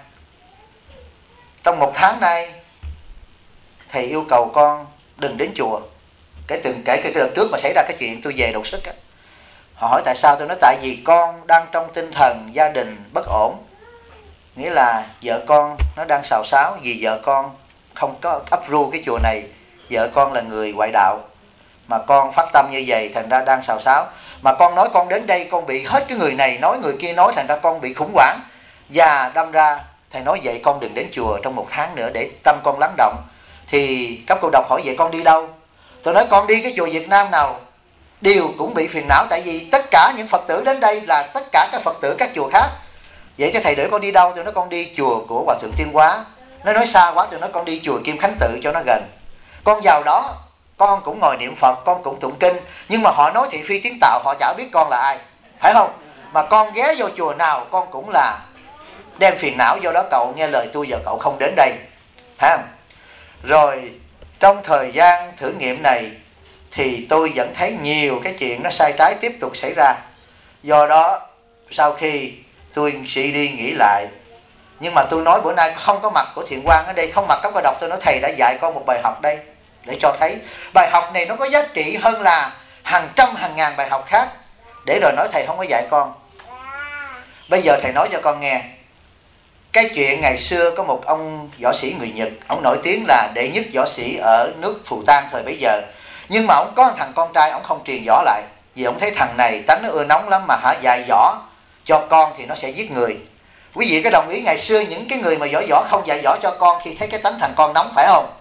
trong 1 tháng nay thầy yêu cầu con đừng đến chùa. Kể cái đợt trước mà xảy ra cái chuyện tôi về đột sức á, họ hỏi tại sao, tôi nói tại vì con đang trong tinh thần gia đình bất ổn. Nghĩa là vợ con nó đang xào xáo vì vợ con không có approve cái chùa này. Vợ con là người ngoại đạo mà con phát tâm như vậy, thành ra đang xào xáo. Mà con nói con đến đây con bị hết cái người này nói người kia nói, thành ra con bị khủng hoảng. Và đâm ra thầy nói vậy con đừng đến chùa trong 1 tháng nữa để tâm con lắng động. Thì cấp cô độc hỏi vậy con đi đâu? Tôi nói con đi cái chùa Việt Nam nào đều cũng bị phiền não. Tại vì tất cả những Phật tử đến đây là tất cả các Phật tử các chùa khác. Vậy thì thầy để con đi đâu? Tôi nói con đi chùa của Hòa Thượng Tiên Hóa. Nó nói xa quá, tôi nói con đi chùa Kim Khánh Tự cho nó gần. Con vào đó con cũng ngồi niệm Phật, con cũng tụng kinh, nhưng mà họ nói thị phi tiếng Tàu, họ chả biết con là ai, phải không? Mà con ghé vô chùa nào con cũng là đem phiền não. Do đó cậu nghe lời tôi, giờ cậu không đến đây, phải không? Rồi trong thời gian thử nghiệm này thì tôi vẫn thấy nhiều cái chuyện nó sai trái tiếp tục xảy ra. Do đó sau khi tôi suy đi nghĩ lại, nhưng mà tôi nói bữa nay không có mặt của Thiện Quang ở đây, không mặt cấp cô độc, tôi nói thầy đã dạy con một bài học đây để cho thấy bài học này nó có giá trị hơn là hàng trăm hàng ngàn bài học khác. Để rồi nói thầy không có dạy con. Bây giờ thầy nói cho con nghe cái chuyện ngày xưa có một ông võ sĩ người Nhật, ông nổi tiếng là đệ nhất võ sĩ ở nước Phù Tang thời bấy giờ. Nhưng mà ông có một thằng con trai, ông không truyền võ lại, vì ông thấy thằng này tánh nó ưa nóng lắm, mà dạy võ cho con thì nó sẽ giết người. Quý vị có đồng ý ngày xưa những cái người mà giỏi võ không dạy võ cho con khi thấy cái tánh thằng con nóng, phải không?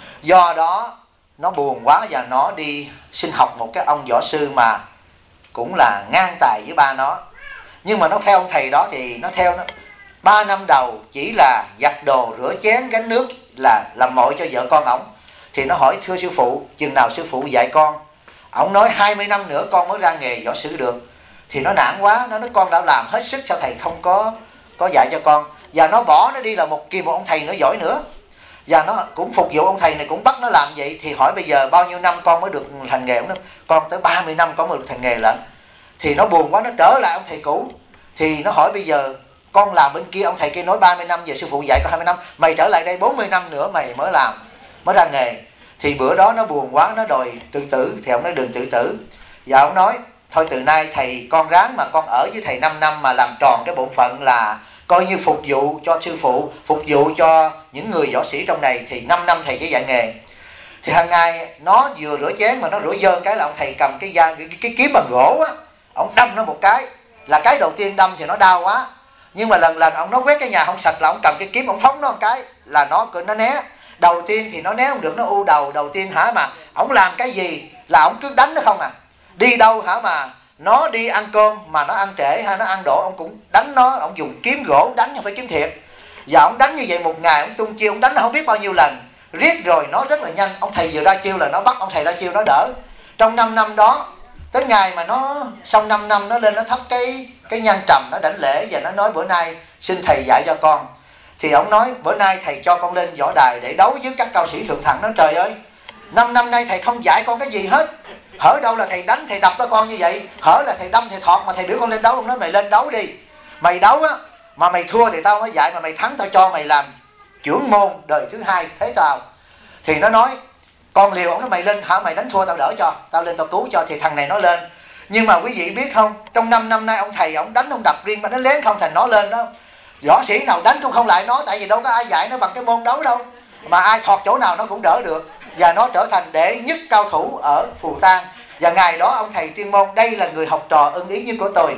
Do đó nó buồn quá và nó đi xin học một cái ông võ sư mà cũng là ngang tài với ba nó. Nhưng mà nó theo ông thầy đó thì nó theo nó 3 năm đầu chỉ là giặt đồ, rửa chén, gánh nước, là làm mội cho vợ con ổng. Thì nó hỏi: thưa sư phụ, chừng nào sư phụ dạy con? Ổng nói 20 năm nữa con mới ra nghề võ sư được. Thì nó nản quá, nó nói con đã làm hết sức, sao thầy không có dạy cho con? Và nó bỏ nó đi là một ông thầy nữa giỏi nữa. Và nó cũng phục vụ ông thầy này, cũng bắt nó làm vậy. Thì hỏi bây giờ bao nhiêu năm con mới được thành nghề? Ông nói con tới 30 năm con mới được thành nghề lận. Thì nó buồn quá, nó trở lại ông thầy cũ. Thì nó hỏi bây giờ con làm bên kia, ông thầy kia nói 30 năm, giờ sư phụ dạy con 20 năm, mày trở lại đây 40 năm nữa mày mới làm, mới ra nghề. Thì bữa đó nó buồn quá, nó đòi tự tử. Thì ông nói đừng tự tử. Và ông nói thôi từ nay thầy con ráng mà con ở với thầy 5 năm mà làm tròn cái bổn phận là coi như phục vụ cho sư phụ, phục vụ cho những người võ sĩ trong này, thì 5 năm thầy chỉ dạy nghề. Thì hàng ngày nó vừa rửa chén mà nó rửa dơ cái là ông thầy cầm cái kiếm bằng gỗ á, ông đâm nó một cái. Là cái đầu tiên đâm thì nó đau quá, nhưng mà lần lần ông nó quét cái nhà không sạch là ông cầm cái kiếm ông phóng nó một cái là nó né. Đầu tiên thì nó né không được, nó u đầu. Đầu tiên mà ông làm cái gì là ông cứ đánh nó không à. Đi đâu mà nó đi ăn cơm mà nó ăn trễ hay nó ăn đổ, ông cũng đánh nó. Ông dùng kiếm gỗ đánh, không phải kiếm thiệt. Và ông đánh như vậy một ngày, ông tung chiêu, ông đánh nó không biết bao nhiêu lần. Riết rồi nó rất là nhanh. Ông thầy vừa ra chiêu là nó bắt ông thầy ra chiêu, nó đỡ. Trong 5 năm đó, tới ngày mà nó xong 5 năm nó lên nó thắp cái nhang trầm, nó đảnh lễ và nó nói bữa nay xin thầy dạy cho con. Thì ông nói bữa nay thầy cho con lên võ đài để đấu với các cao sĩ thượng thẳng. Nó trời ơi, 5 năm nay thầy không dạy con cái gì hết. Hở đâu là thầy đánh thầy đập đó con như vậy, hở là thầy đâm thầy thọt, mà thầy biểu con lên đấu. Ông nói mày lên đấu đi, mày đấu á mà mày thua thì tao mới dạy, mà mày thắng tao cho mày làm trưởng môn đời thứ 2 thế tao. Thì nó nói con liều. Ông nói mày lên mày đánh thua tao đỡ cho, tao lên tao cứu cho. Thì thằng này nó lên. Nhưng mà quý vị biết không, trong 5 năm nay ông thầy ông đánh ông đập riêng mà nó lén không thành nó lên đó. Võ sĩ nào đánh cũng không lại nó, tại vì đâu có ai dạy nó bằng cái môn đấu đâu, mà ai thọt chỗ nào nó cũng đỡ được. Và nó trở thành đệ nhất cao thủ ở Phù Tang. Và ngày đó ông thầy tuyên môn đây là người học trò ưng ý nhất của tôi.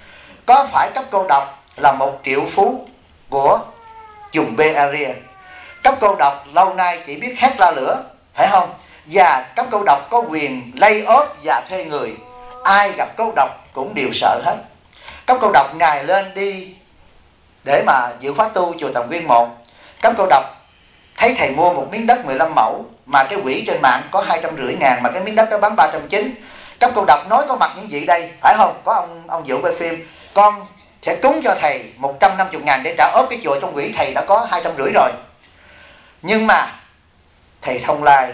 Có phải cấp cô độc là một triệu phú của vùng Bay Area. Cấp cô độc lâu nay chỉ biết hét la lửa, phải không? Và cấp cô độc có quyền lay off và thuê người. Ai gặp cô độc cũng đều sợ hết. Cấp cô độc ngài lên đi để mà dự khóa tu chùa Tầm Quyên 1. Cấp cô độc thấy thầy mua một miếng đất 15 mẫu mà cái quỹ trên mạng có 250.000 mà cái miếng đất đó bán 390. Cấp cô độc nói có mặt những vị đây, phải không? Có ông Vũ quay phim, con sẽ cúng cho thầy 150.000 để trả ốp cái chùa, trong quỹ thầy đã có 250 rồi. Nhưng mà thầy Thông Lai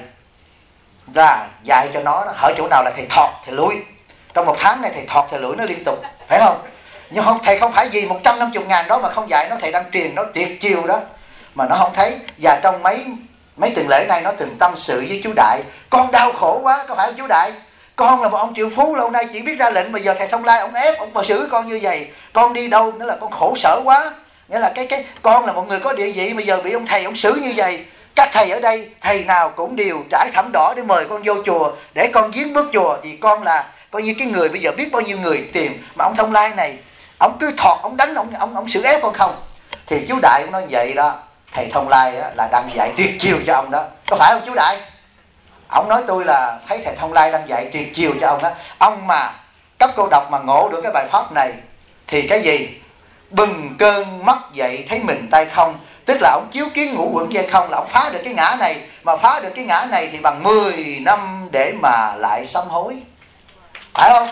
ra dạy cho nó, hở chỗ nào là thầy thọt thầy lùi. Trong 1 tháng này thầy thọt thầy lùi nó liên tục, phải không? Nhưng không, thầy không phải vì 150.000 đó mà không dạy nó, thầy đang truyền nó tuyệt chiêu đó mà nó không thấy. Và trong mấy tuần lễ nay nó từng tâm sự với chú Đại, con đau khổ quá. Có phải chú Đại, con là một ông triệu phú lâu nay chỉ biết ra lệnh, mà giờ thầy Thông Lai ông ép ông mà xử con như vậy, con đi đâu nữa là con khổ sở quá. Nghĩa là cái con là một người có địa vị mà giờ bị ông thầy ông xử như vậy. Các thầy ở đây thầy nào cũng đều trải thảm đỏ để mời con vô chùa, để con viếng bước chùa. Thì con là coi như cái người bây giờ biết bao nhiêu người tìm, mà ông Thông Lai này ông cứ thọt, ông đánh, ông xử ép con không. Thì chú Đại cũng nói vậy đó, thầy Thông Lai là đang dạy tuyệt chiêu cho ông đó, có phải không chú Đại? Ông nói tôi là thấy thầy Thông Lai đang dạy tuyệt chiêu cho ông đó. Ông mà cấp cô độc mà ngộ được cái bài pháp này thì cái gì? Bừng cơn mất dậy thấy mình tay không. Tức là ông chiếu kiến ngũ quẩn dây không, là ông phá được cái ngã này. Mà phá được cái ngã này thì bằng 10 năm để mà lại sám hối, phải không?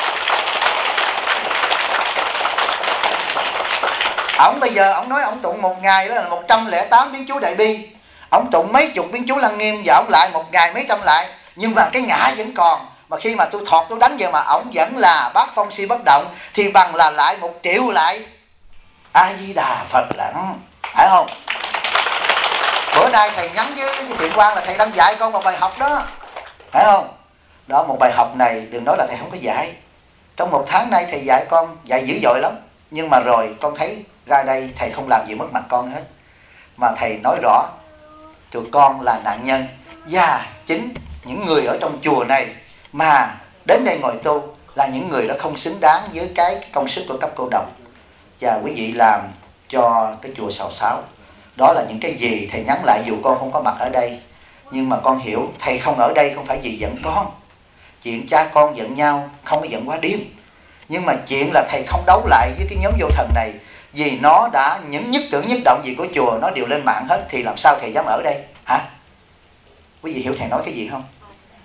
Ông bây giờ ông nói ông tụng một ngày đó là 108 biến chú Đại Bi. Ông tụng mấy chục biến chú Lăng Nghiêm và ông lại một ngày mấy trăm lại. Nhưng mà cái ngã vẫn còn. Mà khi mà tôi thọt tôi đánh vậy mà ông vẫn là bát phong si bất động, thì bằng là lại 1 triệu lại A Di Đà Phật lặng, phải không? Bữa nay thầy nhắn với Thiện Quang là thầy đang dạy con một bài học đó, phải không? Đó, một bài học này đừng nói là thầy không có dạy. Trong 1 tháng nay thầy dạy con, dạy dữ dội lắm. Nhưng mà rồi con thấy ra đây thầy không làm gì mất mặt con hết, mà thầy nói rõ tụi con là nạn nhân. Và chính những người ở trong chùa này mà đến đây ngồi tu là những người đó không xứng đáng với cái công sức của cấp cô độc. Và quý vị làm cho cái chùa Sào Sáo. Đó là những cái gì thầy nhắn lại dù con không có mặt ở đây. Nhưng mà con hiểu thầy không ở đây không phải vì giận con. Chuyện cha con giận nhau không có giận quá điên. Nhưng mà chuyện là thầy không đấu lại với cái nhóm vô thần này, vì nó đã những nhất cử nhất động gì của chùa nó đều lên mạng hết, thì làm sao thầy dám ở đây hả? Quý vị hiểu thầy nói cái gì không?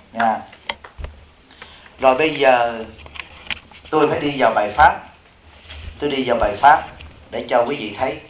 Rồi bây giờ tôi phải đi vào bài pháp. Tôi đi vào bài pháp để cho quý vị thấy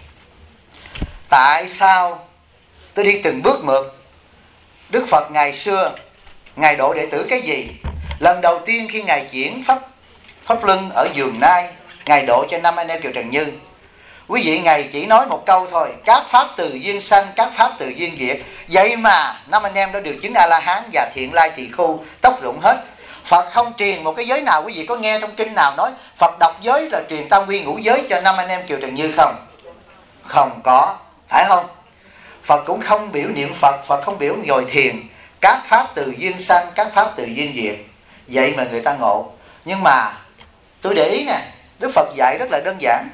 tại sao tôi đi từng bước một. Đức Phật ngày xưa Ngài độ đệ tử cái gì? Lần đầu tiên khi Ngài chuyển Pháp Luân ở Vườn Nai, Ngài độ cho 5 anh em Kiều Trần Như. Quý vị, Ngài chỉ nói một câu thôi: các pháp từ duyên sanh, các pháp từ duyên diệt. Vậy mà 5 anh em đã được chứng A-la-hán và Thiện Lai Tỳ Khu, tóc rụng hết. Phật không truyền một cái giới nào. Quý vị có nghe trong kinh nào nói Phật đọc giới là truyền tam quy ngũ giới cho 5 anh em Kiều Trần Như không? Không có, phải không? Phật cũng không biểu niệm Phật, Phật không biểu ngồi thiền. Các pháp từ duyên sanh, các pháp từ duyên diệt. Vậy mà người ta ngộ. Nhưng mà tôi để ý nè, Đức Phật dạy rất là đơn giản.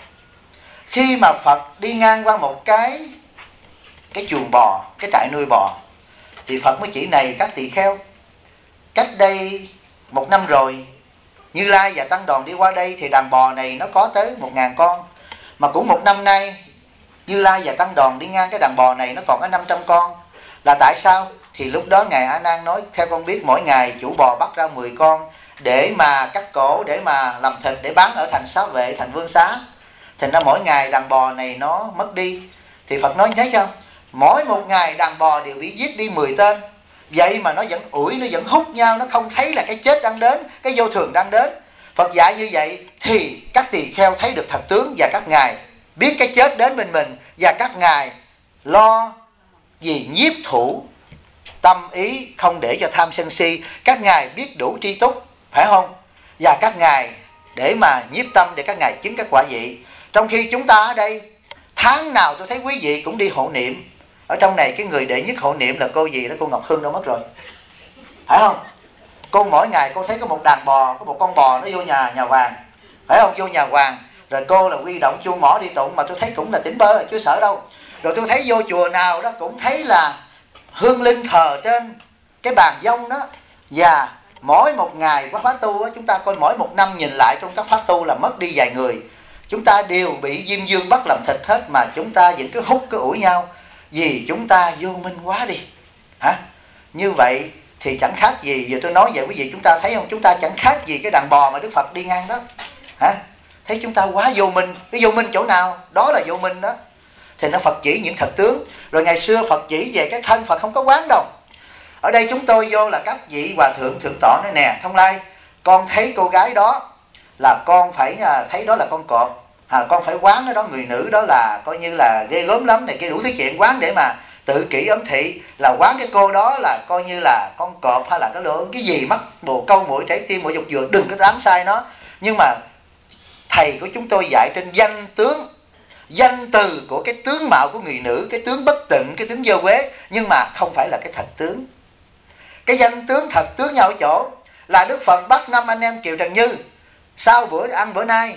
Khi mà Phật đi ngang qua một cái chuồng bò, cái trại nuôi bò, thì Phật mới chỉ: này các tỳ kheo, cách đây 1 năm rồi, Như Lai và Tăng Đoàn đi qua đây thì đàn bò này nó có tới 1000 con. Mà cũng 1 năm nay Như Lai và Tăng Đoàn đi ngang cái đàn bò này nó còn có 500 con. Là tại sao? Thì lúc đó Ngài A Nan nói: theo con biết mỗi ngày chủ bò bắt ra 10 con để mà cắt cổ, để mà làm thịt, để bán ở thành Xá Vệ, thành Vương Xá. Thành ra mỗi ngày đàn bò này nó mất đi. Thì Phật nói thấy không? Mỗi một ngày đàn bò đều bị giết đi 10 tên. Vậy mà nó vẫn ủi, nó vẫn hút nhau, nó không thấy là cái chết đang đến, cái vô thường đang đến. Phật dạy như vậy thì các tỳ kheo thấy được thật tướng, và các ngài biết cái chết đến bên mình, và các ngài lo gì nhiếp thủ tâm ý, không để cho tham sân si. Các ngài biết đủ tri túc, phải không? Và các ngài để mà nhiếp tâm để các ngài chứng các quả vị. Trong khi chúng ta ở đây, tháng nào tôi thấy quý vị cũng đi hộ niệm. Ở trong này cái người đệ nhất hộ niệm là cô gì đó, cô Ngọc Hương đâu mất rồi, phải không? Cô mỗi ngày cô thấy có một đàn bò, có một con bò nó vô nhà Hoàng, phải không? Vô nhà Hoàng rồi cô là huy động chuông mỏ đi tụng, mà tôi thấy cũng là tỉnh bơ, chứ sợ đâu. Rồi tôi thấy vô chùa nào đó cũng thấy là hương linh thờ trên cái bàn vong đó. Và mỗi một ngày quá pháp tu đó, chúng ta coi mỗi 1 năm nhìn lại trong các pháp tu là mất đi vài người. Chúng ta đều bị diêm dương bắt làm thịt hết, mà chúng ta vẫn cứ hút, cứ ủi nhau, vì chúng ta vô minh quá đi hả? Như vậy thì chẳng khác gì, giờ tôi nói vậy quý vị, chúng ta thấy không? Chúng ta chẳng khác gì cái đàn bò mà Đức Phật đi ngang đó hả? Thấy chúng ta quá vô minh. Cái vô minh chỗ nào? Đó là vô minh đó. Thì nó Phật chỉ những thật tướng. Rồi ngày xưa Phật chỉ về cái thân, Phật không có quán đâu. Ở đây chúng tôi vô là các vị hòa thượng thượng tọa nói: nè Thông Lai, con thấy cô gái đó là con phải thấy đó là con cọp, con phải quán đó, người nữ đó là coi như là ghê gớm lắm này, cái đủ thứ chuyện quán để mà tự kỷ ấm thị, là quán cái cô đó là coi như là con cọp, hay là cái gì mắc bồ câu mũi trái tim mũi dục dừa, đừng có dám sai nó. Nhưng mà thầy của chúng tôi dạy trên danh tướng, danh từ của cái tướng mạo của người nữ, cái tướng bất tịnh, cái tướng dơ quế, nhưng mà không phải là cái thật tướng. Cái danh tướng thật tướng nhau ở chỗ là Đức Phật bắt 5 anh em Kiều Trần Như sau bữa ăn bữa nay,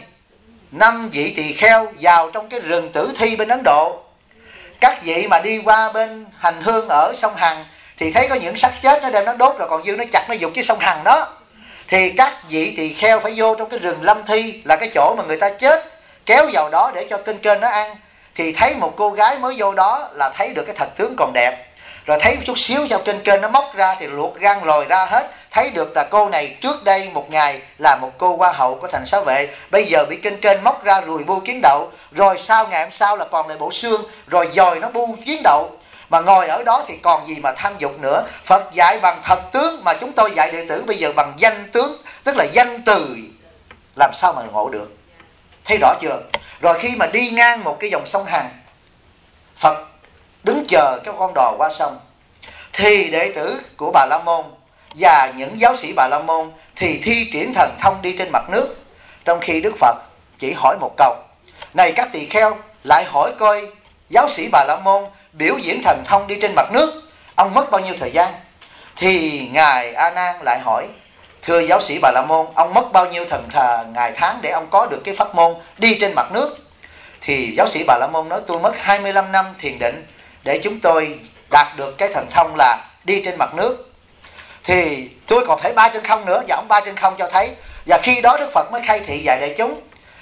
5 vị tỳ kheo vào trong cái rừng Tử Thi bên Ấn Độ. Các vị mà đi qua bên hành hương ở sông Hằng thì thấy có những xác chết nó đem nó đốt, rồi còn dư nó chặt nó dục cái sông Hằng đó. Thì các vị tỳ kheo phải vô trong cái rừng Lâm Thi, là cái chỗ mà người ta chết, kéo vào đó để cho kênh nó ăn. Thì thấy một cô gái mới vô đó là thấy được cái thật tướng còn đẹp. Rồi thấy một chút xíu sau kênh nó móc ra thì luộc gan lòi ra hết. Thấy được là cô này trước đây một ngày là một cô hoa hậu của thành Xá Vệ, bây giờ bị kênh móc ra rùi bu kiến đậu. Rồi sau ngày hôm sau là còn lại bộ xương, rồi dòi nó bu kiến đậu. Mà ngồi ở đó thì còn gì mà tham dục nữa. Phật dạy bằng thật tướng, mà chúng tôi dạy đệ tử bây giờ bằng danh tướng, tức là danh từ, làm sao mà ngộ được. Thấy rõ chưa? Rồi khi mà đi ngang một cái dòng sông Hằng, Phật đứng chờ cái con đò qua sông, thì đệ tử của Bà La Môn và những giáo sĩ Bà La Môn thì thi triển thần thông đi trên mặt nước. Trong khi Đức Phật chỉ hỏi một câu: này các tỳ kheo, lại hỏi coi giáo sĩ Bà La Môn biểu diễn thần thông đi trên mặt nước, ông mất bao nhiêu thời gian? Thì Ngài A Nan lại hỏi: thưa giáo sĩ Bà La Môn, ông mất bao nhiêu ngày tháng để ông có được cái pháp môn đi trên mặt nước? thì giáo sĩ Bà La Môn nói tôi mất 25 năm thiền định để chúng tôi đạt được cái thần thông là đi trên mặt nước. Thì tôi còn thể bay trên không nữa, và ông bay trên không cho thấy. Và khi đó Đức Phật mới khai thị dạy đại chúng.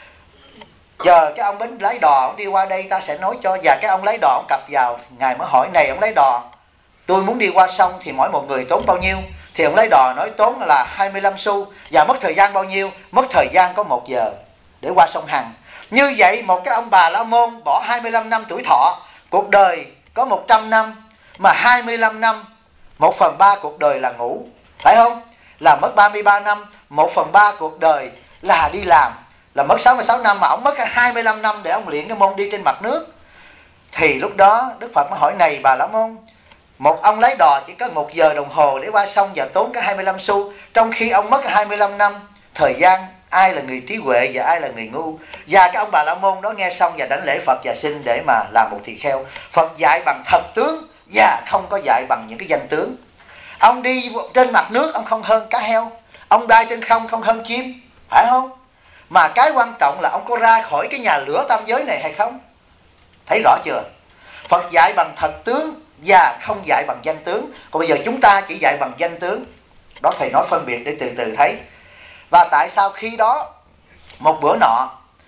Giờ cái ông bến lái đò ông đi qua đây ta sẽ nói cho. Và cái ông lái đò ông cập vào, Ngài mới hỏi này ông lái đò, tôi muốn đi qua sông thì mỗi một người tốn bao nhiêu? Thì ông lái đò nói tốn là 25 xu. Và mất thời gian bao nhiêu? Mất thời gian có 1 giờ để qua sông Hằng. Như vậy một cái ông Bà La Môn bỏ 25 năm tuổi thọ, cuộc đời có 100 năm, mà 25 năm, 1/3 cuộc đời là ngủ, phải không? Là mất 33 năm, 1/3 cuộc đời là đi làm, là mất 66 năm, mà ông mất 25 năm để ông luyện cái môn đi trên mặt nước. Thì lúc đó Đức Phật mới hỏi này Bà La Môn, một ông lái đò chỉ có 1 giờ đồng hồ để qua sông và tốn cái 25 xu, trong khi ông mất 25 năm thời gian, ai là người trí huệ và ai là người ngu? Và cái ông Bà La Môn đó nghe xong và đảnh lễ Phật và xin để mà làm một tỳ kheo. Phật dạy bằng thật tướng và không có dạy bằng những cái danh tướng. Ông đi trên mặt nước ông không hơn cá heo, ông bay trên không không hơn chim, phải không? Mà cái quan trọng là ông có ra khỏi cái nhà lửa tam giới này hay không? Thấy rõ chưa? Phật dạy bằng thật tướng và không dạy bằng danh tướng. Còn bây giờ chúng ta chỉ dạy bằng danh tướng. Đó thầy nói phân biệt để từ từ thấy. Và tại sao khi đó một bữa nọ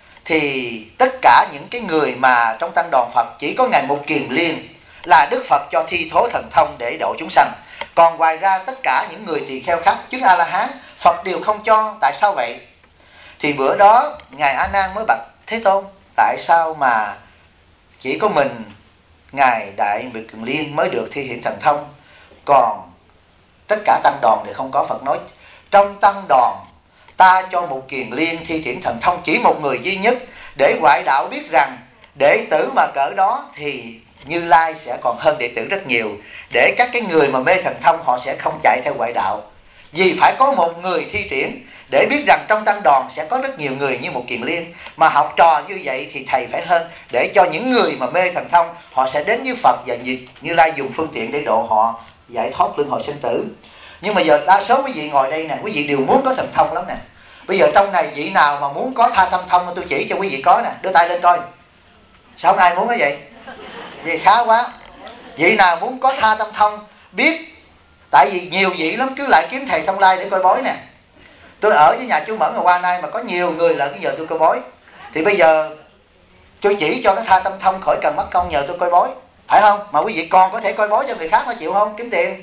thì tất cả những cái người mà trong tăng đoàn Phật chỉ có Ngài Một Kiền Liên là Đức Phật cho thi thố thần thông để độ chúng sanh. Còn ngoài ra tất cả những người tỳ kheo khác chứng A-la-hán Phật đều không cho. Tại sao vậy? Thì bữa đó Ngài A Nan mới bạch Thế Tôn, tại sao mà chỉ có mình Ngài Đại Một Kiền Liên mới được thi hiện thần thông, còn tất cả tăng đoàn thì không có? Phật nói trong tăng đoàn ta cho Một Kiền Liên thi triển thần thông chỉ một người duy nhất, để ngoại đạo biết rằng đệ tử mà cỡ đó thì Như Lai sẽ còn hơn đệ tử rất nhiều, để các cái người mà mê thần thông họ sẽ không chạy theo ngoại đạo. Vì phải có một người thi triển, để biết rằng trong tăng đoàn sẽ có rất nhiều người như Một Kiền Liên, mà học trò như vậy thì thầy phải hơn, để cho những người mà mê thần thông họ sẽ đến với Phật, và Như Lai dùng phương tiện để độ họ giải thoát luân hồi sinh tử. Nhưng mà giờ đa số quý vị ngồi đây nè, quý vị đều muốn có thần thông lắm nè. Bây giờ trong này vị nào mà muốn có tha tâm thông tôi chỉ cho quý vị có nè, đưa tay lên coi. Sao không ai muốn cái vậy? Vậy khá quá. Vị nào muốn có tha tâm thông biết, tại vì nhiều vị lắm cứ lại kiếm thầy Thông Lai để coi bói nè. Tôi ở với nhà chú Mẫn qua nay mà có nhiều người lận, giờ tôi coi bói. Thì bây giờ tôi chỉ cho cái tha tâm thông khỏi cần mất công nhờ tôi coi bói, phải không? Mà quý vị còn có thể coi bói cho người khác, nó chịu không? Kiếm tiền.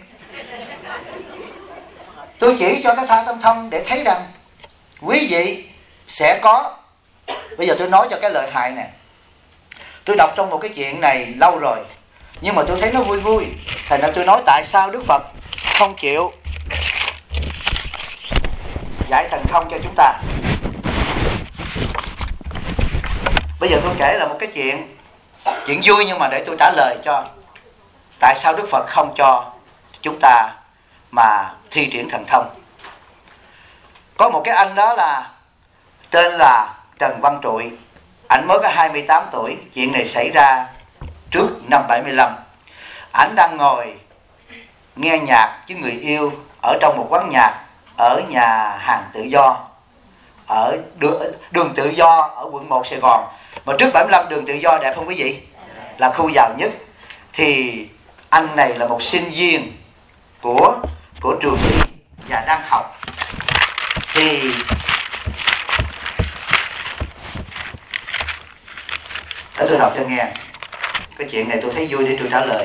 Tôi chỉ cho cái tha tâm thông để thấy rằng quý vị sẽ có. Bây giờ tôi nói cho cái lợi hại nè. Tôi đọc trong một cái chuyện này lâu rồi, nhưng mà tôi thấy nó vui vui. Thành ra tôi nói tại sao Đức Phật không chịu giải thần thông cho chúng ta. Bây giờ tôi kể là một cái chuyện vui, nhưng mà để tôi trả lời cho tại sao Đức Phật không cho chúng ta mà thi triển thần thông. Có một cái anh đó là tên là Trần Văn Trụi, ảnh mới có 28 tuổi. Chuyện này xảy ra trước năm 75. Ảnh đang ngồi nghe nhạc với người yêu ở trong một quán nhạc ở nhà hàng Tự Do, ở đường Tự Do ở quận 1 Sài Gòn. Mà trước 75 đường Tự Do đẹp không quý vị? Là khu giàu nhất. Thì anh này là một sinh viên của trường y và đang học. Thì để tôi đọc cho nghe. Cái chuyện này tôi thấy vui để tôi trả lời.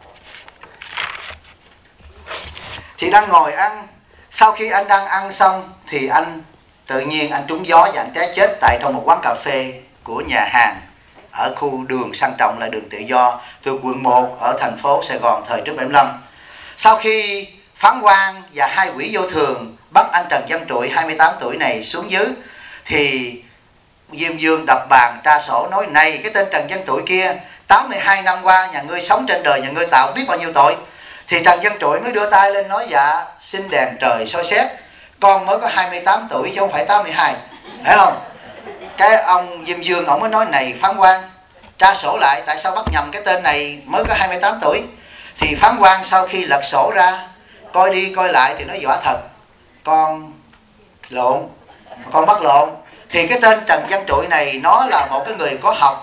Thì đang ngồi ăn. Sau khi anh đang ăn xong thì anh tự nhiên anh trúng gió và anh té chết tại trong một quán cà phê của nhà hàng ở khu đường sang trọng là đường Tự Do thuộc quận 1 ở thành phố Sài Gòn thời trước 75. Sau khi phán quan và hai quỷ vô thường bắt anh Trần Văn Trụi 28 tuổi này xuống dưới, thì Diêm Dương đập bàn tra sổ nói: này cái tên Trần Văn Trụi kia, 82 năm qua nhà ngươi sống trên đời, nhà ngươi tạo biết bao nhiêu tội. Thì Trần Văn Trụi mới đưa tay lên nói: dạ xin đèn trời soi xét, con mới có 28 tuổi chứ không phải 82, phải không? Cái ông Diêm Dương ông mới nói: này phán quan, tra sổ lại tại sao bắt nhầm cái tên này mới có 28 tuổi. Thì phán quan sau khi lật sổ ra coi đi coi lại thì nói: quả thật con lộn, con bắt lộn. Thì cái tên Trần Văn Trụi này nó là một cái người có học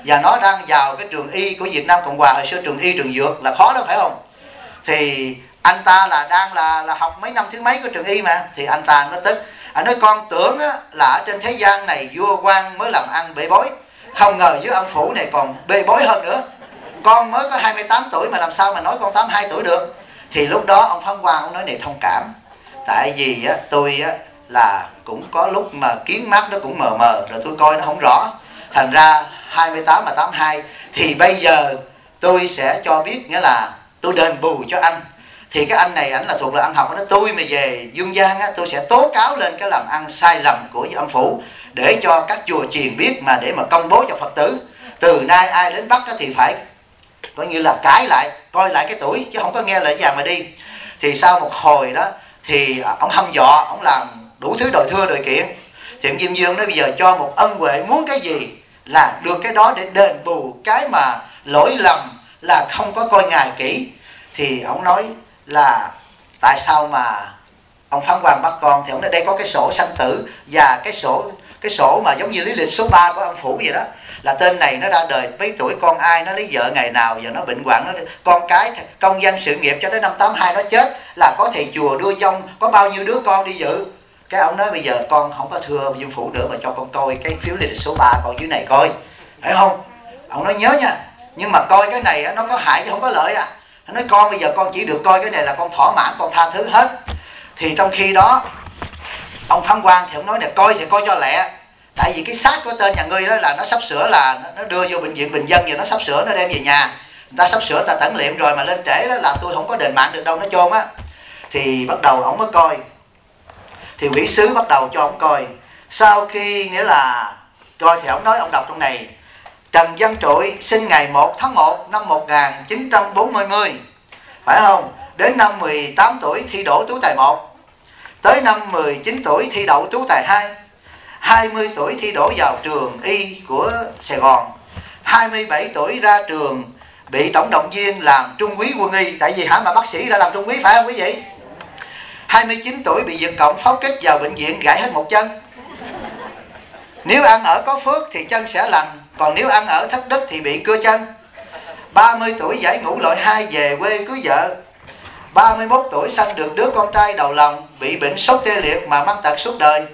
và nó đang vào cái trường y của Việt Nam Cộng Hòa, hồi xưa trường y trường dược là khó lắm phải không? Thì anh ta là đang là học mấy năm thứ mấy của trường y mà, thì anh ta nó tức, anh nói con tưởng á, là ở trên thế gian này vua quan mới làm ăn bê bối, không ngờ với ông Phủ này còn bê bối hơn nữa. Con mới có 28 tuổi mà làm sao mà nói con 82 tuổi được. Thì lúc đó ông Phán Quang ông nói này thông cảm, tại vì á, tôi á, là cũng có lúc mà kiến mắt nó cũng mờ mờ, rồi tôi coi nó không rõ, thành ra 28 mà 82, thì bây giờ tôi sẽ cho biết, nghĩa là tôi đền bù cho anh. Thì cái anh này ảnh là thuộc là ăn học, nó tôi mà về dương gian á, tôi sẽ tố cáo lên cái làm ăn sai lầm của ông Phủ, để cho các chùa chiền biết, mà để mà công bố cho Phật tử. Từ nay ai đến Bắc á, thì phải coi như là cãi lại, coi lại cái tuổi, chứ không có nghe lời vàng mà đi. Thì sau một hồi đó thì ông hăm dọa, ông làm đủ thứ đòi thưa đòi kiện. Thì ông Diêm Dương nói bây giờ cho một ân huệ, muốn cái gì là được cái đó, để đền bù cái mà lỗi lầm là không có coi ngài kỹ. Thì ông nói là tại sao mà ông Phán Quang bắt con, thì ông nói đây có cái sổ sanh tử, và cái sổ mà giống như lý lịch số 3 của ông Phủ vậy đó, là tên này nó ra đời mấy tuổi, con ai, nó lấy vợ ngày nào, giờ nó bệnh hoạn, nó con cái công danh sự nghiệp cho tới năm 82 nó chết, là có thầy chùa đưa dông, có bao nhiêu đứa con đi dự. Cái ông nói bây giờ con không có thưa Dương Phủ nữa, mà cho con coi cái phiếu lý lịch số 3 con dưới này coi, phải không? Ông nói nhớ nha, nhưng mà coi cái này nó có hại chứ không có lợi à. Ông nói con bây giờ con chỉ được coi cái này là con thỏa mãn, con tha thứ hết. Thì trong khi đó ông Phán Quang thì ông nói là coi thì coi cho lẹ, tại vì cái xác của tên nhà ngươi đó là nó sắp sửa là nó đưa vô bệnh viện Bình Dân, giờ nó sắp sửa nó đem về nhà, người ta sắp sửa ta tẩn liệm rồi, mà lên trễ đó là tôi không có đền mạng được đâu, nó chôn á. Thì bắt đầu ông mới coi, thì quỷ sứ bắt đầu cho ông coi. Sau khi nghĩa là coi thì ông nói, ông đọc trong này: Trần Văn Trụi sinh ngày 1 tháng 1 năm 1940, phải không? Đến năm 18 tuổi thi đỗ tú tài 1, tới năm 19 tuổi thi đậu tú tài 2, 20 tuổi thi đỗ vào trường y của Sài Gòn, 27 tuổi ra trường bị tổng động viên làm trung úy quân y, tại vì hả mà bác sĩ đã làm trung úy phải không quý vị? 29 tuổi bị Việt Cộng pháo kích vào bệnh viện, gãy hết một chân. Nếu ăn ở có phước thì chân sẽ lành, còn nếu ăn ở thất đức thì bị cưa chân. 30 tuổi giải ngũ loại 2 về quê cưới vợ. 31 tuổi sanh được đứa con trai đầu lòng, bị bệnh sốt tê liệt mà mang tật suốt đời.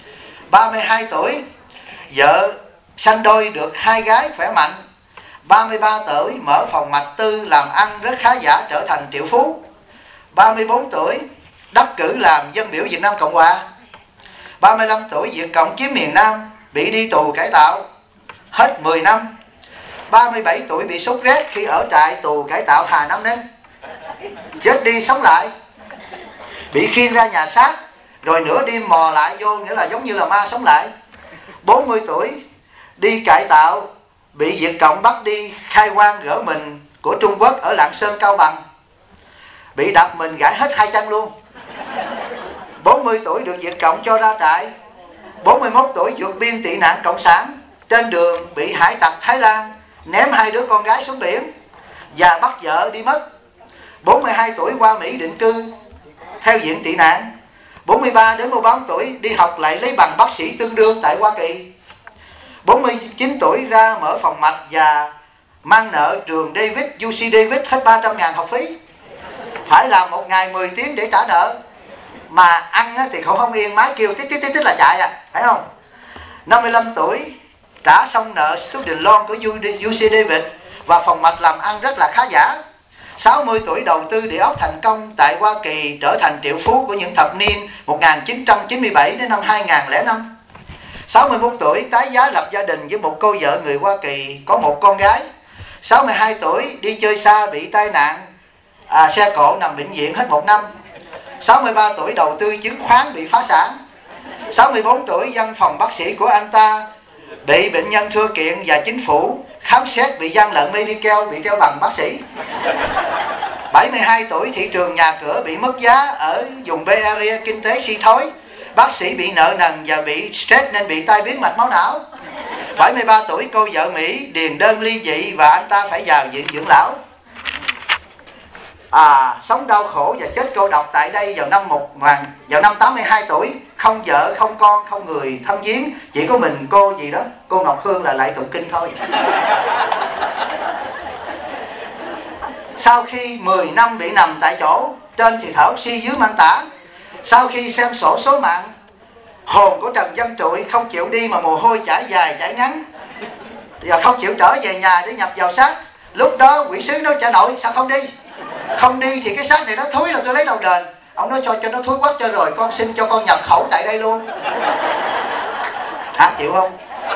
32 tuổi vợ sanh đôi được 2 gái khỏe mạnh. 33 tuổi mở phòng mạch tư làm ăn rất khá giả, trở thành triệu phú. 34 tuổi đắc cử làm dân biểu Việt Nam Cộng Hòa. 35 tuổi Việt Cộng chiếm miền Nam, bị đi tù cải tạo hết 10 năm. 37 tuổi bị sốt rét khi ở trại tù cải tạo Hà Nam Ninh, chết đi sống lại, bị khiêng ra nhà xác, rồi nửa đêm mò lại vô, nghĩa là giống như là ma sống lại. 40 tuổi đi cải tạo, bị Việt Cộng bắt đi khai quang gỡ mình của Trung Quốc ở Lạng Sơn, Cao Bằng, bị đập mình gãy hết 2 chân luôn. 40 tuổi được Việt Cộng cho ra trại. 41 tuổi vượt biên tị nạn cộng sản, trên đường bị hải tặc Thái Lan ném 2 đứa con gái xuống biển và bắt vợ đi mất. 42 tuổi qua Mỹ định cư theo diện tị nạn. 43 đến 44 tuổi đi học lại lấy bằng bác sĩ tương đương tại Hoa Kỳ. 49 tuổi ra mở phòng mạch và mang nợ trường David, UC David hết 300.000 học phí, phải làm một ngày 10 tiếng để trả nợ. Mà ăn thì không yên, máy kêu tít là chạy à, phải không? 55 tuổi trả xong nợ student loan của UC David và phòng mạch làm ăn rất là khá giả. 60 tuổi đầu tư địa ốc thành công tại Hoa Kỳ, trở thành triệu phú của những thập niên 1997 đến năm 2005. 61 tuổi tái giá lập gia đình với một cô vợ người Hoa Kỳ, có một con gái. 62 tuổi đi chơi xa bị tai nạn xe cộ, nằm bệnh viện hết 1 năm. 63 tuổi đầu tư chứng khoán bị phá sản. 64 tuổi văn phòng bác sĩ của anh ta bị bệnh nhân thưa kiện và chính phủ khám xét bị gian lận Medicare, bị treo bằng bác sĩ. 72 tuổi thị trường nhà cửa bị mất giá ở vùng Bay Area, kinh tế suy thoái, bác sĩ bị nợ nần và bị stress nên bị tai biến mạch máu não. 73 tuổi cô vợ Mỹ điền đơn ly dị và anh ta phải vào viện dưỡng lão. sống đau khổ và chết cô độc tại đây vào năm 82 tuổi, không vợ, không con, không người thân viếng, chỉ có mình cô gì đó, cô Ngọc Hương là lại tụng kinh thôi. Sau khi 10 năm bị nằm tại chỗ, trên thì thở oxy, dưới mang tả. Sau khi xem sổ số mạng, hồn của Trần Văn Trụi không chịu đi mà mồ hôi chảy dài chảy ngắn, và không chịu trở về nhà để nhập vào xác. Lúc đó quỷ sứ nói: cha nội sao không đi? Không đi thì cái xác này nó thúi là tôi lấy đâu đền. Ông nói: cho nó thúi quá cho rồi, con xin cho con nhập khẩu tại đây luôn. Hả, chịu không?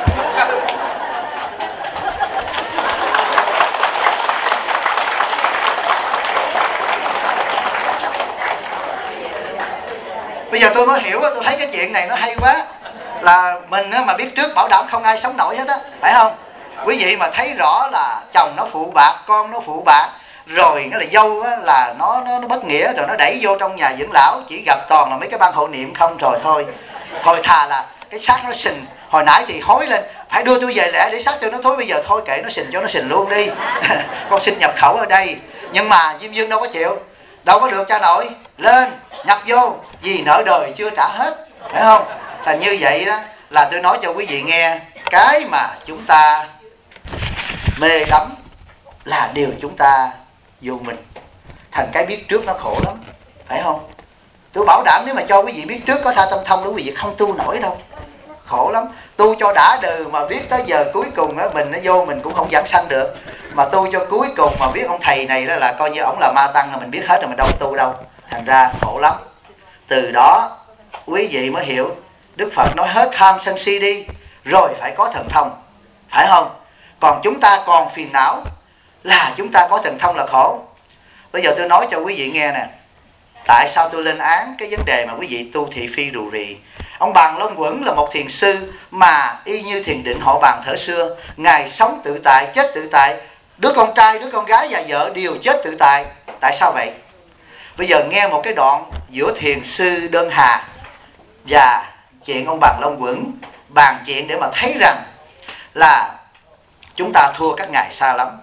Bây giờ tôi mới hiểu, tôi thấy cái chuyện này nó hay quá. Là mình mà biết trước bảo đảm không ai sống nổi hết á, phải không? Quý vị mà thấy rõ là chồng nó phụ bạc, con nó phụ bạc, rồi cái là dâu á, là nó bất nghĩa, rồi nó đẩy vô trong nhà dưỡng lão, chỉ gặp toàn là mấy cái ban hộ niệm không, rồi thôi thà là cái xác nó sình. Hồi nãy thì hối lên phải đưa tôi về lẽ để xác tôi nó thối, bây giờ thôi kệ nó sình cho nó sình luôn đi. Con xin nhập khẩu ở đây. Nhưng mà Diêm Dương đâu có chịu, đâu có được cha nội, lên nhập vô vì nợ đời chưa trả hết, phải không? Thành như vậy đó là tôi nói cho quý vị nghe, cái mà chúng ta mê đắm là điều chúng ta vô mình. Thành cái biết trước nó khổ lắm, phải không? Tôi bảo đảm nếu mà cho quý vị biết trước có tha tâm thông đó, quý vị không tu nổi đâu, khổ lắm. Tu cho đã đời mà biết tới giờ cuối cùng á, mình nó vô mình cũng không giảng sanh được. Mà tu cho cuối cùng mà biết ông thầy này đó là coi như ông là ma tăng, là mình biết hết rồi, mình đâu tu đâu. Thành ra khổ lắm. Từ đó quý vị mới hiểu Đức Phật nói hết tham sân si đi, rồi phải có thần thông, phải không? Còn chúng ta còn phiền não là chúng ta có thần thông là khổ. Bây giờ tôi nói cho quý vị nghe nè, tại sao tôi lên án cái vấn đề mà quý vị tu thị phi rù rì. Ông Bàn Long Quẩn là một thiền sư mà y như thiền định họ Bàn thở xưa. Ngài sống tự tại, chết tự tại. Đứa con trai, đứa con gái và vợ đều chết tự tại. Tại sao vậy? Bây giờ nghe một cái đoạn giữa thiền sư Đơn Hà và chuyện ông Bàn Long Quẩn bàn chuyện để mà thấy rằng là chúng ta thua các ngài xa lắm.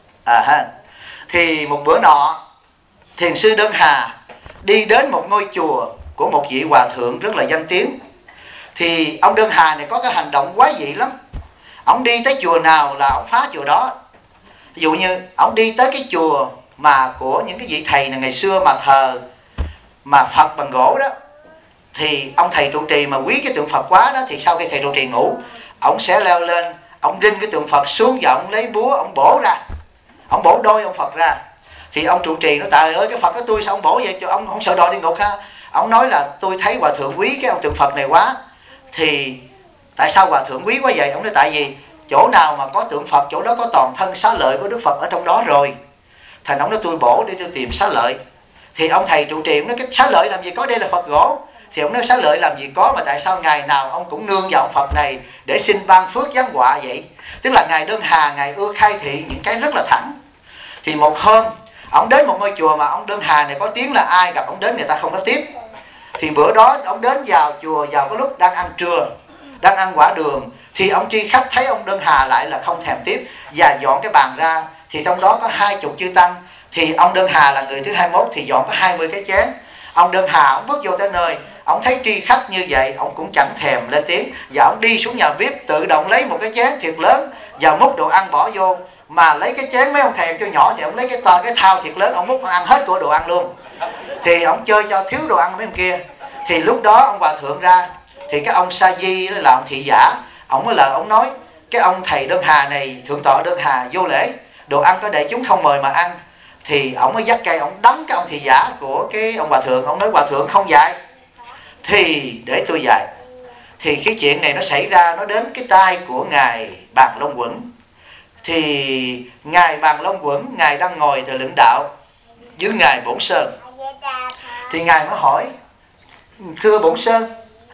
Thì một bữa nọ, thiền sư Đơn Hà đi đến một ngôi chùa của một vị hòa thượng rất là danh tiếng. Thì ông Đơn Hà này có cái hành động quái dị lắm. Ông đi tới chùa nào là ông phá chùa đó. Ví dụ như ông đi tới cái chùa mà của những cái vị thầy này ngày xưa mà thờ mà Phật bằng gỗ đó, thì ông thầy trụ trì mà quý cái tượng Phật quá đó, thì sau khi thầy trụ trì ngủ, ông sẽ leo lên, ông rinh cái tượng Phật xuống và ông lấy búa ông bổ ra, ông bổ đôi ông Phật ra. Thì ông trụ trì nói: trời ơi, cái Phật của tôi sao ông bổ vậy? Cho ông không sợ đọa địa ngục ha? Ông nói là tôi thấy hòa thượng quý cái ông tượng Phật này quá. Thì tại sao hòa thượng quý quá vậy? Ông nói tại vì chỗ nào mà có tượng Phật, chỗ đó có toàn thân xá lợi của Đức Phật ở trong đó rồi. Thành ông nói tôi bổ để tôi tìm xá lợi. Thì ông thầy trụ trì ông nói: cái xá lợi làm gì có, đây là Phật gỗ. Thì ông nói: xá lợi làm gì có, mà tại sao ngày nào ông cũng nương vào ông Phật này để xin ban phước giáng họa vậy? Tức là ngài Đơn Hà, ngài ưa khai thị những cái rất là thẳng. Thì một hôm ông đến một ngôi chùa mà ông Đơn Hà này có tiếng là ai gặp ông đến người ta không có tiếp. Thì bữa đó ông đến vào chùa vào cái lúc đang ăn trưa, đang ăn quả đường, thì ông tri khách thấy ông Đơn Hà lại là không thèm tiếp và dọn cái bàn ra. Thì trong đó có 20 chư tăng, thì ông Đơn Hà là người thứ 21 thì dọn có 20 cái chén. Ông Đơn Hà ông bước vô tới nơi, ông thấy tri khách như vậy, ông cũng chẳng thèm lên tiếng, và ông đi xuống nhà bếp tự động lấy một cái chén thiệt lớn và múc đồ ăn bỏ vô. Mà lấy cái chén mấy ông thèm cho nhỏ thì ông lấy cái thao thiệt lớn, ông múc ăn hết của đồ ăn luôn. Thì ông chơi cho thiếu đồ ăn mấy ông kia. Thì lúc đó ông hòa thượng ra, thì cái ông Sa Di là ông thị giả, ông mới lời ông nói: cái ông thầy Đơn Hà này, thượng tọa Đơn Hà vô lễ, đồ ăn có để chúng không mời mà ăn. Thì ông mới dắt cây, ông đấm cái ông thị giả của cái ông hòa thượng. Ông nói: hòa thượng không dạy thì để tôi dạy. Thì cái chuyện này nó xảy ra, nó đến cái tai của ngài Bàn Long Quẩn. Thì ngài Bàn Long Quẩn, ngài đang ngồi từ lượng đạo với ngài Bổn Sơn. Thì ngài mới hỏi: thưa Bổn Sơn,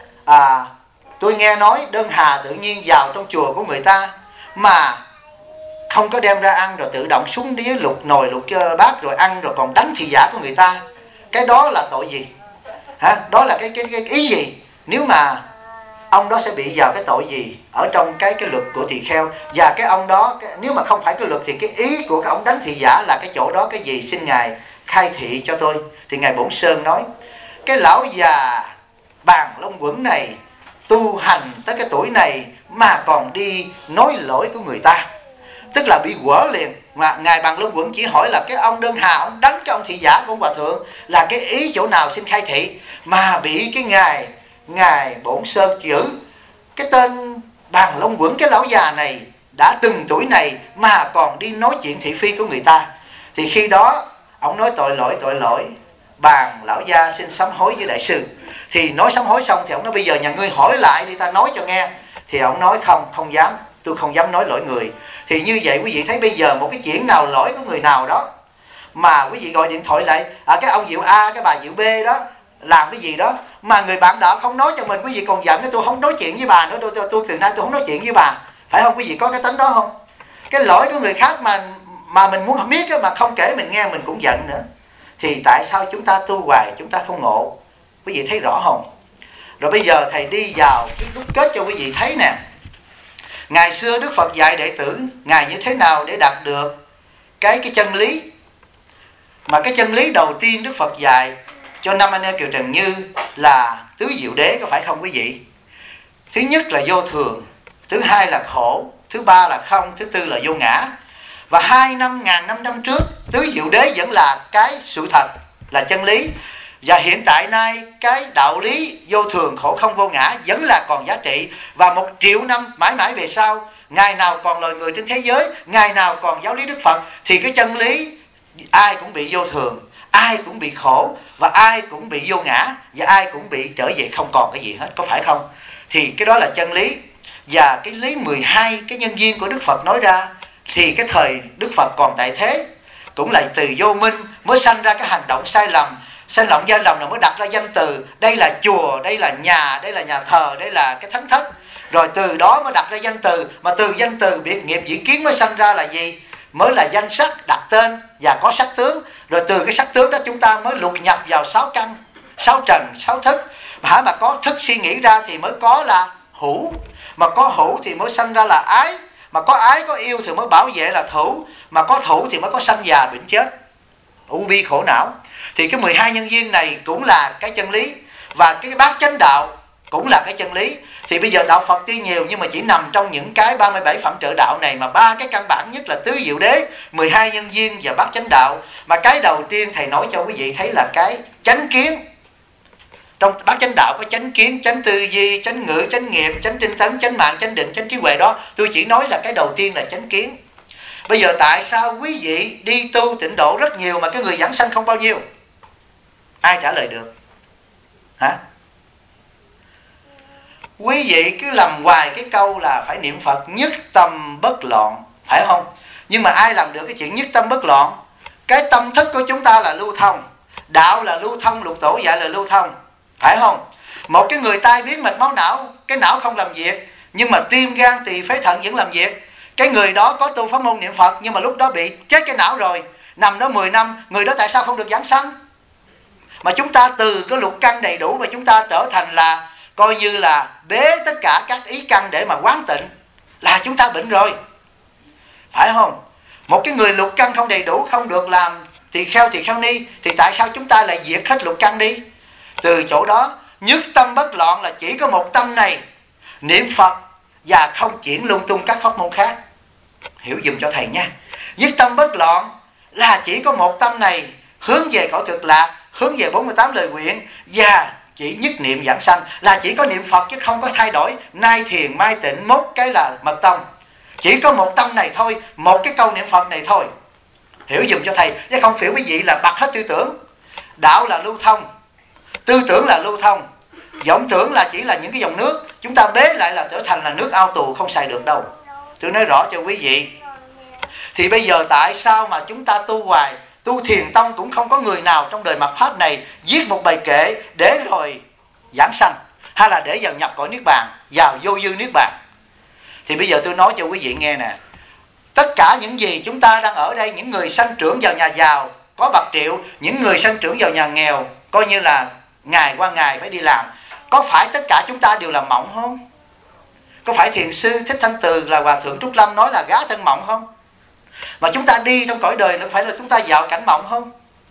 tôi nghe nói Đơn Hà tự nhiên vào trong chùa của người ta mà không có đem ra ăn, rồi tự động xuống dưới lục nồi lục bát rồi ăn, rồi còn đánh thị giả của người ta, cái đó là tội gì? Đó là cái ý gì? Nếu mà ông đó sẽ bị vào cái tội gì ở trong cái luật của tỳ kheo? Và cái ông đó nếu mà không phải cái luật thì cái ý của cái ông đánh thị giả là cái chỗ đó cái gì? Xin ngài khai thị cho tôi. Thì Ngài Bổn Sơn nói, cái lão già Bàn Long Quẩn này tu hành tới cái tuổi này mà còn đi nói lỗi của người ta, tức là bị quở liền. Mà Ngài Bàn Long Quẩn chỉ hỏi là cái ông đơn hà, ông đánh cái ông thị giả của ông Hòa Thượng là cái ý chỗ nào xin khai thị, mà bị cái Ngài Bổn Sơn chữ cái tên Bàn Long Quẩn, cái lão già này đã từng tuổi này mà còn đi nói chuyện thị phi của người ta. Thì khi đó ông nói tội lỗi, Bàn lão gia xin sám hối với đại sư. Thì nói sám hối xong thì ông nói bây giờ nhà ngươi hỏi lại đi, ta nói cho nghe. Thì ông nói không dám, tôi không dám nói lỗi người. Thì như vậy quý vị thấy bây giờ một cái chuyện nào lỗi của người nào đó mà quý vị gọi điện thoại lại, cái ông Diệu A, cái bà Diệu B đó làm cái gì đó mà người bạn đạo không nói cho mình, quý vị còn giận cái tôi không nói chuyện với bà nữa, tôi từ nay tôi không nói chuyện với bà, phải không quý vị? Có cái tính đó không? Cái lỗi của người khác mà mình muốn biết đó, mà không kể mình nghe mình cũng giận nữa. Thì tại sao chúng ta tu hoài chúng ta không ngộ? Quý vị thấy rõ không? Rồi bây giờ thầy đi vào cái đúc kết cho quý vị thấy nè. Ngày xưa Đức Phật dạy đệ tử Ngài như thế nào để đạt được cái chân lý. Mà cái chân lý đầu tiên Đức Phật dạy cho năm anh em Kiều Trần Như là tứ diệu đế, có phải không quý vị? Thứ nhất là vô thường, thứ hai là khổ, thứ ba là không, thứ tư là vô ngã. Và 2.500 năm trước tứ diệu đế vẫn là cái sự thật, là chân lý. Và hiện tại nay cái đạo lý vô thường khổ không vô ngã vẫn là còn giá trị. Và 1 triệu năm mãi mãi về sau, ngày nào còn loài người trên thế giới, ngày nào còn giáo lý Đức Phật, thì cái chân lý ai cũng bị vô thường, ai cũng bị khổ, và ai cũng bị vô ngã, và ai cũng bị trở về không còn cái gì hết, có phải không? Thì cái đó là chân lý. Và cái lý 12 cái nhân duyên của Đức Phật nói ra, thì cái thời Đức Phật còn tại thế cũng là từ vô minh mới sanh ra cái hành động sai lầm. Sai lầm là mới đặt ra danh từ, đây là chùa, đây là nhà thờ, đây là cái thánh thất. Rồi từ đó mới đặt ra danh từ, mà từ danh từ biệt nghiệp dĩ kiến mới sanh ra là gì? Mới là danh sắc, đặt tên và có sắc tướng. Rồi từ cái sắc tướng đó chúng ta mới lục nhập vào 6 căn, 6 trần, 6 thức. Mà có thức suy nghĩ ra thì mới có là hữu, mà có hữu thì mới sanh ra là ái, mà có ái có yêu thì mới bảo vệ là thủ, mà có thủ thì mới có sanh già bệnh chết, u bi khổ não. Thì cái 12 nhân duyên này cũng là cái chân lý, và cái bát chánh đạo cũng là cái chân lý. Thì bây giờ đạo Phật tuy nhiều nhưng mà chỉ nằm trong những cái 37 phẩm trợ đạo này, mà 3 cái căn bản nhất là tứ diệu đế, 12 nhân duyên và bát chánh đạo. Mà cái đầu tiên thầy nói cho quý vị thấy là cái chánh kiến. Trong bát chánh đạo có chánh kiến, chánh tư duy, chánh ngữ, chánh nghiệp, chánh tinh tấn, chánh mạng, chánh định, chánh trí huệ đó. Tôi chỉ nói là cái đầu tiên là chánh kiến. Bây giờ tại sao quý vị đi tu tịnh độ rất nhiều mà cái người giảng sanh không bao nhiêu? Ai trả lời được? Hả? Quý vị cứ làm hoài cái câu là phải niệm Phật nhất tâm bất loạn, phải không? Nhưng mà ai làm được cái chuyện nhất tâm bất loạn? Cái tâm thức của chúng ta là lưu thông, đạo là lưu thông, lục tổ dạy là lưu thông, phải không? Một cái người tai biến mạch máu não, cái não không làm việc, nhưng mà tim, gan, tỳ, phế, thận vẫn làm việc. Cái người đó có tu pháp môn niệm Phật, nhưng mà lúc đó bị chết cái não rồi, nằm đó 10 năm, người đó tại sao không được giảng sanh? Mà chúng ta từ cái lục căn đầy đủ mà chúng ta trở thành là coi như là bế tất cả các ý căn để mà quán tịnh, là chúng ta bệnh rồi, phải không? Một cái người lục căn không đầy đủ, không được làm tỳ kheo ni, thì tại sao chúng ta lại diệt hết lục căn đi? Từ chỗ đó nhất tâm bất loạn là chỉ có một tâm này, niệm Phật và không chuyển lung tung các pháp môn khác. Hiểu dùm cho thầy nha. Nhất tâm bất loạn là chỉ có một tâm này, hướng về cõi cực lạc, hướng về 48 lời nguyện, và chỉ nhất niệm giảng sanh, là chỉ có niệm Phật chứ không có thay đổi nay thiền mai tịnh mốt cái là mật tông. Chỉ có một tâm này thôi, một cái câu niệm Phật này thôi. Hiểu dùm cho thầy, chứ không phải quý vị là bật hết tư tưởng. Đạo là lưu thông, tư tưởng là lưu thông, vọng tưởng là chỉ là những cái dòng nước, chúng ta bế lại là trở thành là nước ao tù, không xài được đâu. Tôi nói rõ cho quý vị. Thì bây giờ tại sao mà chúng ta tu hoài, tu thiền tông cũng không có người nào trong đời mạt Pháp này viết một bài kệ để rồi giảng sanh, hay là để vào nhập cõi niết bàn, vào vô dư niết bàn. Thì bây giờ tôi nói cho quý vị nghe nè, tất cả những gì chúng ta đang ở đây, những người sanh trưởng vào nhà giàu có bạc triệu, những người sanh trưởng vào nhà nghèo coi như là ngày qua ngày phải đi làm, có phải tất cả chúng ta đều là mộng không? Có phải thiền sư Thích Thanh Từ là Hòa Thượng Trúc Lâm nói là gá thân mộng không? Mà chúng ta đi trong cõi đời nó phải là chúng ta vào cảnh mộng không?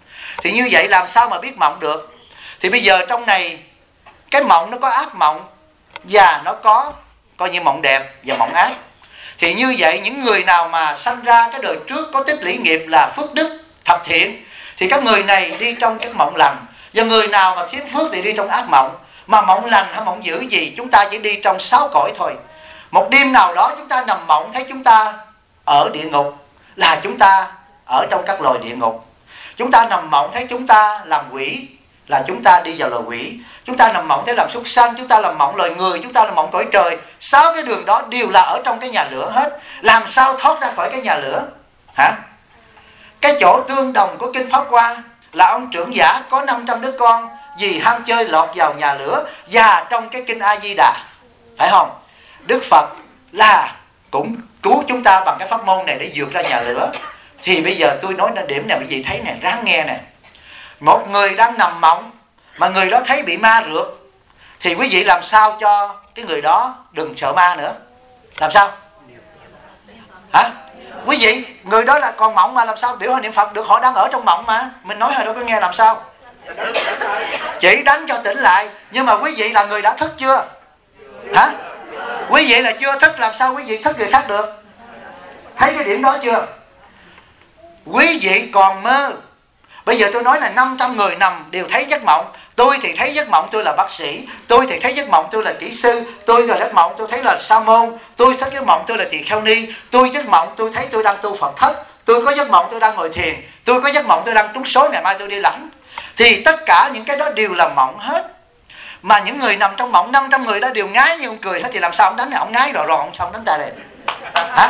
Thì như vậy làm sao mà biết mộng được? Thì bây giờ trong này cái mộng nó có ác mộng và nó có coi như mộng đẹp và mộng ác. Thì như vậy những người nào mà sanh ra cái đời trước có tích lũy nghiệp là phước đức thập thiện thì các người này đi trong cái mộng lành, và người nào mà thiếu phước thì đi trong ác mộng. Mà mộng lành hay mộng dữ gì chúng ta chỉ đi trong 6 cõi thôi. Một đêm nào đó chúng ta nằm mộng thấy chúng ta ở địa ngục là chúng ta ở trong các loài địa ngục. Chúng ta nằm mộng thấy chúng ta làm quỷ là chúng ta đi vào loài quỷ. Chúng ta nằm mộng thấy làm súc sanh, chúng ta làm mộng loài người, chúng ta làm mộng cõi trời. 6 cái đường đó đều là ở trong cái nhà lửa hết. Làm sao thoát ra khỏi cái nhà lửa? Hả? Cái chỗ tương đồng của Kinh Pháp Hoa là ông trưởng giả có 500 đứa con vì ham chơi lọt vào nhà lửa. Và trong cái Kinh A Di Đà, phải không, Đức Phật là cũng cứu chúng ta bằng cái pháp môn này để vượt ra nhà lửa. Thì bây giờ tôi nói điểm này quý vị thấy nè, ráng nghe nè. Một người đang nằm mộng mà người đó thấy bị ma rượt thì quý vị làm sao cho cái người đó đừng sợ ma nữa? Làm sao? Hả? Quý vị, người đó là còn mộng mà làm sao biểu họ niệm Phật được? Họ đang ở trong mộng mà. Mình nói họ đâu có nghe, làm sao? Chỉ đánh cho tỉnh lại. Nhưng mà quý vị là người đã thức chưa? Hả? Quý vị là chưa thức, làm sao quý vị thức người khác được? Thấy cái điểm đó chưa? Quý vị còn mơ. Bây giờ tôi nói là 500 người nằm đều thấy giấc mộng. Tôi thì thấy giấc mộng tôi là bác sĩ, tôi thì thấy giấc mộng tôi là kỹ sư, tôi là giấc mộng tôi thấy là sa môn, tôi thấy giấc mộng tôi là tỳ kheo ni, tôi giấc mộng tôi thấy tôi đang tu Phật thất, tôi có giấc mộng tôi đang ngồi thiền, tôi có giấc mộng tôi đang trúng số, ngày mai tôi đi lãnh. Thì tất cả những cái đó đều là mộng hết. Mà những người nằm trong mộng 500 người đó đều ngái như ông cười hết, thì làm sao ông đánh này? Ông ngái rồi ông sao ông đánh ta đây? Hả?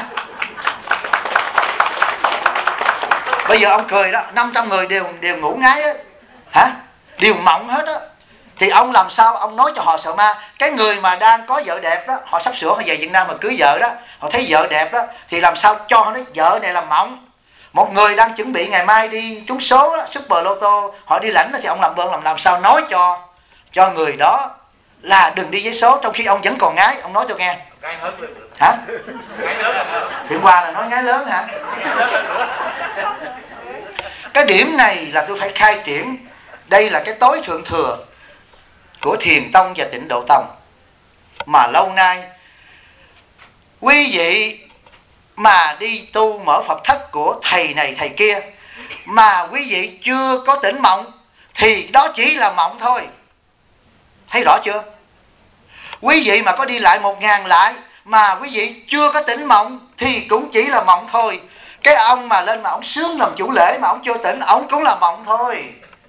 Bây giờ ông cười đó, 500 người đều ngủ ngái á, hả? Đều mộng hết á. Thì ông làm sao ông nói cho họ sợ ma? Cái người mà đang có vợ đẹp đó, họ sắp sửa họ về Việt Nam mà cưới vợ đó, họ thấy vợ đẹp đó, thì làm sao cho họ nói vợ này là mộng. Một người đang chuẩn bị ngày mai đi trúng số đó, Super Lotto, họ đi lãnh đó, thì ông làm ơn làm sao nói cho người đó là đừng đi với số, trong khi ông vẫn còn ngái. Ông nói tôi nghe. Hả? Thì qua là nói ngái lớn hả? Cái điểm này là tôi phải khai triển. Đây là cái tối thượng thừa của Thiền Tông và Tịnh Độ Tông, mà lâu nay quý vị mà đi tu mở Phật thất của thầy này thầy kia mà quý vị chưa có tỉnh mộng thì đó chỉ là mộng thôi. Thấy rõ chưa? Quý vị mà có đi lại 1000 lại mà quý vị chưa có tỉnh mộng thì cũng chỉ là mộng thôi. Cái ông mà lên mà ông sướng làm chủ lễ mà ông chưa tỉnh, ông cũng là mộng thôi.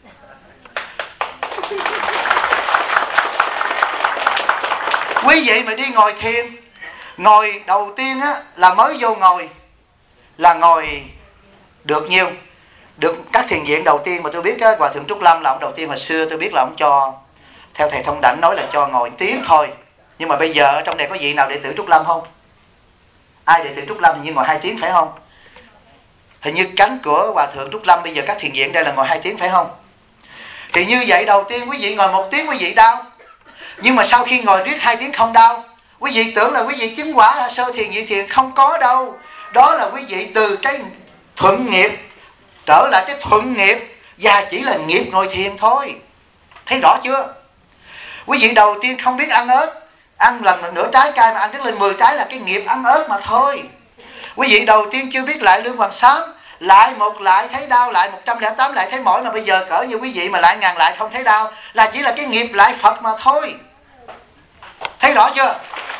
Quý vị mà đi ngồi thiền, ngồi đầu tiên á là mới vô ngồi là ngồi được nhiêu? Được các thiền viện đầu tiên mà tôi biết á, Hòa Thượng Trúc Lâm là ông đầu tiên hồi xưa tôi biết là ông cho, theo thầy Thông Đảnh nói là cho ngồi tiếng thôi. Nhưng mà bây giờ ở trong này có vị nào đệ tử Trúc Lâm không? Ai đệ tử Trúc Lâm hình như ngồi 2 tiếng phải không? Hình như cánh của Hòa Thượng Trúc Lâm bây giờ các thiền viện đây là ngồi 2 tiếng phải không? Thì như vậy đầu tiên quý vị ngồi 1 tiếng quý vị đau. Nhưng mà sau khi ngồi riết 2 tiếng không đau. Quý vị tưởng là quý vị chứng quả sơ thiền nhị thiền, không có đâu. Đó là quý vị từ cái thuận nghiệp trở lại cái thuận nghiệp, và chỉ là nghiệp ngồi thiền thôi. Thấy rõ chưa? Quý vị đầu tiên không biết ăn ớt, ăn lần nửa trái cay mà ăn đến lên 10 trái là cái nghiệp ăn ớt mà thôi. Quý vị đầu tiên chưa biết lại lương hoàng sám, lại một lại thấy đau, lại 108 lại thấy mỏi, mà bây giờ cỡ như quý vị mà lại 1000 lại không thấy đau là chỉ là cái nghiệp lại Phật mà thôi. Thấy rõ chưa?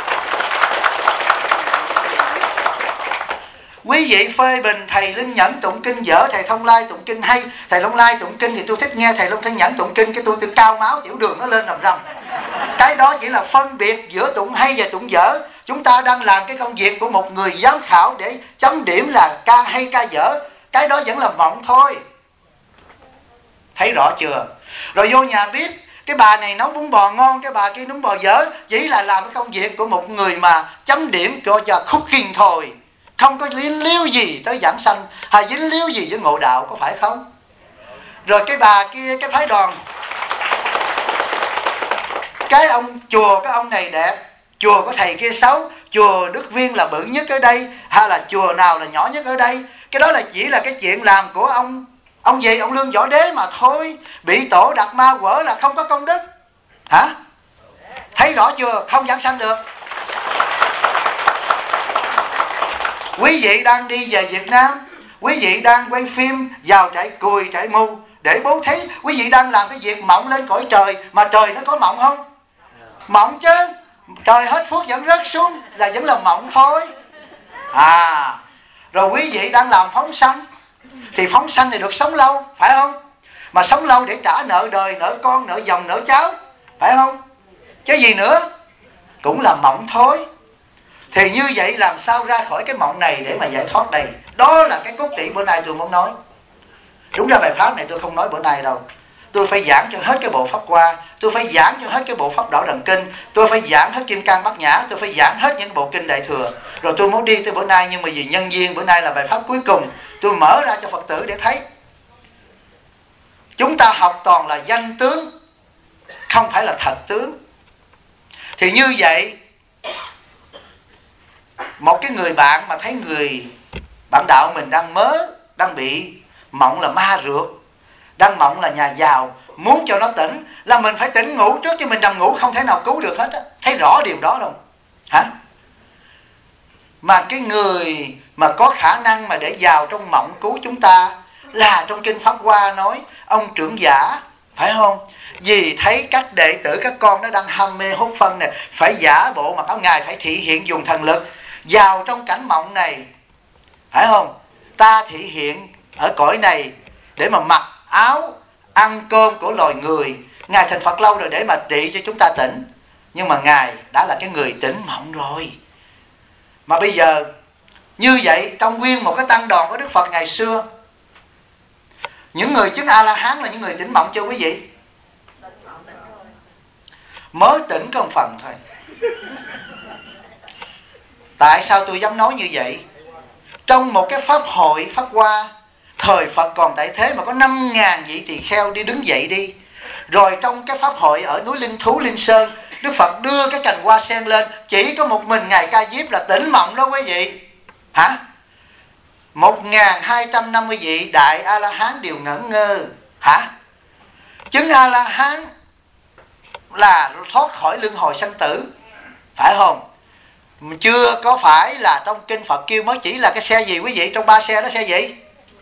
Quý vị phê bình thầy Linh Nhẫn tụng kinh dở, thầy Thông Lai tụng kinh hay. Thầy Long Lai tụng kinh thì tôi thích nghe, thầy Long Thanh Nhẫn tụng kinh cái tôi cao máu tiểu đường nó lên rầm rầm. Cái đó chỉ là phân biệt giữa tụng hay và tụng dở. Chúng ta đang làm cái công việc của một người giám khảo để chấm điểm là ca hay ca dở. Cái đó vẫn là mộng thôi. Thấy rõ chưa? Rồi vô nhà biết cái bà này nấu bún bò ngon, cái bà kia nấu bò dở, chỉ là làm cái công việc của một người mà chấm điểm cho cooking thôi. Không có dính líu gì tới giảng sanh, hay dính líu gì với ngộ đạo, có phải không? Rồi cái bà kia, cái phái đoàn, cái ông chùa cái ông này đẹp, chùa có thầy kia xấu, chùa Đức Viên là bự nhất ở đây, hay là chùa nào là nhỏ nhất ở đây. Cái đó là chỉ là cái chuyện làm của Ông gì ông lương võ đế mà thôi, bị tổ đặt ma quở là không có công đức. Hả? Thấy rõ chưa? Không giảng sanh được. Quý vị đang đi về Việt Nam, quý vị đang quay phim vào trại cùi, trại mù để bố thí. Quý vị đang làm cái việc mộng lên cõi trời, mà trời nó có mộng không? Mộng chứ. Trời hết phước vẫn rớt xuống là vẫn là mộng thôi. Rồi quý vị đang làm phóng sanh, thì phóng sanh thì được sống lâu, phải không? Mà sống lâu để trả nợ đời, nợ con, nợ dòng, nợ cháu, phải không? Chứ gì nữa? Cũng là mộng thôi. Thì như vậy làm sao ra khỏi cái mộng này để mà giải thoát đây? Đó là cái cốt tủy bữa nay tôi muốn nói. Đúng ra bài pháp này tôi không nói bữa nay đâu. Tôi phải giảng cho hết cái bộ Pháp Hoa, tôi phải giảng cho hết cái bộ Pháp Đảo Đằng Kinh, tôi phải giảng hết Kim Cang Bát Nhã, tôi phải giảng hết những bộ kinh Đại Thừa. Rồi tôi muốn đi tới bữa nay, nhưng mà vì nhân duyên bữa nay là bài pháp cuối cùng, tôi mở ra cho Phật tử để thấy. Chúng ta học toàn là danh tướng, không phải là thật tướng. Thì như vậy, một cái người bạn mà thấy người bạn đạo mình đang bị mộng là ma rượt, đang mộng là nhà giàu, muốn cho nó tỉnh là mình phải tỉnh ngủ trước, chứ mình nằm ngủ không thể nào cứu được hết á. Thấy rõ điều đó không? Hả? Mà cái người mà có khả năng mà để vào trong mộng cứu chúng ta là trong kinh Pháp Hoa nói ông trưởng giả, phải không? Vì thấy các đệ tử, các con nó đang ham mê hút phân này, phải giả bộ mặc áo, Ngài phải thị hiện dùng thần lực vào trong cảnh mộng này, phải không? Ta thị hiện ở cõi này để mà mặc áo, ăn cơm của loài người. Ngài thành Phật lâu rồi để mà trị cho chúng ta tỉnh, nhưng mà Ngài đã là cái người tỉnh mộng rồi. Mà bây giờ như vậy, trong nguyên một cái tăng đoàn của Đức Phật ngày xưa, những người chứng A-la-hán là những người tỉnh mộng chưa quý vị? Mới tỉnh có một phần thôi. Tại sao tôi dám nói như vậy? Trong một cái pháp hội Pháp Hoa, thời Phật còn tại thế mà có 5.000 vị tỳ kheo đi đứng dậy đi. Rồi trong cái pháp hội ở núi Linh Thú, Linh Sơn, Đức Phật đưa cái cành hoa sen lên, chỉ có một mình Ngài Ca Diếp là tỉnh mộng đó quý vị. Hả? 1.250 vị Đại A-la-hán đều ngẩn ngơ. Hả? Chứng A-la-hán là thoát khỏi luân hồi sanh tử, phải không? Chưa có phải là trong kinh Phật kêu mới chỉ là cái xe gì quý vị? Trong 3 xe đó xe gì?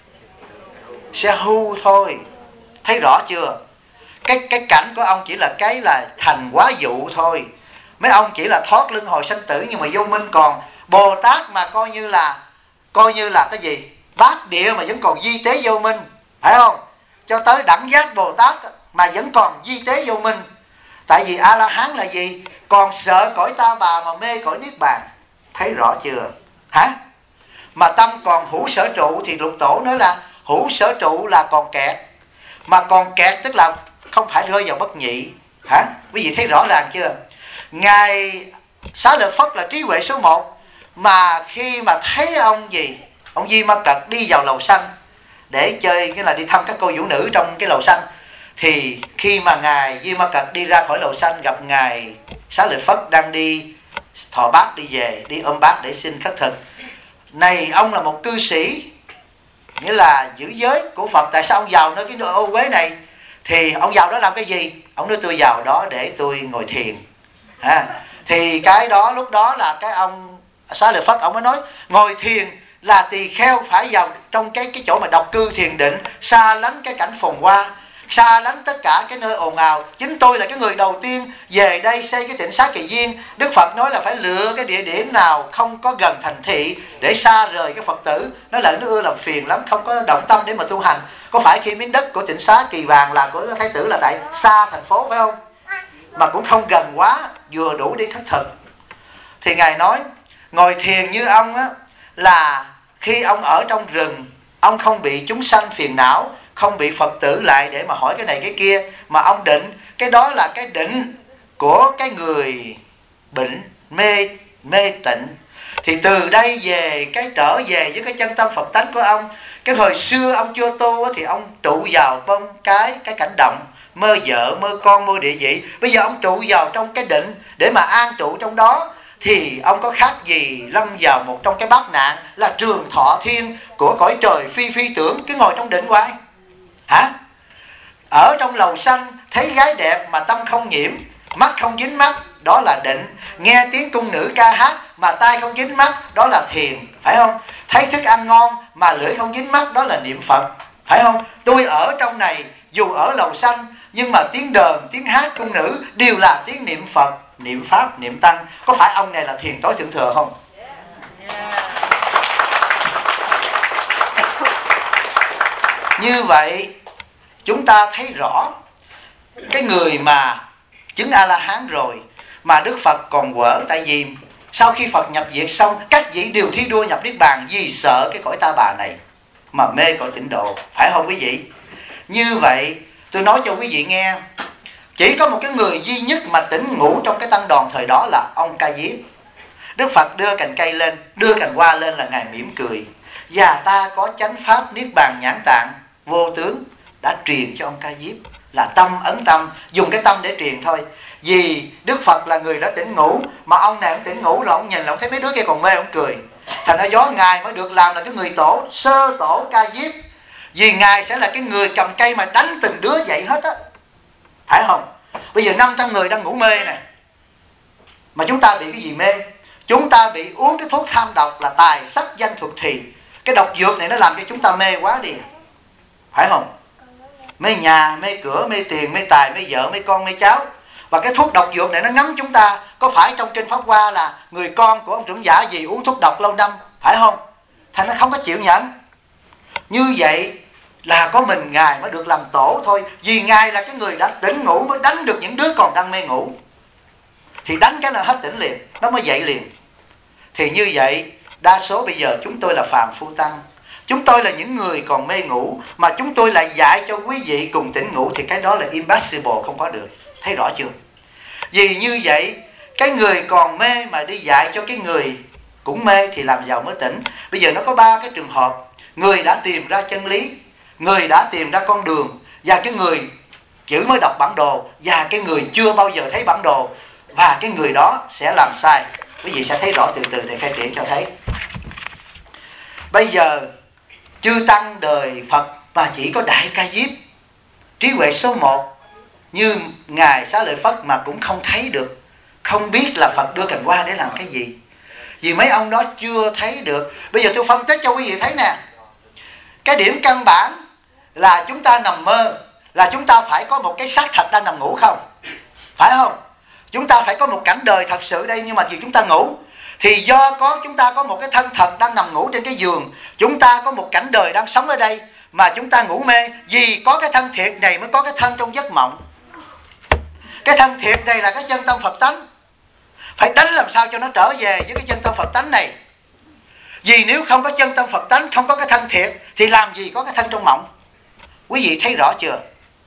Xe hưu thôi. Thấy rõ chưa? Cái cảnh của ông chỉ là cái là thành quá dụ thôi. Mấy ông chỉ là thoát luân hồi sanh tử, nhưng mà vô minh còn. Bồ Tát mà coi như là cái gì? Bát địa mà vẫn còn di tế vô minh, phải không? Cho tới đẳng giác Bồ Tát mà vẫn còn di tế vô minh. Tại vì A-la-hán là gì? Còn sợ cõi ta bà mà mê cõi niết bàn. Thấy rõ chưa? Hả? Mà tâm còn hữu sở trụ thì Lục Tổ nói là hữu sở trụ là còn kẹt. Mà còn kẹt tức là không phải rơi vào bất nhị. Hả? Quý vị thấy rõ ràng chưa? Ngài Xá Lợi Phất là trí huệ số 1. Mà khi mà thấy ông gì? Ông Di Ma Cật đi vào lầu xanh để chơi, nghĩa là đi thăm các cô vũ nữ trong cái lầu xanh. Thì khi mà Ngài Di Ma Cật đi ra khỏi lầu xanh, gặp Ngài Xá Lợi Phất đang đi thọ bát đi về, đi ôm bát để xin khất thực. Này ông là một cư sĩ, nghĩa là giữ giới của Phật, tại sao ông vào nơi cái ô uế này? Thì ông vào đó làm cái gì? Ông nói tôi vào đó để tôi ngồi thiền. Thì cái đó lúc đó là cái ông Xá Lợi Phất ông mới nói ngồi thiền là tỳ kheo phải vào trong cái chỗ mà độc cư thiền định, xa lánh cái cảnh phồn hoa, xa lánh tất cả cái nơi ồn ào. Chính tôi là cái người đầu tiên về đây xây cái tịnh xá Kỳ Viên. Đức Phật nói là phải lựa cái địa điểm nào không có gần thành thị để xa rời cái Phật tử. Nói là nó ưa làm phiền lắm, không có động tâm để mà tu hành. Có phải khi miếng đất của tịnh xá Kỳ Vàng là của Thái tử là tại xa thành phố, phải không? Mà cũng không gần quá, vừa đủ để khất thực. Thì Ngài nói ngồi thiền như ông á, là khi ông ở trong rừng, ông không bị chúng sanh phiền não, không bị Phật tử lại để mà hỏi cái này cái kia, mà ông định. Cái đó là cái định của cái người bệnh mê tịnh. Thì từ đây về cái trở về với cái chân tâm Phật tánh của ông. Cái hồi xưa ông chưa tu thì ông trụ vào trong cái cảnh động, mơ vợ, mơ con, mơ địa vị. Bây giờ ông trụ vào trong cái định để mà an trụ trong đó, thì ông có khác gì lâm vào một trong cái bát nạn là trường thọ thiên của cõi trời phi tưởng, cứ ngồi trong định hoài. Hả? Ở trong lầu xanh thấy gái đẹp mà tâm không nhiễm, mắt không dính mắt, đó là định. Nghe tiếng cung nữ ca hát mà tai không dính mắt, đó là thiền, phải không? Thấy thức ăn ngon mà lưỡi không dính mắt, đó là niệm Phật, phải không? Tôi ở trong này dù ở lầu xanh nhưng mà tiếng đờn, tiếng hát cung nữ đều là tiếng niệm Phật, niệm Pháp, niệm Tăng. Có phải ông này là thiền tối thượng thừa không? Như vậy chúng ta thấy rõ cái người mà chứng A-la-hán rồi mà Đức Phật còn quở. Tại vì sau khi Phật nhập diệt xong, các vị đều thi đua nhập Niết Bàn vì sợ cái cõi ta bà này mà mê cõi tịnh độ, phải không quý vị? Như vậy tôi nói cho quý vị nghe, chỉ có một cái người duy nhất mà tỉnh ngủ trong cái tăng đoàn thời đó là ông Ca Diếp. Đức Phật đưa cành cây lên, đưa cành hoa lên là Ngài mỉm cười. Và ta có chánh pháp Niết Bàn nhãn tạng vô tướng đã truyền cho ông Ca Diếp là tâm ấn tâm, dùng cái tâm để truyền thôi. Vì Đức Phật là người đã tỉnh ngủ, mà ông này ông tỉnh ngủ rồi ông nhìn là ông thấy mấy đứa kia còn mê, ông cười. Thành ra gió Ngài mới được làm là cái người tổ, sơ tổ Ca Diếp. Vì Ngài sẽ là cái người cầm cây mà đánh từng đứa dậy hết á, phải không? Bây giờ 500 người đang ngủ mê nè, mà chúng ta bị cái gì mê? Chúng ta bị uống cái thuốc tham độc là tài sắc danh thuật thì. Cái độc dược này nó làm cho chúng ta mê quá đi, phải không? Mê nhà, mê cửa, mê tiền, mê tài, mê vợ, mê con, mê cháu. Và cái thuốc độc dược này nó ngắm chúng ta. Có phải trong kinh Pháp Hoa là người con của ông trưởng giả gì uống thuốc độc lâu năm, phải không? Thành nó không có chịu nhận. Như vậy là có mình Ngài mới được làm tổ thôi. Vì Ngài là cái người đã tỉnh ngủ mới đánh được những đứa còn đang mê ngủ. Thì đánh cái là hết tỉnh liền, nó mới dậy liền. Thì như vậy đa số bây giờ chúng tôi là phàm phu tăng, chúng tôi là những người còn mê ngủ, mà chúng tôi lại dạy cho quý vị cùng tỉnh ngủ, thì cái đó là impossible, không có được. Thấy rõ chưa? Vì như vậy cái người còn mê mà đi dạy cho cái người cũng mê thì làm giàu mới tỉnh. Bây giờ nó có 3 cái trường hợp: người đã tìm ra chân lý, người đã tìm ra con đường, và cái người chỉ mới đọc bản đồ, và cái người chưa bao giờ thấy bản đồ. Và cái người đó sẽ làm sai. Quý vị sẽ thấy rõ từ từ thầy khai triển cho thấy. Bây giờ chư tăng đời Phật mà chỉ có Đại Ca Diếp, trí huệ số 1 như Ngài Xá Lợi Phất mà cũng không thấy được, không biết là Phật đưa cành hoa để làm cái gì. Vì mấy ông đó chưa thấy được. Bây giờ tôi phân tích cho quý vị thấy nè. Cái điểm căn bản là chúng ta nằm mơ, là chúng ta phải có một cái xác thật đang nằm ngủ không? Phải không? Chúng ta phải có một cảnh đời thật sự đây, nhưng mà vì chúng ta ngủ. Thì do chúng ta có một cái thân thật đang nằm ngủ trên cái giường, chúng ta có một cảnh đời đang sống ở đây mà chúng ta ngủ mê. Vì có cái thân thiệt này mới có cái thân trong giấc mộng. Cái thân thiệt này là cái chân tâm Phật tánh, phải đánh làm sao cho nó trở về với cái chân tâm Phật tánh này. Vì nếu không có chân tâm Phật tánh, không có cái thân thiệt, thì làm gì có cái thân trong mộng. Quý vị thấy rõ chưa?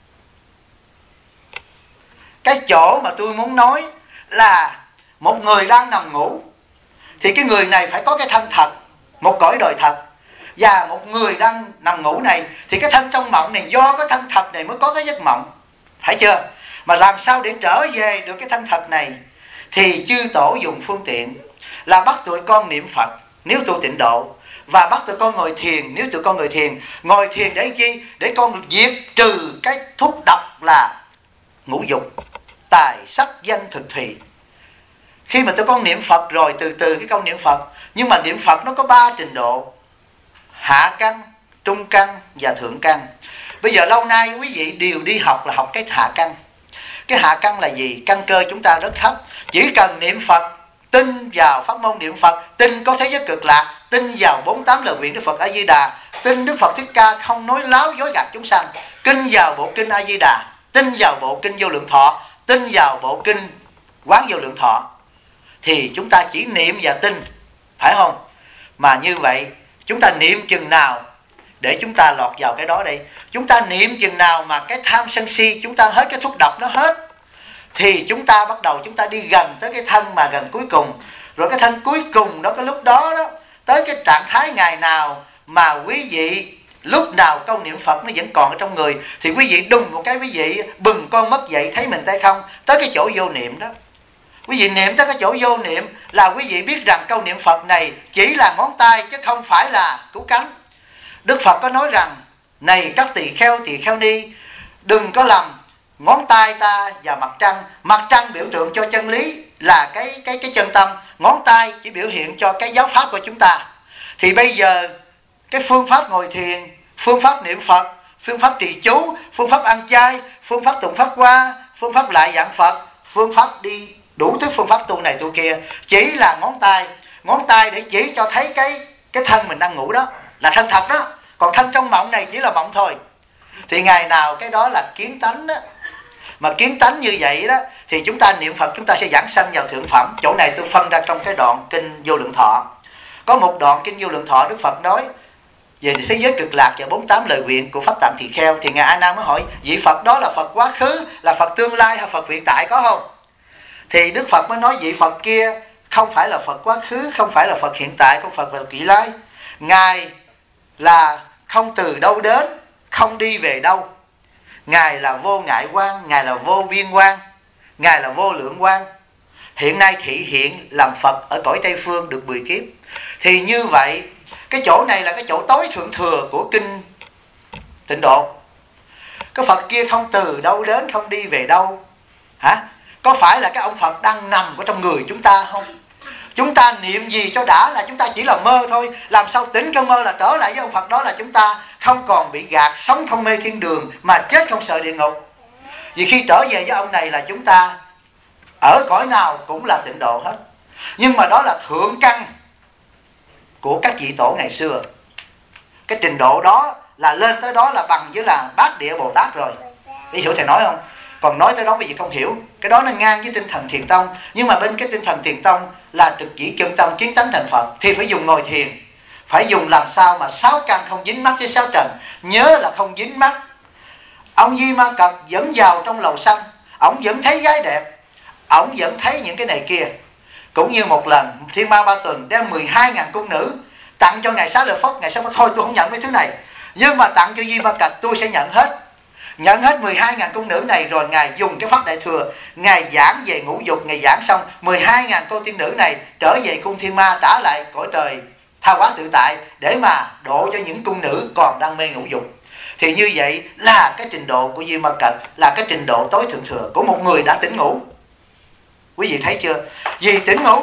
Cái chỗ mà tôi muốn nói là một người đang nằm ngủ, thì cái người này phải có cái thân thật, một cõi đời thật. Và một người đang nằm ngủ này, thì cái thân trong mộng này, do cái thân thật này mới có cái giấc mộng. Phải chưa? Mà làm sao để trở về được cái thân thật này? Thì chư tổ dùng phương tiện là bắt tụi con niệm Phật nếu tu tịnh độ, và bắt tụi con ngồi thiền nếu tụi con ngồi thiền. Ngồi thiền để chi? Để con diệt trừ cái thuốc độc là ngũ dục, tài sắc danh thực thùy. Khi mà tụi con niệm Phật rồi, từ từ cái câu niệm Phật, nhưng mà niệm Phật nó có 3 trình độ: hạ căn, trung căn và thượng căn. Bây giờ lâu nay quý vị đều đi học là học cái hạ căn. Cái hạ căn là gì? Căn cơ chúng ta rất thấp. Chỉ cần niệm Phật, tin vào pháp môn niệm Phật, tin có thế giới cực lạc, tin vào 48 lời nguyện Đức Phật A Di Đà, tin Đức Phật Thích Ca không nói láo dối gạt chúng sanh, tin vào bộ kinh A Di Đà, tin vào bộ kinh Vô Lượng Thọ, tin vào bộ kinh Quán Vô Lượng Thọ, thì chúng ta chỉ niệm và tin, phải không? Mà như vậy chúng ta niệm chừng nào để chúng ta lọt vào cái đó đây? Chúng ta niệm chừng nào mà cái tham sân si chúng ta hết, cái thuốc độc nó hết, thì chúng ta bắt đầu chúng ta đi gần tới cái thân mà gần cuối cùng. Rồi cái thân cuối cùng đó, cái lúc đó đó, tới cái trạng thái ngày nào mà quý vị lúc nào câu niệm Phật nó vẫn còn ở trong người, thì quý vị đùng một cái quý vị bừng con mất dậy, thấy mình tay không, tới cái chỗ vô niệm đó. Quý vị niệm tới cái chỗ vô niệm là quý vị biết rằng câu niệm Phật này chỉ là ngón tay chứ không phải là cứu cánh. Đức Phật có nói rằng này các tỳ kheo ni, đừng có lầm ngón tay ta và mặt trăng biểu tượng cho chân lý là cái chân tâm, ngón tay chỉ biểu hiện cho cái giáo pháp của chúng ta. Thì bây giờ cái phương pháp ngồi thiền, phương pháp niệm Phật, phương pháp trì chú, phương pháp ăn chay, phương pháp tụng pháp hoa, phương pháp lại dạng Phật, phương pháp đi đủ thứ phương pháp tu này tu kia, chỉ là ngón tay để chỉ cho thấy cái thân mình đang ngủ đó là thân thật đó, còn thân trong mộng này chỉ là mộng thôi. Thì ngày nào cái đó là kiến tánh đó, mà kiến tánh như vậy đó thì chúng ta niệm Phật, chúng ta sẽ giảng sanh vào thượng phẩm. Chỗ này tôi phân ra trong cái đoạn kinh Vô Lượng Thọ. Có một đoạn kinh Vô Lượng Thọ Đức Phật nói về thế giới cực lạc và 48 lời nguyện của Pháp Tạng Tỳ Kheo. Thì Ngài A Nan mới hỏi vị Phật đó là Phật quá khứ, là Phật tương lai hay Phật hiện tại có không? Thì Đức Phật mới nói vị Phật kia không phải là Phật quá khứ, không phải là Phật hiện tại, không phải là Phật vị lai. Ngài là không từ đâu đến, không đi về đâu. Ngài là vô ngại quang, Ngài là vô biên quang, Ngài là vô lượng quang. Hiện nay thị hiện làm Phật ở cõi Tây Phương được 10 kiếp. Thì như vậy cái chỗ này là cái chỗ tối thượng thừa của kinh Tịnh Độ. Cái Phật kia không từ đâu đến, không đi về đâu. Hả? Có phải là cái ông Phật đang nằm ở trong người chúng ta không? Chúng ta niệm gì cho đã là chúng ta chỉ là mơ thôi. Làm sao tỉnh cơn mơ là trở lại với ông Phật đó là chúng ta không còn bị gạt, sống không mê thiên đường, mà chết không sợ địa ngục. Vì khi trở về với ông này là chúng ta ở cõi nào cũng là tịnh độ hết. Nhưng mà đó là thượng căn của các vị tổ ngày xưa. Cái trình độ đó là lên tới đó là bằng với là Bát Địa Bồ Tát rồi. Biết hiểu thầy nói không? Còn nói tới đó quý vị không hiểu. Cái đó nó ngang với tinh thần Thiền Tông. Nhưng mà bên cái tinh thần Thiền Tông là trực chỉ chân tâm kiến tánh thành Phật, thì phải dùng ngồi thiền. Phải dùng làm sao mà 6 căn không dính mắc với 6 trần. Nhớ là không dính mắc. Ông Di Ma Cật dẫn vào trong lầu xanh, ổng vẫn thấy gái đẹp, ổng vẫn thấy những cái này kia. Cũng như một lần Thiên Ma Ba Tuần đem 12.000 cung nữ tặng cho Ngài Xá Lợi Phất. Ngài Xá Lợi Phất thôi tôi không nhận mấy thứ này, nhưng mà tặng cho Di Ma Cật tôi sẽ nhận hết. Nhận hết 12.000 cung nữ này rồi Ngài dùng cái pháp đại thừa, Ngài giảng về ngũ dục. Ngài giảng xong 12.000 cô tiên nữ này trở về cung Thiên Ma, trả lại cõi trời tha hóa tự tại để mà độ cho những cung nữ còn đang mê ngũ dục. Thì như vậy là cái trình độ của Di Ma Cật, là cái trình độ tối thượng thừa của một người đã tỉnh ngủ. Quý vị thấy chưa? Vì tỉnh ngủ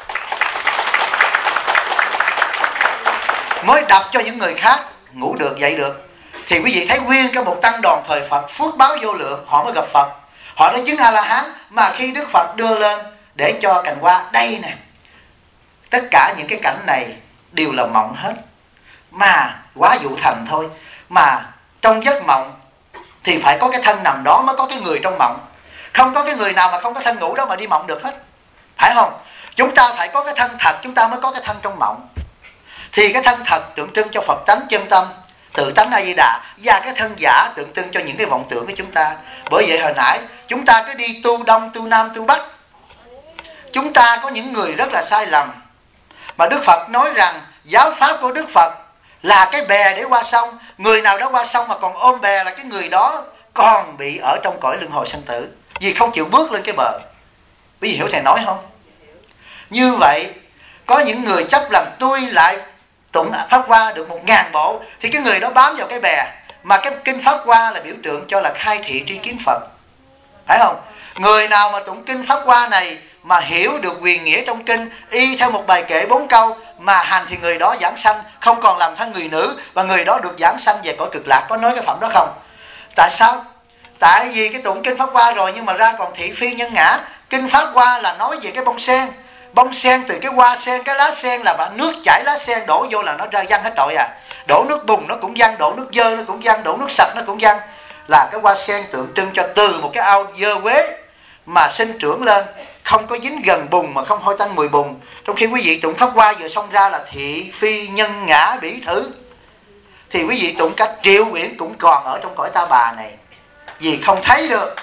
mới đập cho những người khác ngủ được, dậy được. Thì quý vị thấy nguyên cái một tăng đoàn thời Phật phước báo vô lượng, họ mới gặp Phật, họ đã chứng A-la-hán. Mà khi Đức Phật đưa lên để cho cành hoa đây nè, tất cả những cái cảnh này đều là mộng hết, mà quá dụ thành thôi. Mà trong giấc mộng thì phải có cái thân nằm đó mới có cái người trong mộng. Không có cái người nào mà không có thân ngủ đó mà đi mộng được hết, phải không? Chúng ta phải có cái thân thật, chúng ta mới có cái thân trong mộng. Thì cái thân thật tượng trưng cho Phật tánh chân tâm, tự tánh A Di Đà, và cái thân giả tượng trưng cho những cái vọng tưởng của chúng ta. Bởi vậy hồi nãy chúng ta cứ đi tu Đông, tu Nam, tu Bắc, chúng ta có những người rất là sai lầm. Mà Đức Phật nói rằng giáo pháp của Đức Phật là cái bè để qua sông. Người nào đã qua sông mà còn ôm bè là cái người đó còn bị ở trong cõi luân hồi sanh tử, vì không chịu bước lên cái bờ. Quý vị hiểu thầy nói không? Như vậy có những người chấp rằng tôi lại tụng Pháp Hoa được 1000 bộ, thì cái người đó bám vào cái bè. Mà cái kinh Pháp Hoa là biểu tượng cho là khai thị tri kiến Phật, phải không? Người nào mà tụng kinh Pháp Hoa này mà hiểu được quyền nghĩa trong kinh, y theo một bài kệ 4 câu mà hành, thì người đó giảng sanh, không còn làm thân người nữ, và người đó được giảng sanh về cõi cực lạc. Có nói cái phẩm đó không? Tại sao? Tại vì cái tụng kinh Pháp Hoa rồi nhưng mà ra còn thị phi nhân ngã. Kinh Pháp Hoa là nói về cái bông sen. Bông sen từ cái hoa sen, cái lá sen là nước chảy lá sen đổ vô là nó ra văng hết tội à. Đổ nước bùn nó cũng văng, đổ nước dơ nó cũng văng, đổ nước sạch nó cũng văng. Là cái hoa sen tượng trưng cho từ một cái ao dơ quế mà sinh trưởng lên, không có dính gần bùn mà không hôi tanh mùi bùn. Trong khi quý vị tụng Pháp Hoa vừa xong ra là thị phi nhân ngã bỉ thử, thì quý vị tụng cả triệu quyển cũng còn ở trong cõi ta bà này, vì không thấy được.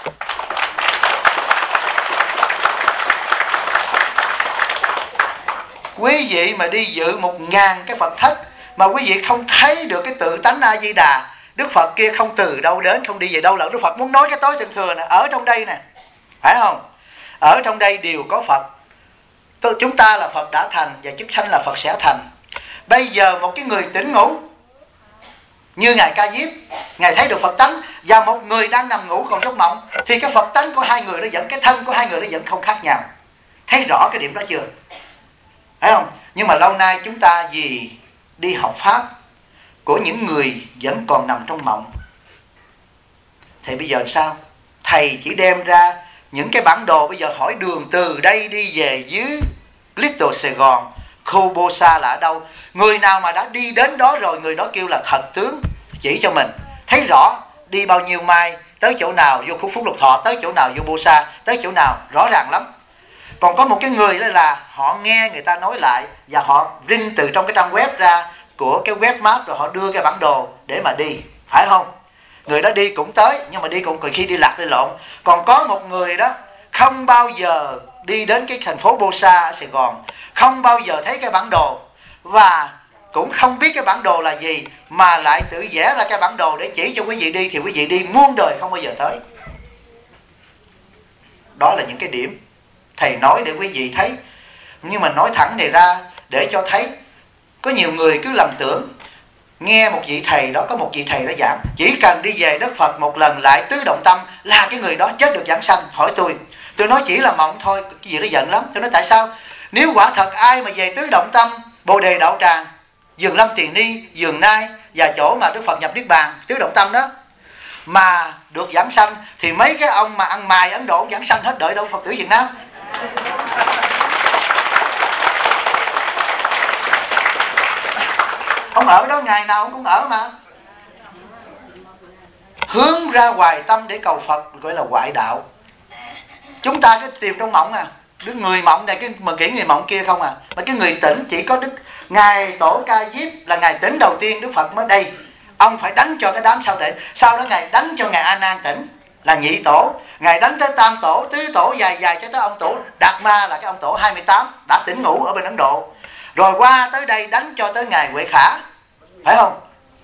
Quý vị mà đi dự 1000 cái Phật thất mà quý vị không thấy được cái tự tánh A Di Đà, Đức Phật kia không từ đâu đến, không đi về đâu. Là Đức Phật muốn nói cái tối thượng thừa nè, ở trong đây nè, phải không? Ở trong đây đều có Phật. Chúng ta là Phật đã thành, và chúng sanh là Phật sẽ thành. Bây giờ một cái người tỉnh ngủ Như Ngài Ca Diếp, Ngài thấy được Phật tánh và một người đang nằm ngủ còn trong mộng, thì cái Phật tánh của hai người đó vẫn, cái thân của hai người đó vẫn không khác nhau. Thấy rõ cái điểm đó chưa? Thấy không? Nhưng mà lâu nay chúng ta vì đi học Pháp của những người vẫn còn nằm trong mộng, thì bây giờ sao? Thầy chỉ đem ra những cái bản đồ, bây giờ hỏi đường từ đây đi về dưới Little Sài Gòn, khu Bô Sa là ở đâu? Người nào mà đã đi đến đó rồi, người đó kêu là thật tướng, chỉ cho mình thấy rõ đi bao nhiêu mai, tới chỗ nào vô khu Phúc Lộc Thọ, tới chỗ nào vô Bô Sa, tới chỗ nào, rõ ràng lắm. Còn có một cái người đó là họ nghe người ta nói lại, và họ rinh từ trong cái trang web ra của cái web map, rồi họ đưa cái bản đồ để mà đi, phải không? Người đó đi cũng tới, nhưng mà đi cũng khi đi lạc đi lộn. Còn có một người đó không bao giờ đi đến cái thành phố Bô Sa ở Sài Gòn, không bao giờ thấy cái bản đồ, và cũng không biết cái bản đồ là gì, mà lại tự vẽ ra cái bản đồ để chỉ cho quý vị đi, thì quý vị đi muôn đời không bao giờ tới. Đó là những cái điểm thầy nói để quý vị thấy. Nhưng mà nói thẳng này ra để cho thấy, có nhiều người cứ lầm tưởng nghe một vị thầy đó, có một vị thầy đó giảng, chỉ cần đi về đất Phật một lần lại tứ động tâm là cái người đó chết được giảng sanh. Hỏi tôi nói chỉ là mộng thôi. Cái gì đó giận lắm. Tôi nói tại sao? Nếu quả thật ai mà về tứ động tâm, Bồ Đề Đạo Tràng, Vườn Lâm Tiền Ni, Vườn Nai và chỗ mà Đức Phật nhập Niết Bàn, tứ động tâm đó, mà được giảng sanh, thì mấy cái ông mà ăn mài Ấn Độ ông giảng sanh hết, đợi đâu Phật tử Việt Nam. Ông ở đó ngày nào ông cũng ở mà. Hướng ra hoài tâm để cầu Phật gọi là ngoại đạo. Chúng ta cái tìm trong mộng à, đứa người mộng này cái mà kỹ người mộng kia không à, mà cái người tỉnh chỉ có Đức Ngài Tổ Ca Diếp là Ngài tỉnh đầu tiên, Đức Phật mới đây. Ông phải đánh cho cái đám sau tỉnh, sau đó Ngài đánh cho Ngài A Nan tỉnh là nhị tổ, Ngài đánh tới tam tổ, tứ tổ, dài cho tới ông tổ Đạt Ma là cái ông tổ 28 đã tỉnh ngủ ở bên Ấn Độ, rồi qua tới đây đánh cho tới Ngài Huệ Khả, phải không?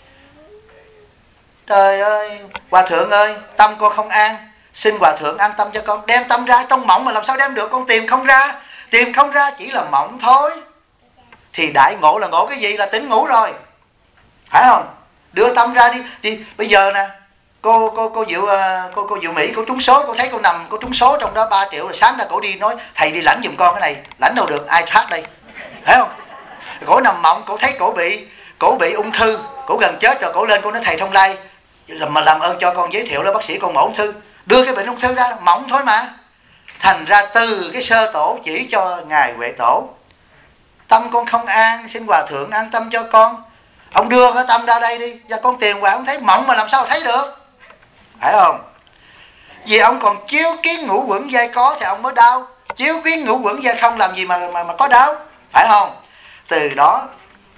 Trời ơi, Hòa Thượng ơi, tâm con không an, xin Hòa Thượng an tâm cho con. Đem tâm ra trong mộng mà làm sao đem được, con tìm không ra. Tìm không ra chỉ là mộng thôi. Thì đại ngộ là ngộ cái gì? Là tỉnh ngủ rồi, phải không? Đưa tâm ra đi. Bây giờ nè, cô Diệu Mỹ, cô trúng số, cô thấy cô nằm, cô trúng số trong đó 3 triệu, rồi sáng ra cổ đi nói thầy đi lãnh giùm con cái này. Lãnh đâu được, ai thoát đây, phải không? Cổ nằm mộng, cổ thấy cổ bị ung thư, cổ gần chết rồi, cổ lên cổ nói thầy Thông Lai mà làm ơn cho con giới thiệu đó bác sĩ con mổ ung thư, đưa cái bệnh ung thư ra, mộng thôi mà. Thành ra từ cái sơ tổ chỉ cho Ngài Huệ Tổ, tâm con không an, xin Hòa Thượng an tâm cho con. Ông đưa cái tâm ra đây đi, và con tìm hoài không thấy, mộng mà làm sao thấy được, phải không? Vì ông còn chiếu kiến ngũ quẩn giai có thì ông mới đau, chiếu kiến ngũ quẩn giai không làm gì mà có đau, phải không? Từ đó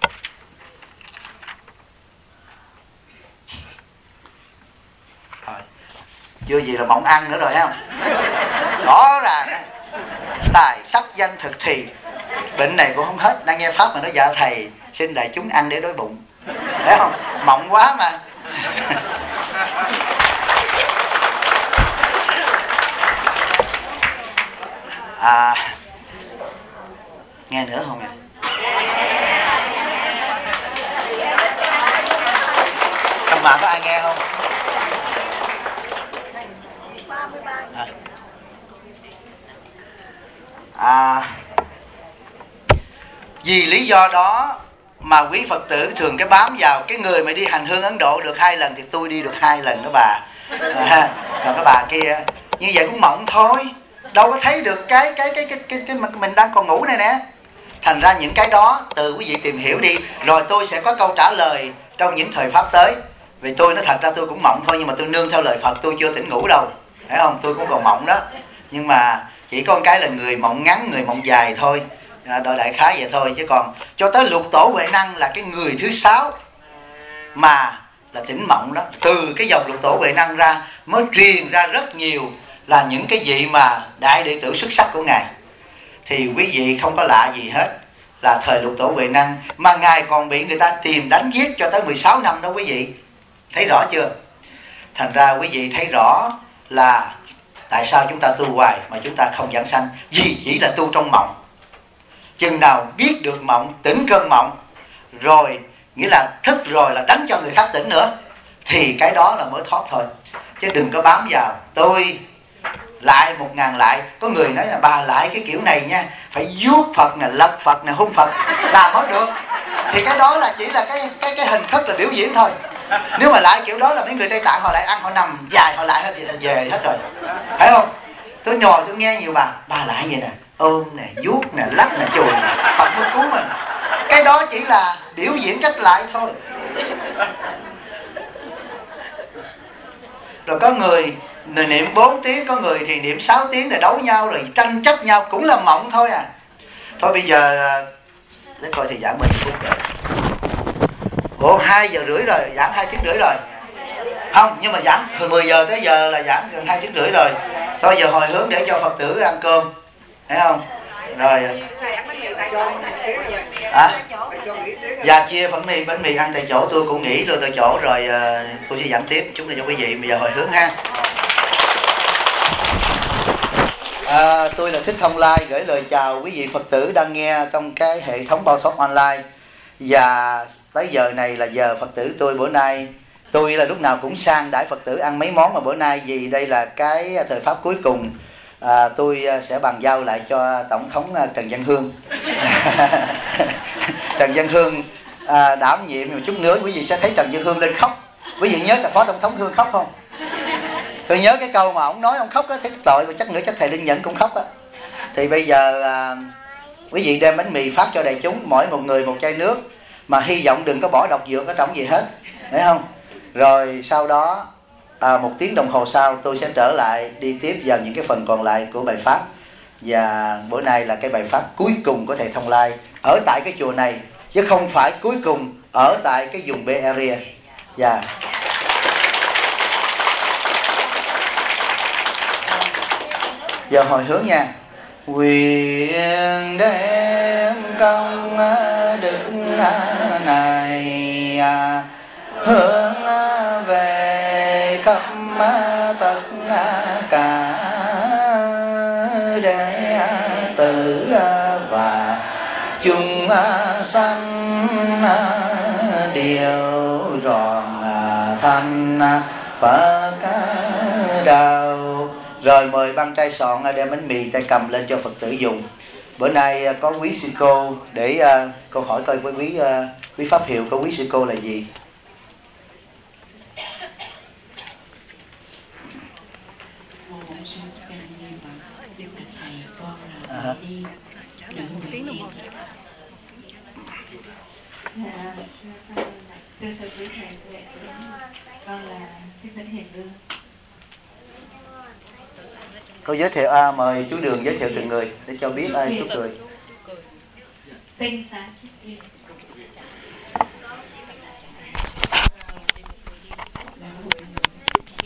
chưa gì là mộng ăn nữa rồi, thấy không? Rõ ràng tài sắc danh thực thì bệnh này cũng không hết. Đang nghe pháp mà nói dạ thầy xin đại chúng ăn để đói bụng, thấy không? Mộng quá mà. Nghe nữa không ạ? Trong mà có ai nghe không? Vì lý do đó mà quý Phật tử thường cái bám vào cái người mà đi hành hương Ấn Độ được 2 lần thì tôi đi được 2 lần đó bà. Còn cái bà kia như vậy cũng mộng thôi, đâu có thấy được cái mình đang còn ngủ này nè. Thành ra những cái đó từ quý vị tìm hiểu đi, rồi tôi sẽ có câu trả lời trong những thời pháp tới. Vì tôi nói thật ra tôi cũng mộng thôi, nhưng mà tôi nương theo lời Phật, tôi chưa tỉnh ngủ đâu, phải không? Tôi cũng còn mộng đó, nhưng mà chỉ có một cái là người mộng ngắn, người mộng dài thôi, đội đại khái vậy thôi. Chứ còn cho tới Lục Tổ Huệ Năng là cái người thứ 6 mà là tỉnh mộng đó. Từ cái dòng Lục Tổ Huệ Năng ra mới truyền ra rất nhiều là những cái vị mà đại đệ tử xuất sắc của Ngài. Thì quý vị không có lạ gì hết, là thời Lục Tổ Huệ Năng mà Ngài còn bị người ta tìm đánh giết cho tới 16 năm đó quý vị. Thấy rõ chưa? Thành ra quý vị thấy rõ là tại sao chúng ta tu hoài mà chúng ta không giảng sanh. Vì chỉ là tu trong mộng. Chừng nào biết được mộng, tỉnh cơn mộng, rồi nghĩa là thức rồi là đánh cho người khác tỉnh nữa, thì cái đó là mới thoát thôi. Chứ đừng có bám vào tôi lại 1000 lại. Có người nói là bà lại cái kiểu này nha, phải vuốt Phật nè, lật Phật nè, hung Phật là mới được. Thì cái đó là chỉ là cái hình thức là biểu diễn thôi. Nếu mà lại kiểu đó là mấy người Tây Tạng họ lại ăn, họ nằm dài, họ lại hết về hết rồi, phải không? Tôi nhồi tôi nghe nhiều bà lại vậy nè, ôm nè, vuốt nè, lắc nè, chùi nè, Phật mới cứu mình. Cái đó chỉ là biểu diễn cách lại thôi. Rồi có người niệm 4 tiếng, có người thì niệm 6 tiếng để đấu nhau rồi tranh chấp nhau, cũng là mộng thôi à. Thôi bây giờ để coi thì giảng mình phút rồi. Ủa 2 giờ rưỡi rồi, giảng 2 tiếng rưỡi rồi. Không, nhưng mà giảng từ 10 giờ tới giờ là giảng gần 2 tiếng rưỡi rồi. Thôi giờ hồi hướng để cho Phật tử ăn cơm, thấy không? Rồi dạ chia phần mì, bánh mì ăn tại chỗ, tôi cũng nghỉ rồi tại chỗ rồi, tôi sẽ giảng tiếp chúng ta cho quý vị. Bây giờ hồi hướng ha. Tôi là Thích Thông Lai, gửi lời chào quý vị Phật tử đang nghe trong cái hệ thống Bao Thoát Online. Và tới giờ này là giờ Phật tử tôi. Bữa nay tôi là lúc nào cũng sang đãi Phật tử ăn mấy món, mà bữa nay vì đây là cái thời pháp cuối cùng, tôi sẽ bàn giao lại cho Tổng thống Trần Văn Hương. Trần Văn Hương đảm nhiệm một chút nữa quý vị sẽ thấy Trần Văn Hương lên khóc. Quý vị nhớ là Phó Tổng thống Hương khóc không? Tôi nhớ cái câu mà ông nói ông khóc đó, thấy tội, và chắc nữa chắc thầy Linh Nhẫn cũng khóc đó. Thì bây giờ quý vị đem bánh mì phát cho đại chúng, mỗi một người một chai nước, mà hy vọng đừng có bỏ độc dược ở trong gì hết, thấy không? Rồi sau đó 1 tiếng đồng hồ sau tôi sẽ trở lại đi tiếp vào những cái phần còn lại của bài pháp. Và bữa nay là cái bài pháp cuối cùng của thầy Thông Lai ở tại cái chùa này, chứ không phải cuối cùng ở tại cái vùng Bay Area. Dạ. Giờ hồi hướng nha. Nguyện đem công đức này hướng về khắp tất cả đệ tử và chúng sanh đều tròn thành Phật đạo. Rồi mời băng trai sọn đem bánh mì tay cầm lên cho Phật tử dùng. Bữa nay có quý sư cô để câu hỏi coi với quý pháp hiệu của quý sư cô là gì? Thưa sư quý thầy, thưa đại chúng, con là Thích Tấn Hiền Lương. Cô giới thiệu mời chú Đường giới thiệu từng người để cho biết ai chú cười. Tên Xá Kiết Liên.